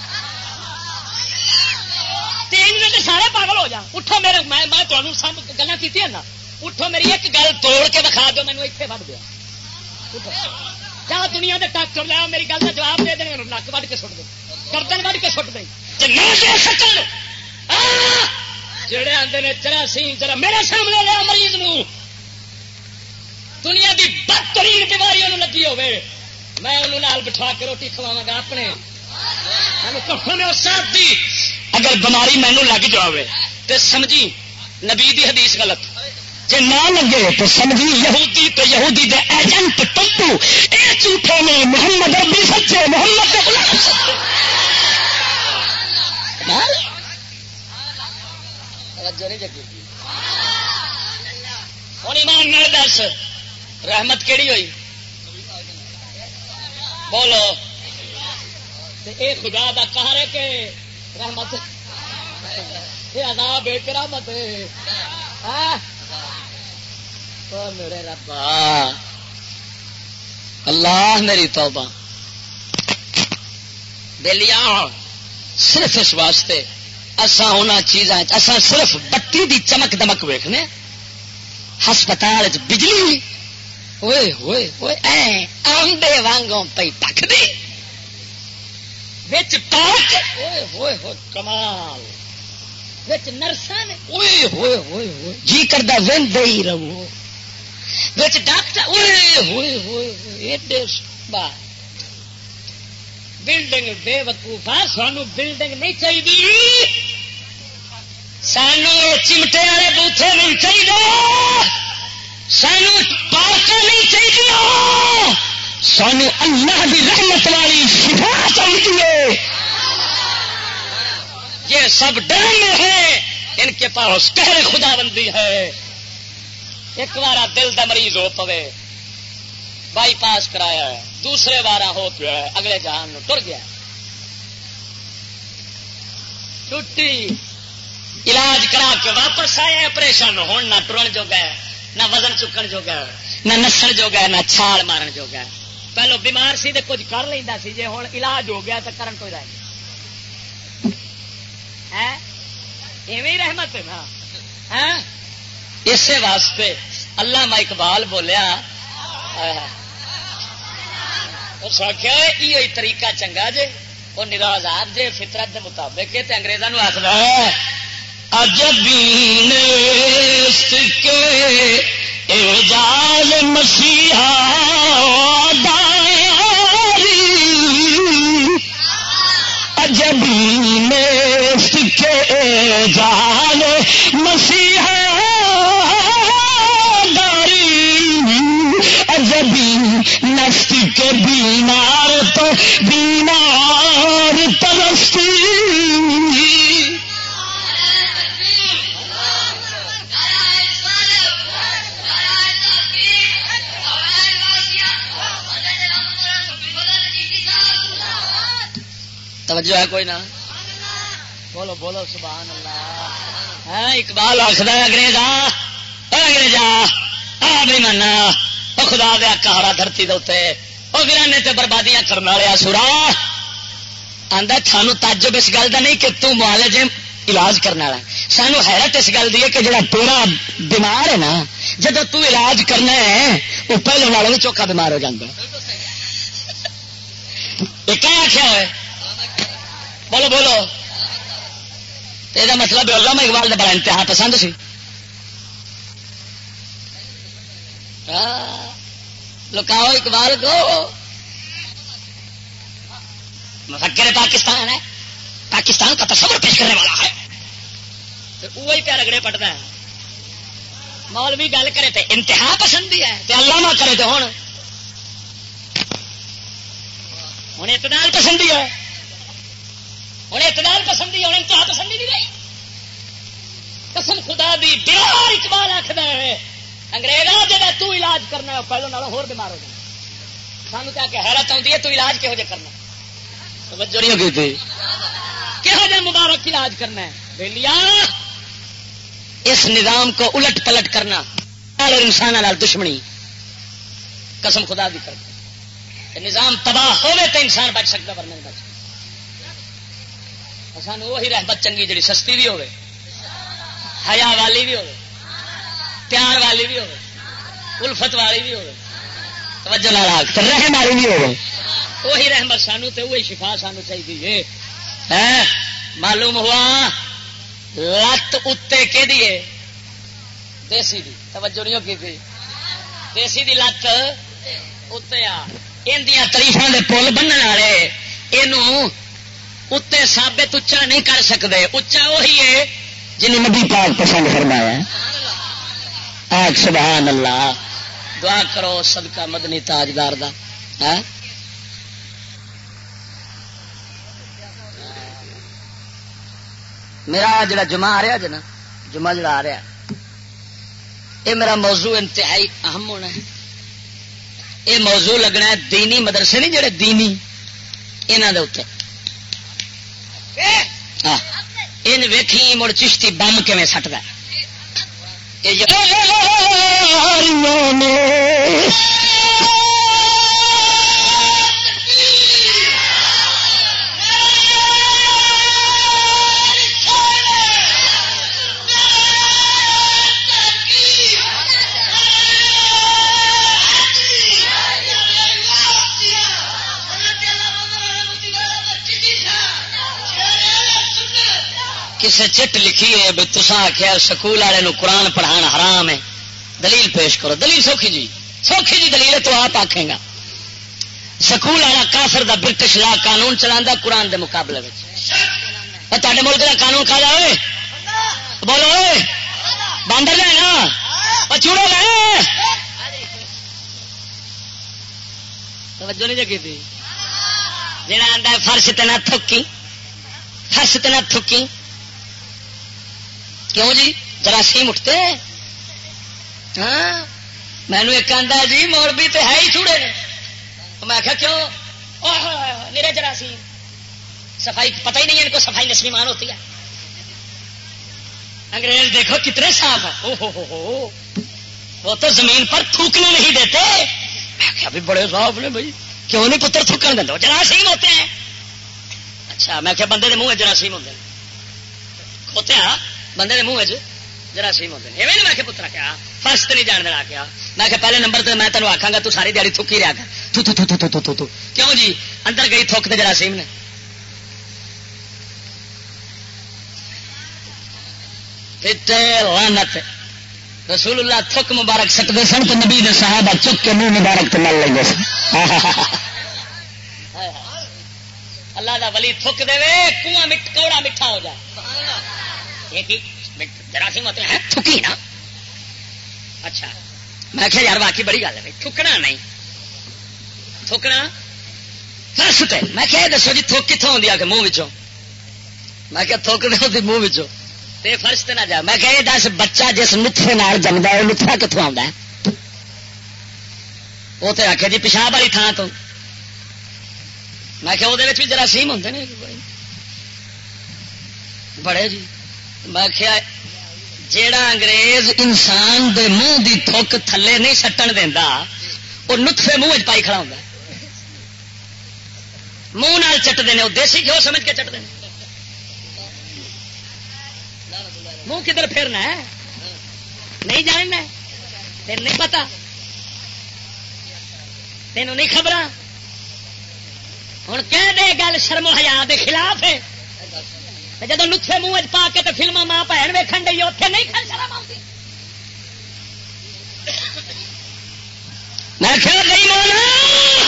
سارے پاگل ہو جا. اٹھو میرے میں گلا کی نا اٹھو میری ایک گل توڑ کے دکھا دو مینو اتنے وڈ دیا جہاں دنیا کے ڈاکٹر لیا میری گل کا جواب دے دیں نک وڈ کے سٹ دیں گردن وڈ کے سٹ دیں جڑے آتے نے جراثیم ذرا میرے سامنے لیا مریض نو دنیا کی بدترین بیماریوں لگی ہوے میں انہوں نال بٹھا کے روٹی کھواوا گا اپنے دی اگر بیماری مینو لگ جائے تو سمجھی نبی دی حدیث غلط جی نہ لگے تو سمجھی یہودی تو یہودی دے ایجنٹ ٹٹو اے جھوٹے نے محمد ربی سچے محمد دے غلام سچے. ہوں ایمان نال دس رحمت کیڑی ہوئی بولو اے خدا دا قہر ہے کہ رحمت یہ عذاب ہے کہ رحمت ہے. میرے ربا اللہ میری توبہ بیلیا صرف اس واسطے اساں ہونا چیزاں اساں صرف بتی دی چمک دمک ویکھنے ہسپتال بجلی ہوئے ہوئے ہوئے اے آمدے وانگوں پئی ٹک دی وچ پاک ہوئے ہوئے ہوئے کمال وچ نرساں نے ہوئے ہوئے ہوئے ہوئے جی کردا ویندے ہی رہو وچ ڈاکٹر ہوئے ہوئے ہوئے ایڈے با بلڈنگ بے وقوفا سانو بلڈنگ نہیں چاہیے سانو چمٹے والے بوتھے نہیں چاہیے سانو پارک نہیں چاہیے سانو اللہ کی رحمت والی شفا چاہیے. یہ سب ڈرامے ہیں ان کے پاس قہر خدا بندی ہے. ایک بار دل دا مریض ہو پوے بائی پاس کرایا ہے دوسرے بارہ ہو پیا ہے اگلے جہان نو ٹر گیا چھٹی علاج کرا کے واپس آئے آپریشن ہوں نہ ٹرن جو گئے نہ وزن چکن جو گئے نہ نسن جو گئے نہ چھال مارن جو گئے. پہلو بیمار سی تے کچھ کر لینا سی جی ہوں علاج ہو گیا تو کرن کوئی رہ ایویں رحمت ہے نا. اسی واسطے علامہ اقبال بولیا اس آخیا یہ طریقہ چنگا جے وہ نراض آپ جے فطرت کے مطابق انگریزوں آخر عجبی نیست کے اعجاز مسیحا داری عجبی نیست کے اعجاز مسیحا عجبی نفس کے بیمار تو بیمار پرستی توجہ ہے کوئی نہ بولو بولو سبحان اللہ. اقبال آخر انگریزا انگریزا بھی منا خدا دیا کہڑا دھرتی دے وہ ویرانے تے بربادیاں کرنے والے سورا آندا سانو تعجب اس گل کا نہیں کہ تو معالجے علاج کرنے والا سانو حیرت اس گل دی ہے کہ جڑا تیرا بیمار ہے نا جب تو علاج کرنا ہے وہ پہلے والوں بھی چوکھا بیمار ہو جاتا یہ کیا آخیا ہوئے بولو بولو یہ مطلب علامہ اقبال کا بڑا انتہا پسند سی. لکاؤ اقبال کو مفکر پاکستان ہے پاکستان کا تصور پیش کرنے والا ہے تو وہی پیا رگڑے پٹتا ہے. مولوی گل کرے تو انتہا پسندی ہے تو علامہ کرے تو ہوں اعتدال پسندی ہے ہوں اعتدال پسندی ہوں انتہا پسندی نہیں رہی. قسم خدا دی بیمار اقبال آخر ہے انگریزا جا تو علاج کرنا پہلو نالوں ہور بیمار ہو جانا. سانو کیا کہ حیرت آتی ہے تو علاج کہہو جہ کرنا توجہ نہیں ہوگی تھی کہہو جہ مبارک علاج کرنا ہے بھلیا. اس نظام کو الٹ پلٹ کرنا اور انسانوں دشمنی قسم خدا دی کر نظام تباہ ہوئے تو انسان بچ سکتا ورنہ نہیں بچ سکتا. سانو وہی رحمت چنگی جڑی سستی بھی ہوئے حیا والی بھی ہوئے پیار والی بھی ہوئے الفت والی بھی ہوئے توجہ نال رحم والی بھی ہوئے وہی رحمت سانو تے وہی شفا سانو چاہیے. معلوم ہوا لت اتنے کہ دیے دیسی دی توجہ نہیں کی تھی دیسی دی لت اتنے آ اندیاں تریفاں دے پل بننے والے یہ اتنے ثابت اچا نہیں کر سکتے. اچا وہی ہے جنہیں نبی پاک پسند فرمایا. آج سبحان اللہ دعا کرو صدقہ مدنی تاجدار دا. میرا جڑا جمعہ آ رہا جنا جمعہ جڑا آ رہا یہ میرا موضوع انتہائی اہم ہونا ہے. یہ موضوع لگنا ہے دینی مدرسے نہیں جڑے دینی یہاں دے اتنے ان ویکھی مڑ چشتی بم کیویں سٹدا کسے چٹ لکھی ہے بھی تساں آخیا سکول والے قرآن پڑھانا حرام ہے دلیل پیش کرو. دلیل سوکھی جی دلیل ہے تو آپ آکھیں گا سکول والا کافر دا برٹش لا قانون چلا قرآن دے مقابلے میں تے ملک کا قانون کھا جائے بولو باندر لے نا چوڑے لے توجہ نہیں جگی تھی جہاں آتا فرش تنا تھکی فرش تنا تھکی کیوں جی جراثیم اٹھتے ہاں مینو ایک آدھا جی مولوی تو ہے ہی چوڑے نے میں آخیا کیوں میرے جراثیم صفائی پتہ ہی نہیں ہے ان کو صفائی نسیمان ہوتی ہے. انگریز دیکھو کتنے صاف ہے ہو وہ تو زمین پر تھوکنے نہیں دیتے. میں آخیا بھی بڑے صاف نے بھائی کیوں نہیں پتر تھوکنے دیتے جراثیم ہوتے ہیں. اچھا میں آخیا بندے کے منہ جراثیم ہوتے ہیں ہوتے ہیں بندے منہ جراثیم ہوتے ہیں. میں کہ پترا کیا فرش نہیں جان دینا کیا. میں کہ پہلے نمبر تے میں تینوں آکھاں گا تو ساری دیہڑی تھوکی رہا کر. کیوں جی اندر گئی تھوک تے جراثیم نے. لعنت. رسول اللہ تھک مبارک سکتے سن تو نبی نے صحابہ چک کے منہ مبارک تے مل لیں سن. اللہ دا ولی تھک دے کنواں کوڑا میٹھا ہو جائے. جراثیم ہوتے ہیں تھکی نا. اچھا میں کہ یار واقعی بڑی گل ہے تھکنا نہیں تھکنا فرش تے. میں کہ دسو جی تھوک کتوں آتی آ کے منہ وچوں. میں کہ تھوک دے ہوتی منہ وچوں تے فرش تے نہ جا. میں کہ دس بچہ جس نطفے نال جمدا ہے نطفہ کتوں آتا ہے؟ وہ تو آخیا جی پیشاب والی تھان تو. میں کہ وہ بھی جراثیم ہوتے ہیں بڑے جی. میں کیا جیڑا انگریز انسان دے منہ دی تھوک تھلے نہیں سٹن دینا وہ نطفے منہ پائی کھڑا ہوتا منہ نال چٹتے ہیں. وہ دیسی گھیو سمجھ کے چٹتے ہیں. منہ کدھر پھرنا ہے نہیں جاننا تین نہیں پتا تینوں نہیں خبر. ہوں کہہ دے گل شرم و حیا دے خلاف ہے. جب نطفے منہ پا کے تو فلما ماں بہن ویکن ڈی اتنے نہیں کھل شرم آتی. میں خیال نہیں مولا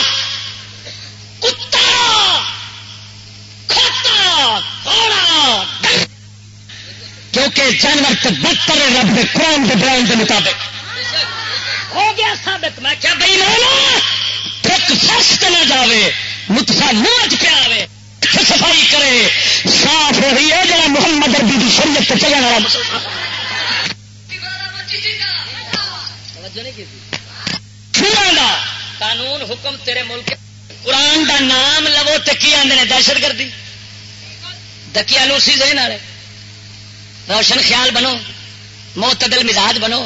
کتا کھوتا گھوڑا کیونکہ جانور تو بدتر رب کے قرآن کے بیان کے مطابق ہو گیا ثابت. میں کیا بھائی مولا تھک فرش نہ جاوے نطفہ منہ پہ آوے صفائی کرے صاف وہی ہے جڑا محمد عربی کی شریعت چلنے والا مسلمان. قانون حکم تیرے ملک قرآن دا نام لو تو کی آدھے دہشت گردی دکیا نوسی ذہن والے. روشن خیال بنو معتدل مزاج بنو.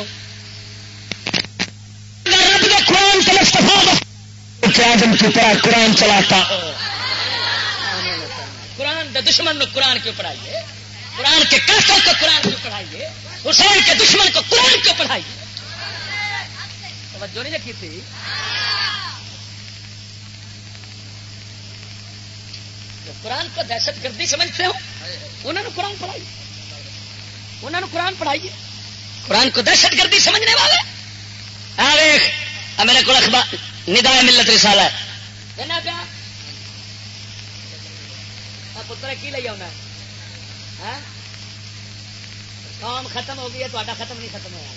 رب کے قرآن سے قرآن چلاتا قرآن دشمن کو قرآن کیوں پڑھائیے. قرآن کے کافر کو قرآن کیوں پڑھائیے. حسین کے دشمن کو قرآن کیوں پڑھائیے. توجہ نہیں رکھی تھی. قرآن کو دہشت گردی سمجھتے ہو انہوں نے قرآن پڑھائیے. انہوں نے قرآن پڑھائیے. قرآن کو دہشت گردی سمجھنے والے میرے کو اخبار ندائے ملت رسالہ ہے پتر کی لے آنا قوم ختم ہو گئی ہے تا ختم نہیں ختم ہوا.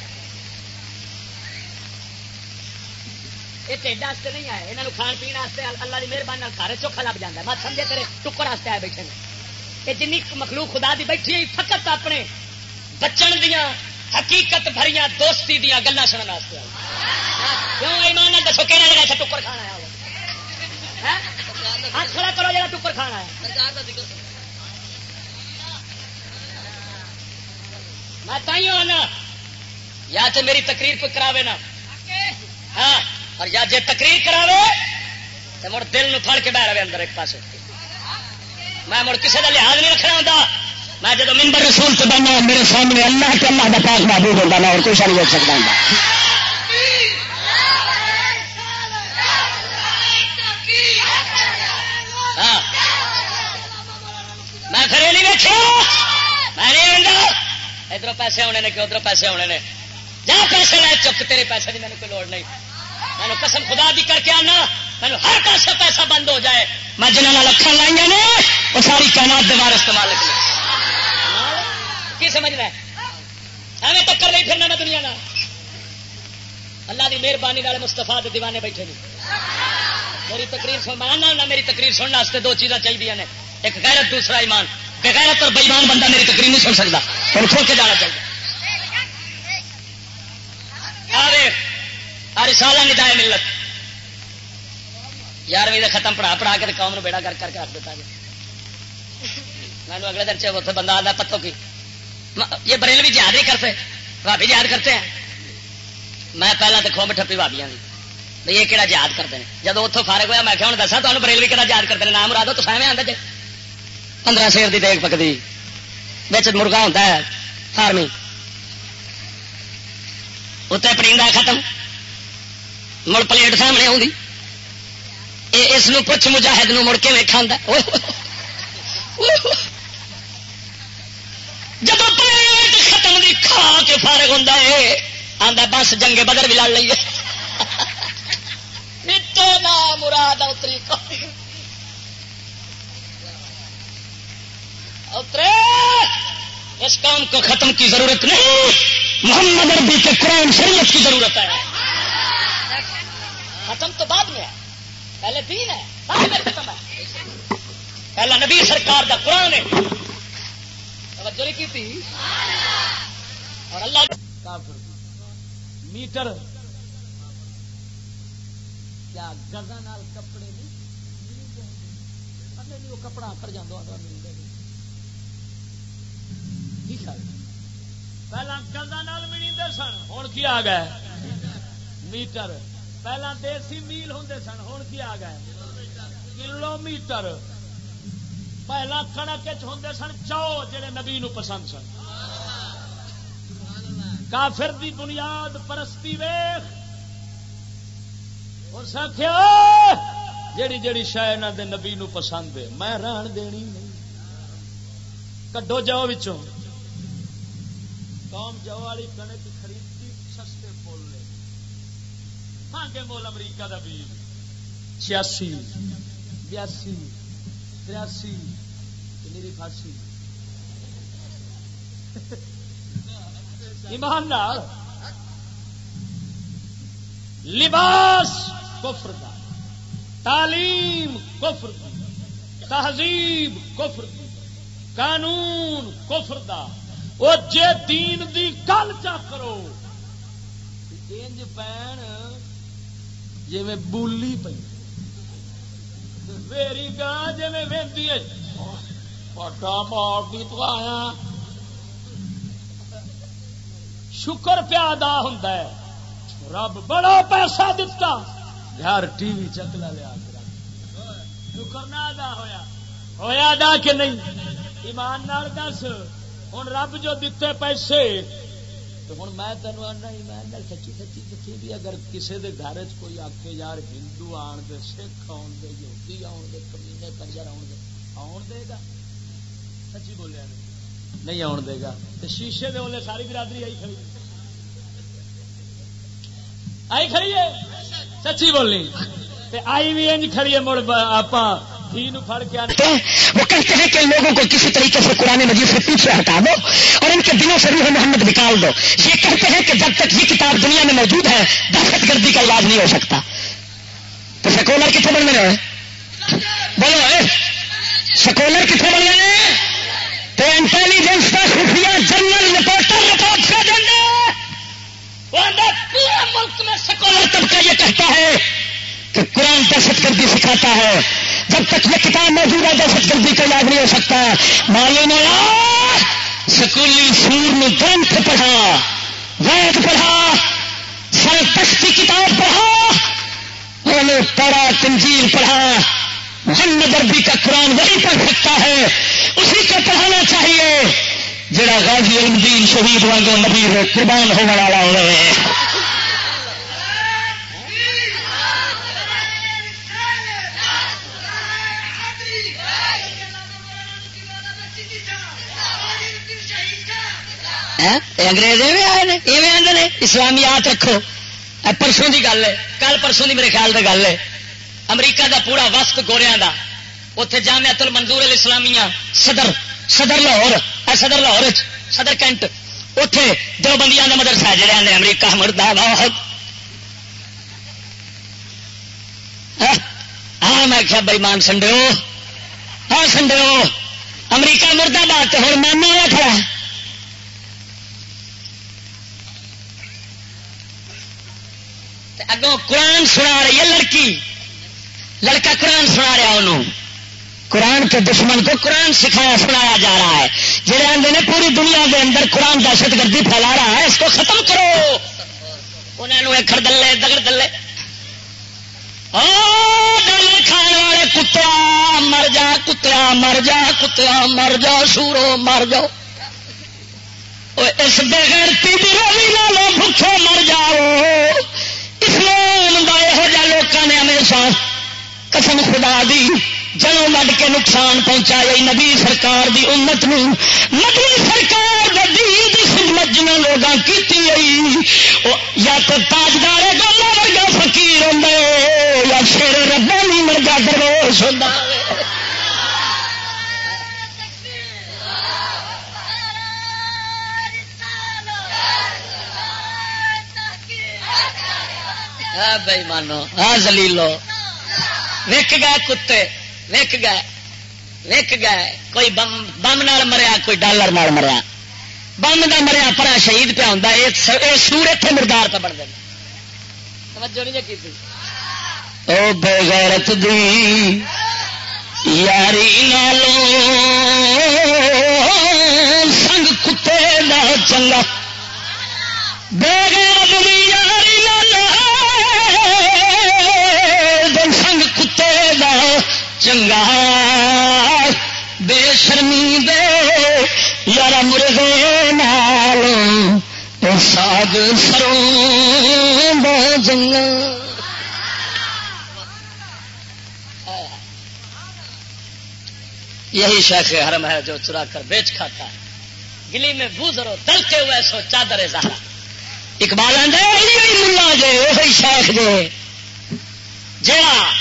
یہ ٹھنڈ واسطے نہیں آئے یہاں کھان پی اللہ کی مہربانی کھارے چوکھا لگ جاتا ہے. مت سمجھے تیرے ٹکر واسطے آئے بیٹھے یہ جن مخلوق خدا دی بیٹھی فقط اپنے بچن دیا حقیقت بھریاں دوستی دیا گلیں سننے واسطے کیوں ایمان نہ دسو کہنا لگا ٹکر کھانا ہے ہاتھ کھڑا کرو جا ٹکر کھانا ہے. میں تھی آنا یا تو میری تقریر پہ کراوے نا ہاں اور یا جے تقریر کراوے تو مڑ دل نو پھڑ کے بہ رہے اندر ایک پاس. میں مڑ کسی کا لحاظ نہیں رکھنا ہوتا. میں جب ممبر رسول سے بننا میرے سامنے اللہ کے اللہ کا پاک محبوب ہوتا میں اور کچھ نہیں ہو سکتا ہوں. میں پھر نہیں بیٹھا میں نہیں آتا ادھر پیسے ہونے نے کہ ادھر پیسے ہونے نے جا پیسے لے چک تیرے پیسے کی مجھے کوئی لوڑ نہیں. میں قسم خدا دی کر کے آنا میں ہر پاسے پیسہ بند ہو جائے میں جنہوں نے اکھان لائیں نے وہ ساری کائنات دوبارہ استعمال کی سمجھنا ہے. ایویں ٹکر نہیں پھرنا میں دنیا کا. اللہ کی مہربانی والے مستفا کے دیوانے بیٹھے نہیں. میری تقریر سن میں میری تقریر سننے واسطے دو چیزاں چاہیے نے ایک غیرت دوسرا ایمان. غیرت اور بےمان بندہ میری تقریر نہیں سن سکتا اور کھول کے جانا چاہیے. رسالہ ندائے ملت 11ویں ختم پڑھا کے قوم نے بیڑا کر کے رکھ دیتا. میں اگلے دن اتنے بندہ آتا پتوں کی یہ بریل بھی جہاد نہیں کرتے بھابی جہاد کرتے ہیں. میں پہلے تو کھوم ٹپی بھابیاں بھائی یہ کہڑا جہاد کرتے ہیں. جب اتوں فارغ ہوا میں ہوں دسا تمہیں بریل بھی کہڑا جہاد کرتے ہیں نام مرادو تو سامنے آتا جی 15 شیر کی دیکھ پکتی بچ مرغا ہوتا ہے فارمی اتنے پرندہ ختم مڑ پلیٹ سامنے آؤں اس پوچھ مجاہد نو مڑ کے کھانا جب پلیٹ ختم دی کھا کے فارغ ہوتا ہے آدھا بس جنگے بدر بھی لڑ لیے مراد اتری اترے اس کام کو ختم کی ضرورت نہیں محمد عربی کے قرآن شریعت کی ضرورت ہے ختم تو بعد میں ہے پہلے دین ہے بعد میں ختم ہے پہلا نبی سرکار دا قرآن ہے توجہ نہیں کی تھی اور اللہ میٹر کیا گزا نال کپڑے نہیں وہ کپڑا کر جانا پہلا گزا نال ملتے سن ہوں کی آ گئے میٹر پہلا دیسی میل ہوں سن ہوں کی آ گئے کلو میٹر پہلا کڑک ہوں سن چو جڑے نبی نو پسند سن کافر دی بنیاد پرستی ویخ اور سکھیا جیڑی جیڑی شاہ انہاں دے نبی نو پسند ہے میں رہن دینی نہیں کڈو جاؤ وچوں قوم جاؤ والی کنک خریدتی سستے مول لے مہنگے مول امریکہ دا بیج 86 82 83 میری پھانسی ایمان نال لباس کفر دا تعلیم کفر دی تہذیب کفر دی قانون کفر دا وہ جے دین دی گل چا کرو انج پین جی میں بولی پی میری گاں جی میں ویندی ہے پٹا مار دی تو آیا شکر پیا ادا ہوندا ہے رب بڑا پیسہ دتا گھر ٹی وی چکلا لیا شکر نہ ادا ہویا ادا کہ نہیں ایمان نال دس ہوں رب جو دیتے پیسے تو ہوں میں تینوں آنا ایمان نال سچی سچی دسی بھی اگر کسی دے گھر چ کوئی آکے یار ہندو آن دے سکھ آن دے یہودی آن دے کمینے کنجر آن دے گا سچی بولیا نہیں آن دے گا تو شیشے دے اولے ساری برادری آئی کھڑی ہے سچی بولنی آئی بھی انج کھڑی ہے مڑ آپ پھڑ کے آنے وہ کہتے ہیں کہ لوگوں کو کسی طریقے سے قرآن مجید سے پیچھے ہٹا دو اور ان کے دلوں سے روح محمد نکال دو یہ کہتے ہیں کہ جب تک یہ کتاب دنیا میں موجود ہے دہشت گردی کا علاج نہیں ہو سکتا تو سیکولر کتنے بننے رہے بولو سیکولر کتنے بننے رہے تو انٹیلیجنس کا خفیہ جنرل رپورٹر رپورٹ کر دیں گے پورے ملک میں سیکولر طبقہ یہ کہتا ہے کہ قرآن دہشت گردی سکھاتا ہے جب تک یہ کتاب موجود ہے دہشت گردی کا علاج نہیں ہو سکتا معلوم ہے سکولی سور نے گرنتھ پڑھا وید پڑھا سرپش کی کتاب پڑھا انہوں نے پڑھا تنجیل پڑھا محمد عربی کا قرآن وہی پڑھ سکتا ہے اسی کو پڑھانا چاہیے جڑا غازی علمدین شہید وانگو نبی قربان ہونے والا ہوئے انگریز آئے اسلامیات رکھو پرسوں کی گل ہے کل پرسوں کی میرے خیال سے گل ہے امریکہ دا پورا وفد گوریاں دا اتنے جامعۃ المنظور الاسلامیہ صدر لاہور صدر کینٹ اتے دو بندیاں کا مدرسہ ہے جڑے آدھے امریکہ مردہ باد ہاں میں کیا بےمان سنڈے ہاں سنڈے امریکہ مردہ باد ہوں مانا ہوا کھڑا اگوں قرآن سنا رہی ہے لڑکا قرآن سنا رہا انہوں قرآن کے دشمن کو قرآن سنایا جا رہا ہے جڑے آدھے نے پوری دنیا کے اندر قرآن دہشت گردی پھیلا رہا ہے اس کو ختم کرو انہوں نے کھڑ دلے دگڑ دلے ڈالے کھانے والے کتیا مر جا کتیا مر جا کتیا مر جا سورو مر جاؤ اس بغیرتی کی روی لالو بھوکے مر جاؤ. اسلام دا یہو جہ لوگوں نے ہمیشہ قسم خدا دی جنوں وڈ کے نقصان پہنچایا. نبی سرکار دی امت نو نبی سرکار دے دین دی خدمت جنوں لوگاں کیتی ہے یا تو تاجدار گولا ورگا فقیر ہوندا یا شیر ربانی ورگا درویش ہوندا. بھائی مانو ہاں زلیلو وک گئے کتے وک گئے کوئی بم نال مریا کوئی ڈالر نال مریا. بم دا مریا پرا شہید پہ ہوندا اے سور اتنے مردار پہ بن دے. توجہ نہیں کی او بے غیرت دی یاری نالو سنگ کتے دا چنگا. بے غیرت دی یاری نالو سنگ کتے دا چنگا. بے شرمی دے یار مرغے نال ساگ سروں دا جنگا. یہی شیخ حرم ہے جو چرا کر بیچ کھاتا ہے. گلی میں بوزرو دلتے ہوئے سو چادر زہرا. اقبال آندے یہی ملا جے وہی شیخ جے جیڑا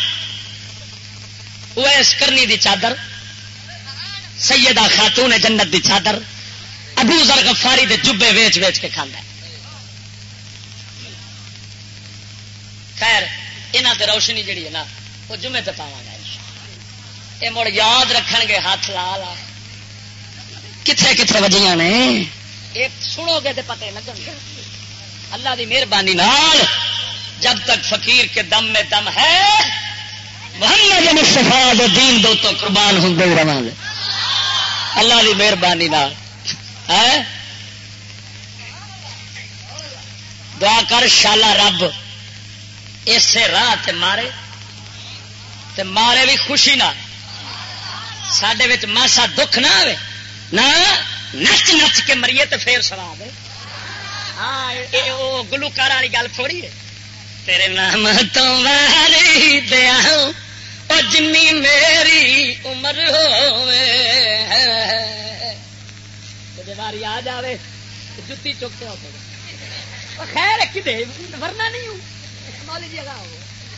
اویس کرنی دی چادر سیدہ خاتون جنت دی چادر ابو ذر غفاری دے جبے ویچ ویچ کے کھاندا ہے. خیر انہاں تے روشنی جڑی ہے نا وہ جمعے تے پاواں گا. یہ مڑ یاد رکھن گے ہاتھ لا لا کتنے کتنے وجیاں نے. ایک سنو گے تے پتہ لگن گے. اللہ دی مہربانی نال جب تک فقیر کے دم میں دم ہے محمد مصطفیٰ دے دین دو تو قربان ہوں گے رواں گے. اللہ دی مہربانی نال دعا کر شالا رب اسے راہ تے مارے بھی خوشی نہ سڈے وچ ماسا دکھ نہ آئے نہ نچ نچ کے مریے تو پھر سوا دے. ہاں وہ گلوکار والی گل تھوڑی ہے. تیرے نام تو واری دیا او جنی میری عمر ہوے واری آ جائے جتی چکتے ہو خیر کدے ورنہ نہیں ہوں مولی جگہ ہو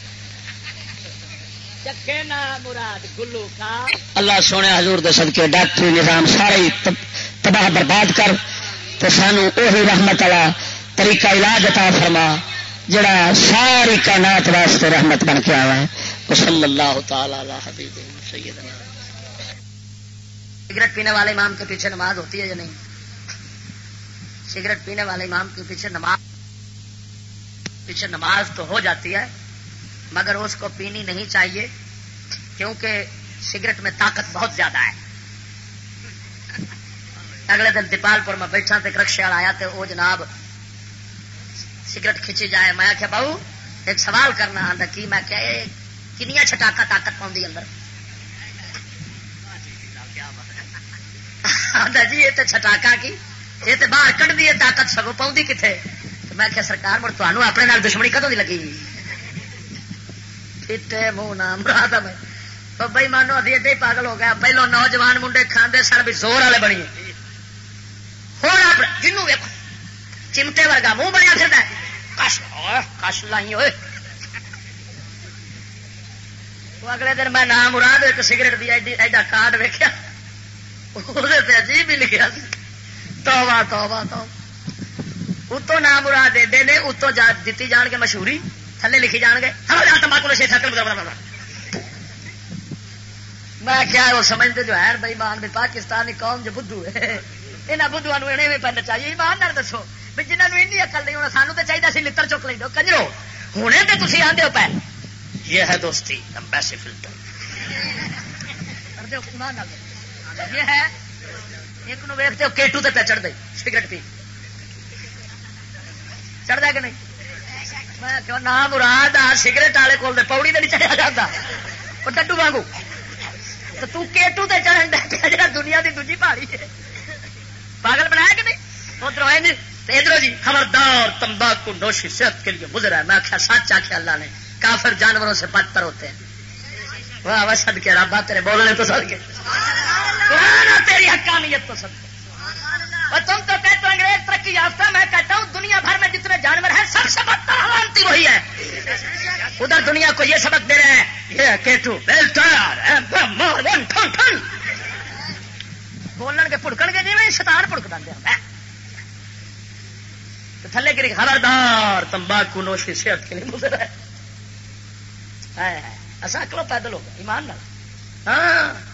چکے نا مراد گلو کا. اللہ سونے حضور دے صدقے ڈاکٹری نظام سارے تباہ برباد کر تو سانو اوہی رحمت والا طریقہ علاج عطا فرما جڑا ساری کائنات واسطے رحمت بن کے آیا ہے. صلی اللہ تعالی علی حبیب سیدنا. سگریٹ پینے والے امام کے پیچھے نماز ہوتی ہے یا نہیں؟ سگریٹ پینے والے امام کے پیچھے نماز تو ہو جاتی ہے مگر اس کو پینی نہیں چاہیے کیونکہ سگریٹ میں طاقت بہت زیادہ ہے. اگلے دن دیپال پور میں بیٹھا تو ایک رکشے والا آیا تو وہ جناب سگریٹ کھچی جائے. میں آخیا بہو ایک سوال کرنا آتا کی میں کیا کنیا چھٹاکا طاقت پاؤں اندر آتا جی یہ تو چھٹاکا کی یہ تو باہر کٹ دی طاقت سگو پاؤں کتنے. میں کیا سرکار مڑ تمہیں اپنے نال دشمنی کدوں دی لگی پیٹے منہ نام مراد میں بھائی مانو ادھی ایڈے پاگل ہو گیا. پہلو نوجوان منڈے کھاندے سن بھی زور والے بنی ہوں جنوں ویکو چمٹے ورگا منہ بنیا پھر کش لائی ہوئے. اگلے دن میں نام مراد ایک سگریٹ کی ایڈا کارڈ ویکیا وہ عجیب ہی لکھا توبہ توبہ توبہ. اتوں نام مراد ایڈے نے اتوں دیتی جان کے مشہوری تھلے لکھی جان گے تمباکو نشے میں کیا وہ سمجھتے جو ہے بھائی مان بھی پاکستانی قوم جو بدھو ہے یہاں بدھوا میں پہننا چاہیے. ایمان نہ دسو بھی جنہوں نے این اکل نہیں ہونا سانو تو چاہیے سی لڑ چک لیں کنجرو ہونے تو تھی آدھے ہو پہ یہ ہے دوستی ایمبیسی فلٹر یہ ہے ایک نو ویختے ہو کیٹو تے پہ چڑھ دے سگریٹ پی چڑھتا کہ نہیں. میں کہو نام مراد آ سگریٹ والے کول پوڑی تے نہیں چڑھیا جاتا وہ ڈڈو وانگو تو کیٹو تے چڑھن دے جا دنیا کی دوجی پہاڑی ہے پاگل بنایا کہ نہیں. ادھر جی خبردار تمباکو نوشی صحت کے لیے مضر ہے. میں آخیا سچ آخیا اللہ نے کافر جانوروں سے بدتر ہوتے ہیں. واہ واہ سد کے رابطہ تیرے بولنے تو سد کے تیری حقانیت تو سد کے. اور تم تو کہتے ہو انگریز ترقی یافتہ، میں کہتا ہوں دنیا بھر میں جتنے جانور ہیں سب سے بدتر حالانتی وہی ہے. ادھر دنیا کو یہ سبق دے رہے ہیں یہ کیٹو بولن کے پڑکن کے جی میں شیطان پڑکتا دیا تھلے گری. خبردار تمباکو نوشی صحت کے لیے گزرا ہے. اصل اکلو پیدل ہو گیا ایمان نال. ہاں